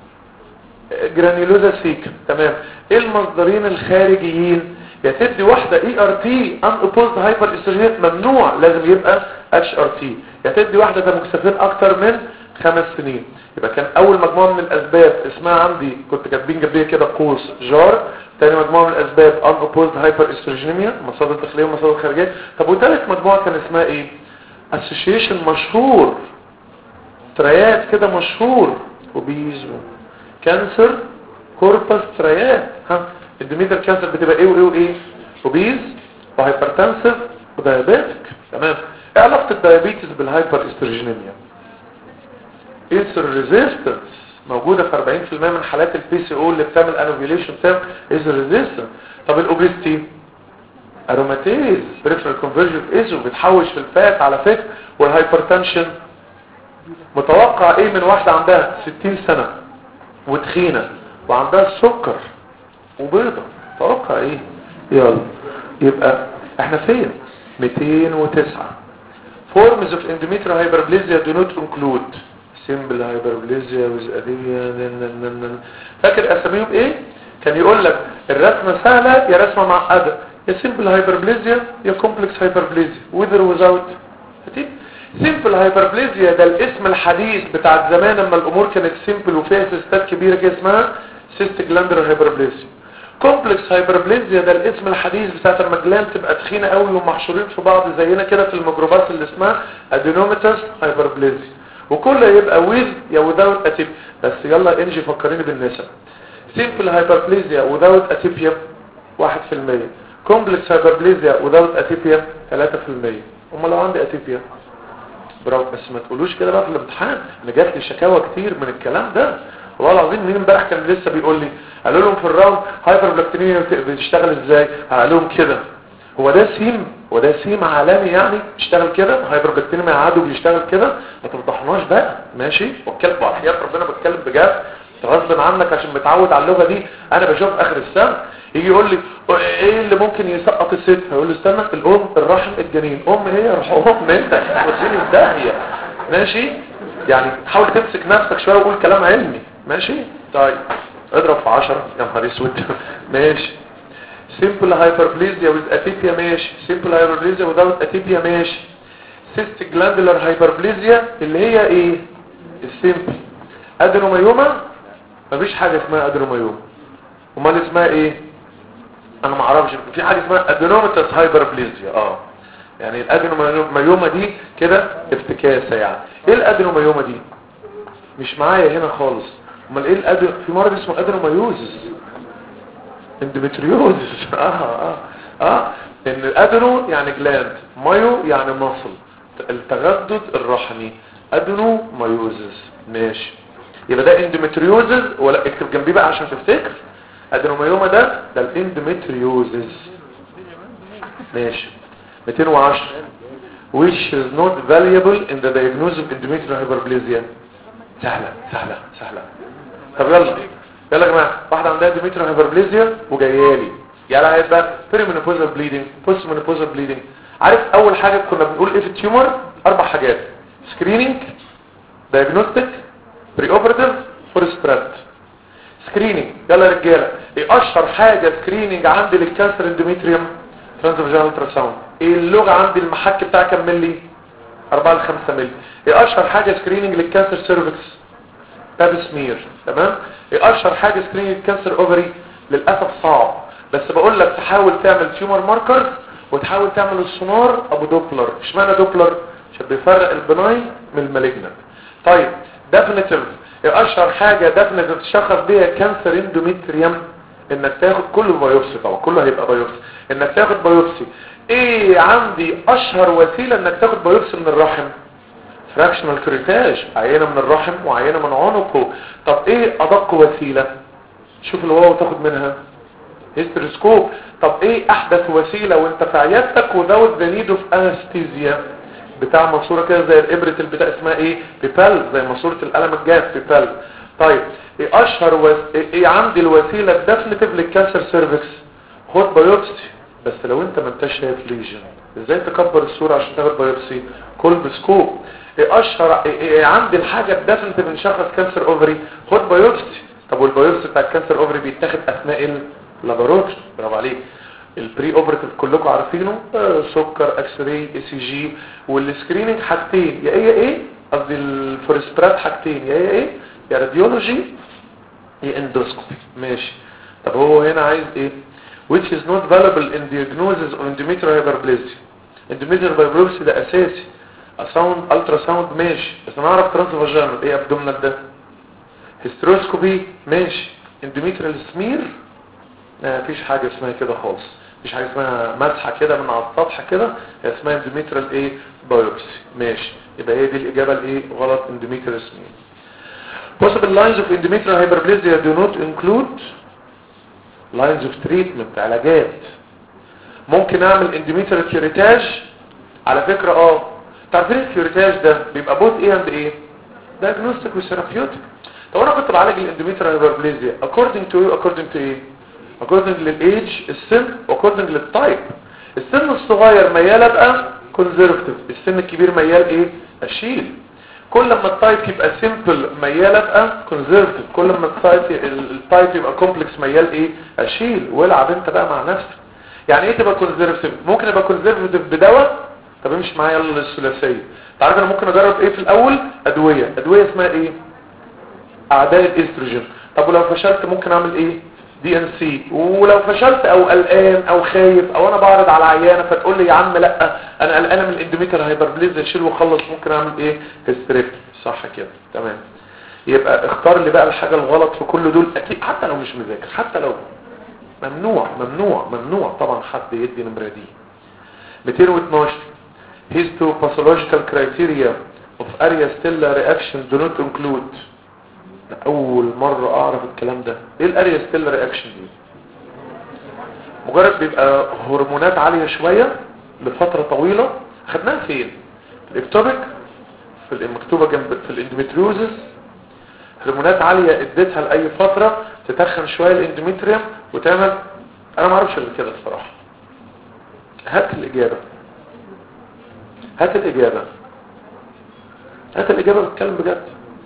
جرانيولوزا سيكا. تمام. ايه المصدرين الخارجيين؟ يا تدي واحده اي ار تي ان اوبوزد هايبر استروجين ممنوع لازم يبقى اتش ار تي، يا تدي واحده تاموكسافين اكتر من خمس سنين. يبقى كان اول مجموعه من الاسباب اسمها عندي كنت كاتبين جنبيه كده قوس جار. تاني مجموعه من الاسباب ان اوبوزد هايبر استروجينيميا، مصادر داخليه ومصادر خارجيه. طب وثالث مجموعه كان اسمها ايه؟ اسوشيشن مشهور تريات كده مشهور وبيزو كانسر كوربس تريات. ها الدميتر كانسر بتبقى ايه وايه وايه؟ وبيز وهايبرتنسيف ودايابيتك. تمام. ايه علاقه الدايابيتس بالهايبر استروجينيميا؟ انسولين ريزيستنس. موجوده في أربعين في المية من حالات البي سي او اللي بتعمل انوفيليشن بتاعمل از ريزيستنت. طب الاوبستي اروماتيز بريفرال كونفرجن ايزو بتحوش في الفات على فكره. والهايبرتنشن متوقع ايه من واحده عندها ستين سنه وتخينه وعندها السكر وبيضه، توقع ايه؟ يلا يبقى احنا فين؟ مئتين وتسعة forms of endometrial hyperplasia do not include simple hyperplasia with anemia. فاكر اساميهم ايه؟ كان يقول لك الرسمه سهله يا رسمه معقده، يا simple hyperplasia يا complex hyperplasia with or without. simple hyperplasia ده الاسم الحديث بتاع زمان لما الامور كانت simple وفيها سيستات كبيره كده اسمها cystic glandular hyperplasia. كومبلكس هايبربليزيا ده الاسم الحديث بتاعت لما الجلاند تبقى تخينه قوي ومحشورين في بعض زينا كده في الميكروبات اللي اسمها ادينوماتوس هايبربليزيا. وكله يبقى ويز يا وذاوت اتيب. بس يلا انجي فكريني بالنسب. سيمبل هايبربليزيا وذاوت اتيبيا واحد في المية، كومبلكس هايبربليزيا وذاوت اتيبيا ثلاثة في المية. امال لو عندي اتيبيا برافو، بس ما تقولوش كده بقى في الامتحان. انا جات لي شكاوى كتير من الكلام ده والله العظيم. مين امبارح كان لسه بيقول لي قالوا لهم في الراوند هايبربلاكتينيا بتشتغل ازاي؟ قال لهم كده. هو ده سيم وده سيم عالمي يعني بيشتغل كده؟ هايبربلاكتينيا عادي بيشتغل كده؟ ما تفضحناش بقى ماشي. واتكلم بحياة ربنا بتكلم بجد غصب عنك عشان متعود على اللغه دي. انا بشوف اخر السنه يجي يقول لي ايه اللي ممكن يسقط الست؟ هقول له استنى، الام الرحم الجنين. ام هي روح ام انت توديني في داهيه ماشي. يعني حاول تمسك نفسك شويه وقول كلام علمي ماشي. طيب اضرب في عشرة يا نهار اسود ماشي. simple hyperplasia with atypia ماشي. simple hyperplasia without atypia ماشي. cystic glandular hyperplasia اللي هي ايه؟ السيمبل ادينوميوما. مفيش حاجه اسمها ادينوميوما. امال اسمها ايه؟ انا ما اعرفش. في حاجه اسمها ادينوماتوس هايبربليزيا. اه يعني الادينوميوما دي كده افتكاسه. يعني ايه الادينوميوما دي؟ مش معايا هنا خالص. امال ايه الادن؟ في مرض اسمه ادينومايوزس اندوميتريوزس. اه اه اه ان الادينو يعني جلاند، مايو يعني مصل، التغدد الرحمي، ادينومايوزس ماشي. يبقى ده اندوميتريوزس ولا اكتب جنبيه بقى عشان تفتكر. ادينوميوما ده ده الاندوميتريوزس ماشي. مئتين وعشرة which is not valuable in the diagnosis of endometrial hyperplasia. سهلة سهلة سهلة. طب يلا يلا يا جماعة، واحدة عندها endometrial hyperplasia وجايالي يلا هيبقى perimenopausal bleeding postmenopausal bleeding. عارف اول حاجة كنا بنقول ايه في التيومر؟ اربع حاجات: screening diagnostic preoperative first spread. screening يلا رجالة، ايه اشهر حاجة screening عندي للكانسر اندوميتريوم؟ ترانسفاجينال التراساوند. ايه اللغة عندي المحك بتاع كام ملي؟ أربعة لخمسة ملي. ايه اشهر حاجة سكريننج للكانسر سيرفكس؟ باب سمير. تمام. ايه اشهر حاجة سكريننج للكانسر اوفري؟ للاسف صعب، بس بقول لك تحاول تعمل تيومر ماركر وتحاول تعمل السونار ابو دوبلر. اشمعنى دوبلر؟ عشان بيفرق البناي من المالجنت. طيب ديفينيتيف، ايه اشهر حاجة ديفينيتيف تشخص بيها كانسر اندوميتريوم؟ انك تاخد كل بايوبسي، طبعا كله هيبقى بايوبسي، انك تاخد بايوبسي. ايه عندي اشهر وسيلة انك تاخد بايوبسي من الرحم؟ فراكشنال كريتاج، عينة من الرحم وعينة من عنقه. طب ايه ادق وسيلة؟ شوف الواو تاخد منها هيستروسكوب. طب ايه احدث وسيلة وانت في عيادتك without the need of anesthesia؟ بتاع ماسورة كده زي الابرة البتاع اسمها ايه؟ بيبال، زي ماسورة القلم الجاف بيبال. طيب ايه اشهر وس... ايه عندي الوسيلة الديفينيتيف للكانسر سيرفكس؟ خد بايوبسي. بس لو انت ما انتش شايف ليجن ازاي تكبر الصورة عشان تاخد بايوبسي؟ كولبسكوب. ايه اشهر ايه, ايه عندي الحاجة الديفينيتيف نشخص كانسر اوفري؟ خد بايوبسي. طب والبايوبسي بتاع الكانسر اوفري بيتاخد اثناء اللابوراتوري. برافو عليك. البري اوبراتيف كلكم عارفينه، آه سكر، اكس راي، اي سي جي. والسكريننج حاجتين، يا ايه ايه قصدي الفورسبرات حاجتين، يا ايه ايه يا راديولوجي يا اندوسكوبي ماشي. طب هو هنا عايز ايه؟ which is not valuable in diagnosis of endometrial hyperplasia. endometrial hyperplasia ده اساسي. sound ultrasound ماشي، بس انا اعرف ترانسفاجينال ايه ابدومينال ده؟ هيستروسكوبي ماشي. endometrial سمير ما فيش حاجه اسمها كده خالص. مفيش حاجه اسمها مسحه كده من على السطح كده، هي اسمها endometrial ايه؟ بايوبسي ماشي. يبقى هي دي الاجابه الايه؟ غلط. endometrial سمير. possible lines of endometrial hyperplasia do not include lines of treatment علاجات. ممكن اعمل endometrial curettage على فكرة اه تعرفين الكيوريتاج ده بيبقى بوت ايه عند ايه diagnostic وثيرابيوتيك. طب انا كنت بعالج الاندوميتريال هايبربليزيا according to according to ايه according للايج السن according للتايب. السن الصغير ميال ابقى كونزرفتيف، السن الكبير ميال ايه اشيل. كل ما التايب يبقى سيمبل ميال ابقى كونزرفتيف، كل ما التايب التايب يبقى كومبلكس ميال ايه اشيل. والعب انت بقى مع نفسك. يعني ايه تبقى كونزرفتيف؟ ممكن يبقى كونزرفتيف بدواء. طب امشي معايا يلا الثلاثيه. تعرف انا ممكن اجرب ايه في الاول؟ ادويه. ادويه اسمها ايه؟ اعداء الاستروجين. طب ولو فشلت ممكن اعمل ايه؟ دي ان سي. ولو فشلت او قلقان او خايف او انا بعرض على عيانه فتقول لي يا عم لا انا قلقانه من الاندوميتريال هايبربليزيا شيل وخلص، ممكن اعمل ايه؟ هيستريك. صح كده تمام. يبقى اختار لي بقى الحاجه الغلط في كل دول اكيد، حتى لو مش مذاكر، حتى لو ممنوع ممنوع ممنوع طبعا حد يدي نمره دي. مئتين واثناشر histopathological criteria of area stellar reaction do not include. اول مرة اعرف الكلام ده. ايه الاريا ستيلر رياكشن دي؟ مجرد بيبقى هرمونات عالية شوية لفترة طويلة. خدناها فين؟ في الاكتوبيك، في المكتوبة جنب في الاندوميتريوزس. هرمونات عالية اديتها لأي فترة تتخن شوية الاندوميتريوم وتعمل. انا ما اعرفش غير كده الصراحة. هات الاجابة، هات الاجابة، هات الاجابة. بتكلم بجد.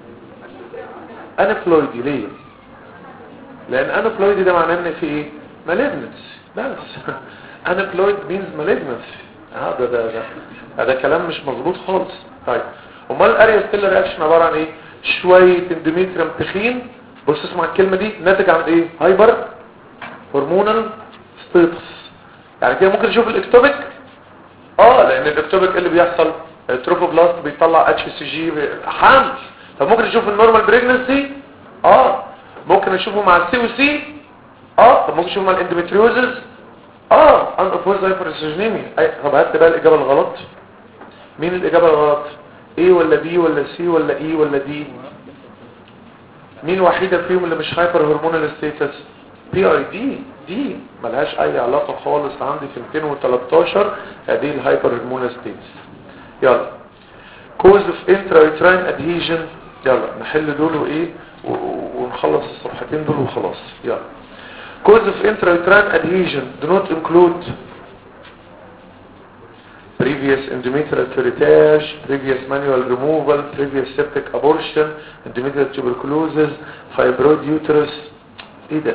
انفلويدي ليه؟ لان انفلويدي ده معناه ان في ايه؟ مالجنسي. بس انفلويد مينز مالجنسي. اه ده ده ده ده كلام مش مظبوط خالص. طيب امال الاريا ستيلر رياكشن عباره عن ايه؟ شويه اندوميتريوم تخين. بص اسمع الكلمه دي، ناتج عن ايه؟ هايبر هرمونال ستيتس. يعني كده ممكن تشوف الاكتوبيك اه لان الاكتوبيك اللي بيحصل التروفوبلاست بيطلع اتش سي جي حمل. طب ممكن نشوف النورمال بريجنسي اه ممكن نشوفه مع السي وسي اه طب ممكن نشوفه مع الاندوميتريوزز اه ان اوفوز هايبرستروجينيميا. طب هات بقى الاجابه الغلط. مين الاجابه الغلط؟ ايه ولا بي ولا سي ولا اي ولا دي؟ مين وحيده فيهم اللي مش هايبر هرمونال ستيتس؟ بي اي دي. دي ملهاش اي علاقه خالص عندي في مئتين وثلاثة عشر. هذه الهايبر هرمونال ستيتس. يلا cause of intrauterine adhesion. يلا نحل دول وايه ونخلص الصفحتين دول وخلاص. يلا cause of intrauterine adhesion do not include previous endometrial curettage, previous manual removal, previous septic abortion, endometrial tuberculosis, fibroid uterus. ايه ده؟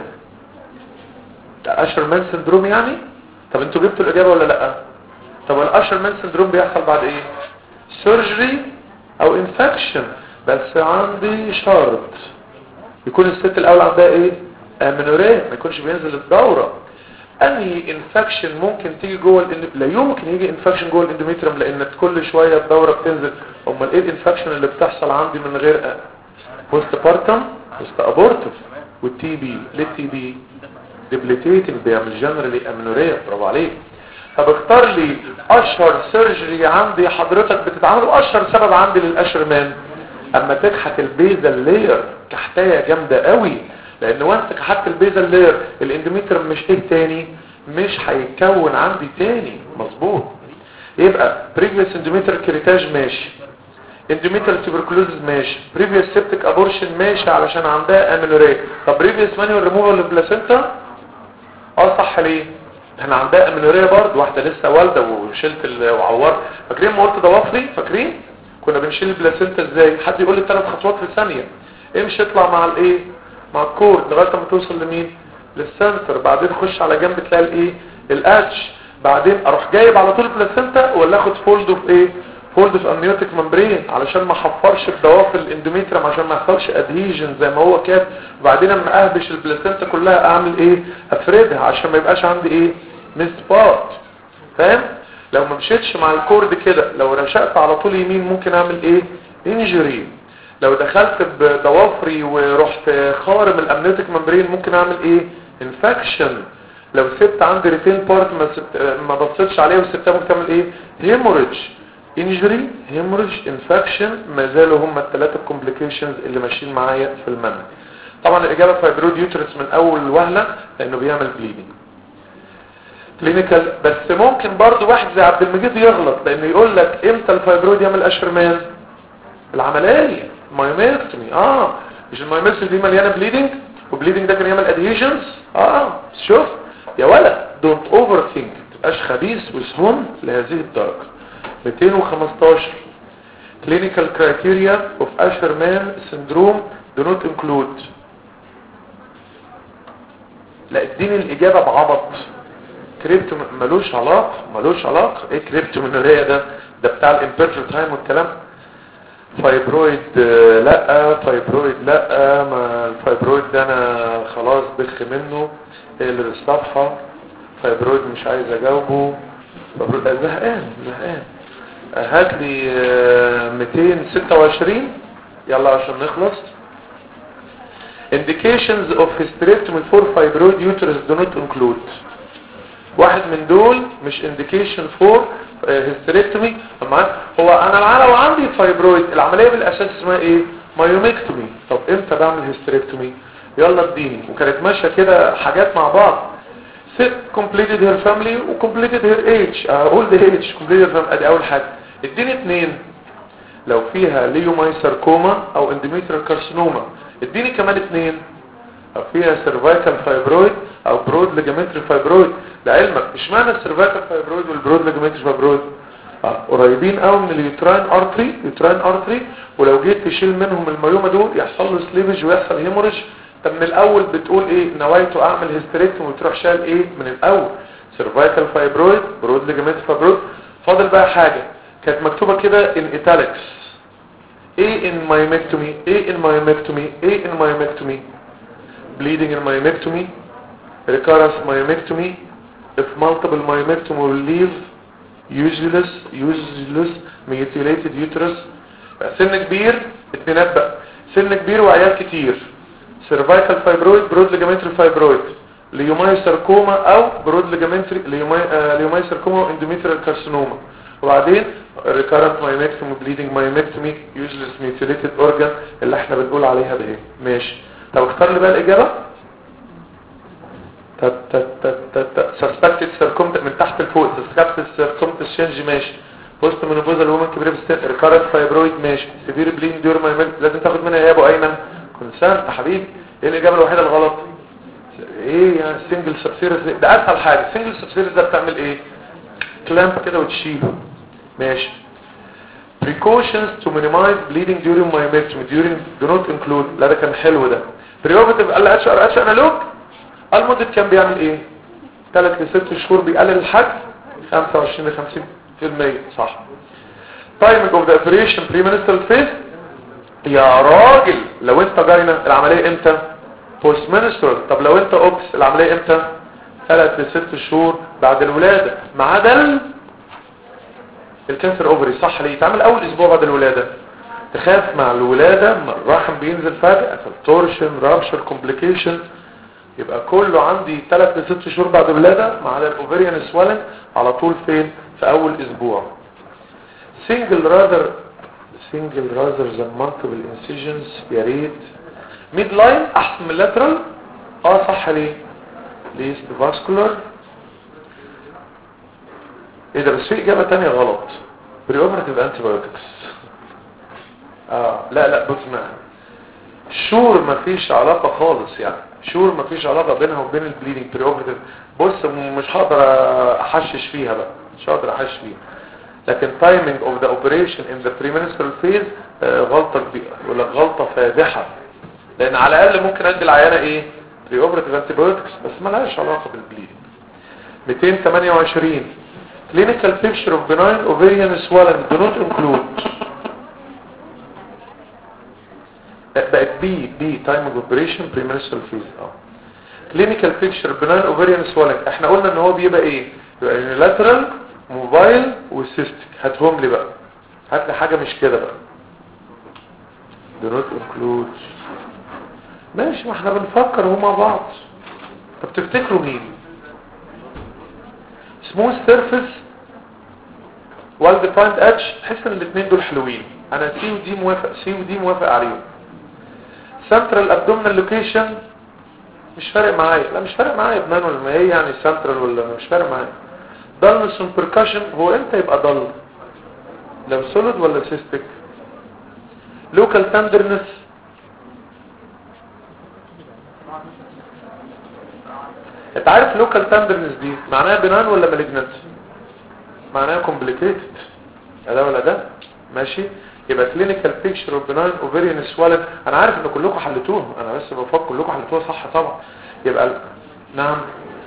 ده اشرمان سندروم يعني؟ طب انتوا جبتوا الاجابه ولا لا؟ طب الاشرمان سندروم بيحصل بعد ايه؟ سيرجري او انفكشن. بس عندي شرط يكون الست الاول عندها ايه؟ امنوريه، ما يكونش بينزل الدوره. انهي انفكشن ممكن تيجي جوه الان... لا يمكن يجي انفكشن جوه الاندوميتريوم لان كل شويه الدوره بتنزل. امال ايه الانفكشن اللي بتحصل عندي من غير بوست بارتم بوست ابورتيف والتي بي؟ ليه التي بي؟ ديبليتيتنج بيعمل جنرالي امنوريه. برافو عليك. طب اختار لي اشهر سيرجري عندي حضرتك بتتعمل واشهر سبب عندي للاشرمان. اما تكحت البيزل لير كحتايه جامده قوي، لان وانت كحت البيزل لير الاندوميتريوم مش ايه تاني؟ مش هيتكون عندي تاني. مظبوط. يبقى بريفيوس اندوميتريال كريتاج ماشي، اندوميتريال تيوبركلوزز ماشي، بريفيوس سيبتيك ابورشن ماشي علشان عندها امينوريا. طب بريفيوس مانيوال ريموفال للبلاسينتا اه صح. ليه؟ احنا عندها امينوريا برضه، واحده لسه والده وشلت وعورت. فاكرين ما قلت ضوافري؟ فاكرين كنا بنشيل البلاسينتا ازاي؟ حد يقول لي ثلاث خطوات في ثانيه. امشي اطلع مع الايه؟ مع الكورد لغايه ما توصل لمين؟ للسنتر. بعدين خش على جنب تلاقي الايه؟ الاتش. بعدين اروح جايب على طول البلاسينتا ولا اخد فولد اوف ايه؟ فولد اوف امنيوتيك ممبرين علشان ما احفرش بضوافر الاندوميتريوم عشان ما يحصلش ادهيجن زي ما هو كده. وبعدين اما اهبش البلاسينتا كلها اعمل ايه؟ افردها عشان ما يبقاش عندي ايه؟ مسبات. فاهم؟ لو ما مشيتش مع الكورد كده، لو رشقت على طول يمين ممكن اعمل ايه؟ انجري. لو دخلت بضوافري ورحت خارم الامنيوتيك ممبرين ممكن اعمل ايه؟ انفكشن. لو سبت عندي ريتين بارت ما, ما بصيتش عليه وسبتها ممكن تعمل ايه؟ هيموريدج. انجري هيموريج انفكشن، ما زالوا هم الثلاثه كومبليكيشنز اللي ماشيين معايا في المنهج. طبعا الاجابه فايبرويد يوترس من اول وهله لانه بيعمل بليدنج. كلينيكال بس ممكن برضو واحد زي عبد المجيد يغلط، لانه يقول لك امتى الفايبرويد يعمل اشرمان؟ العمليه مايوميكتومي. اه مش المايوميكتومي دي مليانه بليدنج، وبليدنج ده كان يعمل ادهيجنز. اه شوف يا ولد دونت اوفر ثينك، ما تبقاش خبيث وسهون لهذه الدرجه. مئتين وخمستاشر clinical criteria of Asherman syndrome do not include. لا اديني الاجابه بعبط. كريبتو ملوش علاقه، ملوش علاقه. ايه كريبتو من الرئه ده؟ ده بتاع الامبيرتر تايم والكلام. فايبرويد لا، فايبرويد لا، ما الفايبرويد ده انا خلاص بخ منه. اقلب الصفحه. فايبرويد مش عايز اجاوبه. فايبرويد زهقان زهقان. هات لي مئتين وستة وعشرين يلا عشان نخلص. indications of hysterectomy for fibroid uterus do not include. واحد من دول مش indication for hysterectomy. هو انا لو عندي فايبرويد العمليه بالاساس اسمها ايه؟ مايوميكتومي. طب امتى بعمل hysterectomy؟ يلا اديني. وكانت ماشيه كده حاجات مع بعض. ست completed her family و completed her age. اقول the age completed her family. ادي اول حاجه. اديني اتنين لو فيها ليومايساركوما او اندوميتريال كارسينوما. اديني كمان اتنين لو فيها سيرفايكال فايبرويد او برود ليجامنتري فايبرويد. لعلمك مش معنى السيرفايكال فايبرويد والبرود ليجامنتري فايبرويد اه قريبين قوي من اليوتراين ارتري، يوتراين ارتري، ولو جيت تشيل منهم الميومه دول يحصل له سليفج ويحصل هيموريج. طب من الاول بتقول ايه؟ نويت اعمل هيستريكتومي وتروح شايل ايه من الاول؟ سيرفايكال فايبرويد، برود ليجامنتري فايبرويد. فاضل بقى حاجه كانت مكتوبة كده in italics. ايه in myomectomy؟ ايه in myomectomy؟ ايه in myomectomy؟ bleeding in myomectomy، recurrence myomectomy، if multiple myomectomy will leave useless useless mutilated uterus. سن كبير اتنينات بقى، سن كبير وعيال كتير، cervical fibroid، برود ليجامنتري فايبرويد، ليومايساركوما او برود ليجامنتري ليومايساركوما واندوميتريال كارسينوما. وبعدين recurrent myomectomy bleeding myomectomy useless mutilated organ اللي احنا بنقول عليها ده. ماشي. طب اختار لي بقى الاجابه. تت تت تت تت suspected circumference من تحت لفوق. suspected circumference change ماشي. post menopausal woman كبيره بالسن. recurrent fibroid ماشي. severe bleeding during myomectomy لازم تاخد منها يا ابو ايمن كونسنت يا حبيبي. ايه الاجابه الوحيده الغلط؟ ايه يعني سنجل سبسيرس ده اسهل حاجه. سنجل سبسيرس ده بتعمل ايه؟ كلامب كده وتشيله. ماشي. precautions to minimize bleeding during myomectomy during do not include. لا ده كان حلو ده. preoperative قال اتش ار اتش انالوج المدة كان بيعمل ايه؟ ثلاث لست شهور بيقلل الحجم خمسة وعشرين لخمسين بالمية. صح. timing of the operation premenstrual phase. يا راجل لو انت جاينا العملية امتى؟ post menstrual. طب لو انت اوبس العملية امتى؟ ثلاث لست شهور بعد الولادة ما عدا الكانسر اوفري. صح. ليه يتعمل اول اسبوع بعد الولادة؟ تخاف مع الولادة الرحم بينزل فجأة تورشن رابشر كومبليكيشن. يبقى كله عندي ثلاث لست شهور بعد الولادة ما عدا الاوفريان سوالن على طول فين؟ في اول اسبوع. single rather single rather than multiple incisions. يا ريت ميد لاين احسن من اللاترال. اه صح. ليه؟ ليست فاسكولار. ايه ده؟ بس في اجابة تانية غلط. بريوبرتيف انتيبيوتكس. اه لا لا بص معايا. شور مفيش علاقة خالص يعني. شور مفيش علاقة بينها وبين البليدنج بريوبرتيف. بص مش هقدر احشش فيها بقى. مش هقدر احشش فيها. لكن timing of the operation in the premenstrual phase آه غلطة كبيرة ولا غلطة فادحة. لان على الاقل ممكن ادي العيانة ايه؟ بريوبرتيف انتيبيوتكس بس ملهاش علاقة بالبليدنج. مئتين وثمانية وعشرين clinical picture of benign ovarian swelling do not include. بقت بي بي time of operation premenstrual phase. اه clinical picture benign ovarian swelling احنا قلنا ان هو بيبقى ايه؟ يبقى unilateral موبايل وسيستيك. هاتهم لي بقى. هات لي حاجه مش كده بقى. do not include. ماشي ما احنا بنفكر هو مع بعض. طب تفتكروا مين؟ smooth surface well defined edge تحس ان الاثنين دول حلوين. انا سي ودي موافق، سي ودي موافق عليهم. central abdominal location مش فارق معايا، لا مش فارق معايا بنان ولا ما هي يعني central ولا مش فارق معايا. dullness and percussion هو امتى يبقى dull؟ لو solid ولا cystic؟ local tenderness انت عارف local tenderness دي معناها بنان ولا malignant؟ معناها complicated ده ولا ده؟ ماشي. يبقى clinical picture of benign ovarian swelling. انا عارف ان كلكم حلتوها، انا بس بفكر كلكم حلتوها صح طبعا. يبقى ال... نعم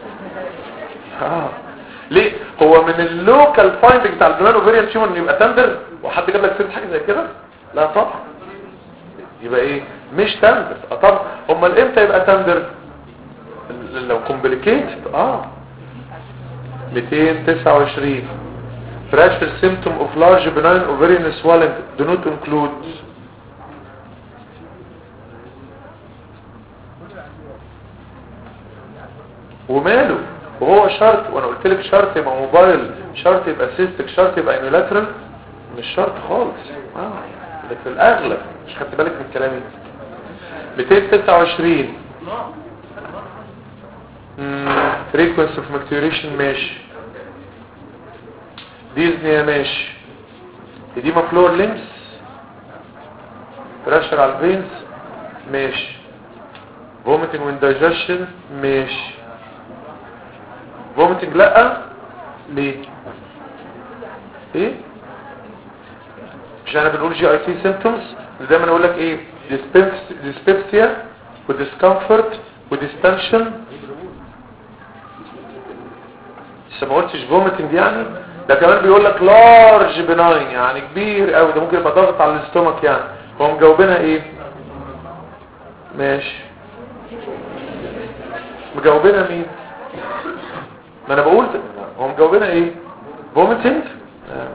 اه ليه هو من اللوكال فايندنج بتاع البنان اوفيريان تيومر انه يبقى تندر وحد جاب لك سيره حاجه زي كده؟ لا طبعا. يبقى ايه مش تندر. اه طبعا. امال امتى يبقى تندر؟ لو كومبليكيتد. اه مئتين وتسعة وعشرين pressure symptom of large benign ovarian swelling do not include وماله وهو شرط. وانا قلت لك شرط يبقى موبايل، شرط يبقى سيستك، شرط يبقى يونيلاترال، مش شرط خالص. اه ده في الاغلب. مش خدت بالك من كلامي؟ مئتين وتسعة وعشرين امم frequency of maturation ماشي. ديزني ماشي. edema فلور ليمس بريشر على الفينز ماشي. vomiting when digestion ماشي. vomiting لا ليه؟ ايه؟ مش انا بنقول جي اي تي symptoms دايما اقول لك ايه؟ dyspepsia ودiscomfort وديستنشن. لسه ما قلتش vomiting يعني. ده كمان بيقول لك لارج بناين يعني كبير قوي، ده ممكن يبقى ضغط على الاستومك يعني. هو مجاوبينها ايه؟ ماشي. مجاوبينها مين؟ ما انا بقول هو مجاوبينها ايه؟ فوميتنج. آه.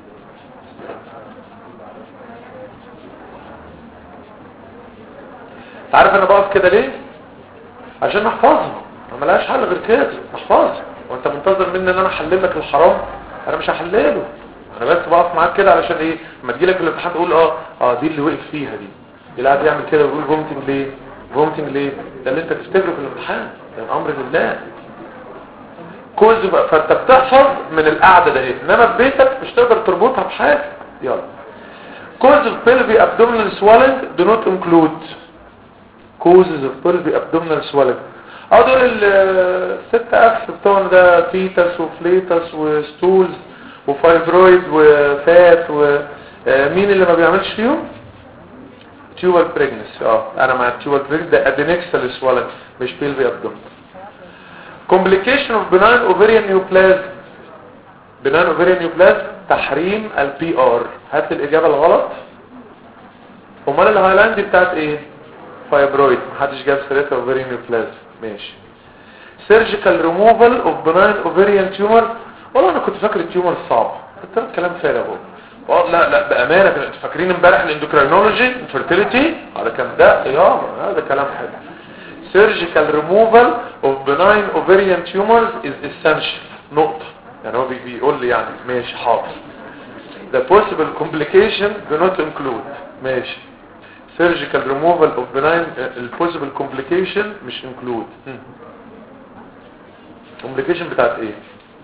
تعرف انا بقف كده ليه؟ عشان احفظها، ما لهاش حل غير كده احفظها. وانت منتظر مني ان انا احلل لك الحرام؟ انا مش هحلله، انا بس بقف معاك كده علشان ايه؟ لما تجي لك الامتحان تقول اه اه دي اللي وقف فيها دي، دي اللي قاعد يعمل كده ويقول فومتنج ليه؟ فومتنج ليه؟ ده اللي انت تفتكره في الامتحان، ده الامر لله. كوز بقى، فانت بتحفظ من القعده ده ايه، انما في بيتك مش تقدر تربطها بحاجه. يلا. causes of pelvic abdominal swelling do not include causes of pelvic abdominal swelling. اه دول الستة اف بتوعنا ده فيتس وفليتس وستولز وفايبرويد وفات ومين اللي ما بيعملش فيهم؟ تيوبال بريجنس. اه انا مع التيوبال بريجنس ده ادينكسال سوالن مش بيلفي ابدومن. complication of benign ovarian neoplasm. benign ovarian neoplasm تحريم البي ار. هات الاجابه الغلط. امال الهايلاند دي بتاعت ايه؟ فايبرويد. محدش جاب سيرتها ovarian neoplasm. ماشي. surgical removal of benign ovarian tumor. والله انا كنت فاكر التيومر صعب، كنت كلام فارغ اهو. والله لا لا بامانه كنت فاكرين امبارح الاندوكرينولوجي فيرتيليتي على كام ده قيامه. هذا كلام حلو. surgical removal of benign ovarian tumors is essential. نقطه يعني هو بيقول لي يعني ماشي حاضر. the possible complication do not include. ماشي. surgical removal of benign uh, possible complication مش include. complication بتاعت ايه؟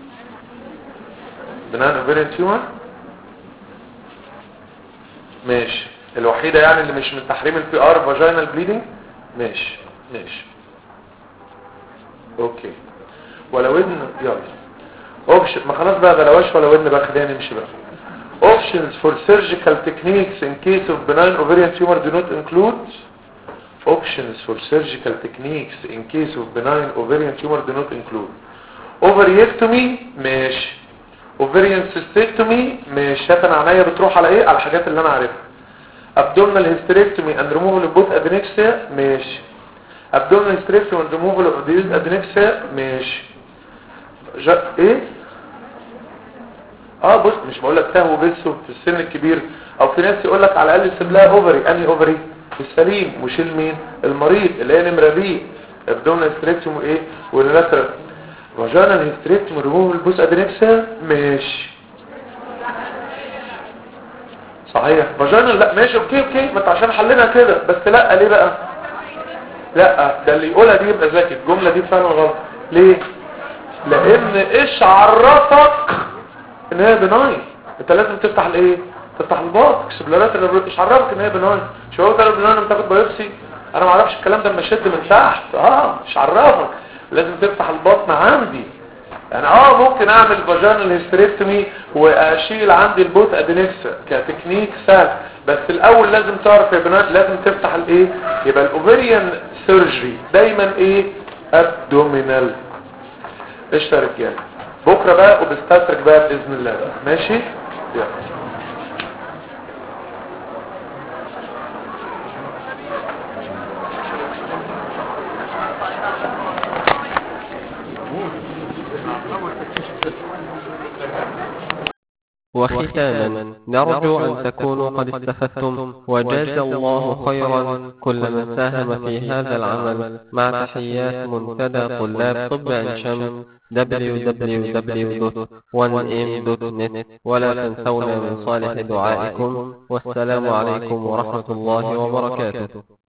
benign ovarian tumor ماشي. الوحيدة يعني اللي مش من تحريم البي ار فاجينال بليدنج. ماشي ماشي اوكي. ولا ودن يلا اوبشن. ما خلاص بقى بلاش ولا ودن بقى، خلينا نمشي بقى. options for surgical techniques in case of benign ovarian tumor do not include. options for surgical techniques in case of benign ovarian tumor do not include ovariectomy ماشي. ovarian cystectomy مش. شايف انا عينيا بتروح على ايه؟ على الحاجات اللي انا عارفها. abdominal hysterectomy and removal of both adnexia ماشي. abdominal hysterectomy and removal of the adnexia ماشي. جا... ايه اه بص مش بقول لك تهوى بس في السن الكبير، او في ناس يقول لك على الاقل سيب لها اوفري. انهي اوفري؟ السليم. وشيل مين؟ المريض اللي هي نمره بي. abdominal hysterectomy ايه واللاترال vaginal hysterectomy removal of both adnexia ماشي. صحيح فاجينال لا ماشي اوكي اوكي ما انت عشان حلنا كده بس لا ليه بقى لا ده اللي يقولها دي يبقى ذكي الجمله دي فعلا غلط ليه لان ايش عرفك ان هي بناين انت لازم تفتح الايه تفتح الباط اكسبلورات اللي ايش عرفك ان هي بناين شو هو قالوا بناين بتاخد بايوبسي انا ما اعرفش الكلام ده لما اشد من تحت اه مش عرفك لازم تفتح البطن عندي يعني اه ممكن اعمل فاجينال هيستريكتومي واشيل عندي البوت ادينكس كتكنيك سهل بس الاول لازم تعرف يا بنات لازم تفتح الايه يبقى الاوفريان سيرجري دايما ايه ابدومينال ايش يا رجاله بكره بقى وبستاترك بقى باذن الله بقى. ماشي يلا وختاما نرجو أن تكونوا قد استفدتم وجاز الله خيرا كل من ساهم في هذا العمل مع تحيات منتدى طلاب طب عين شمس دبليو دبليو دبليو دوت وان ام دوت نت ولا تنسونا من صالح دعائكم والسلام عليكم ورحمة الله وبركاته.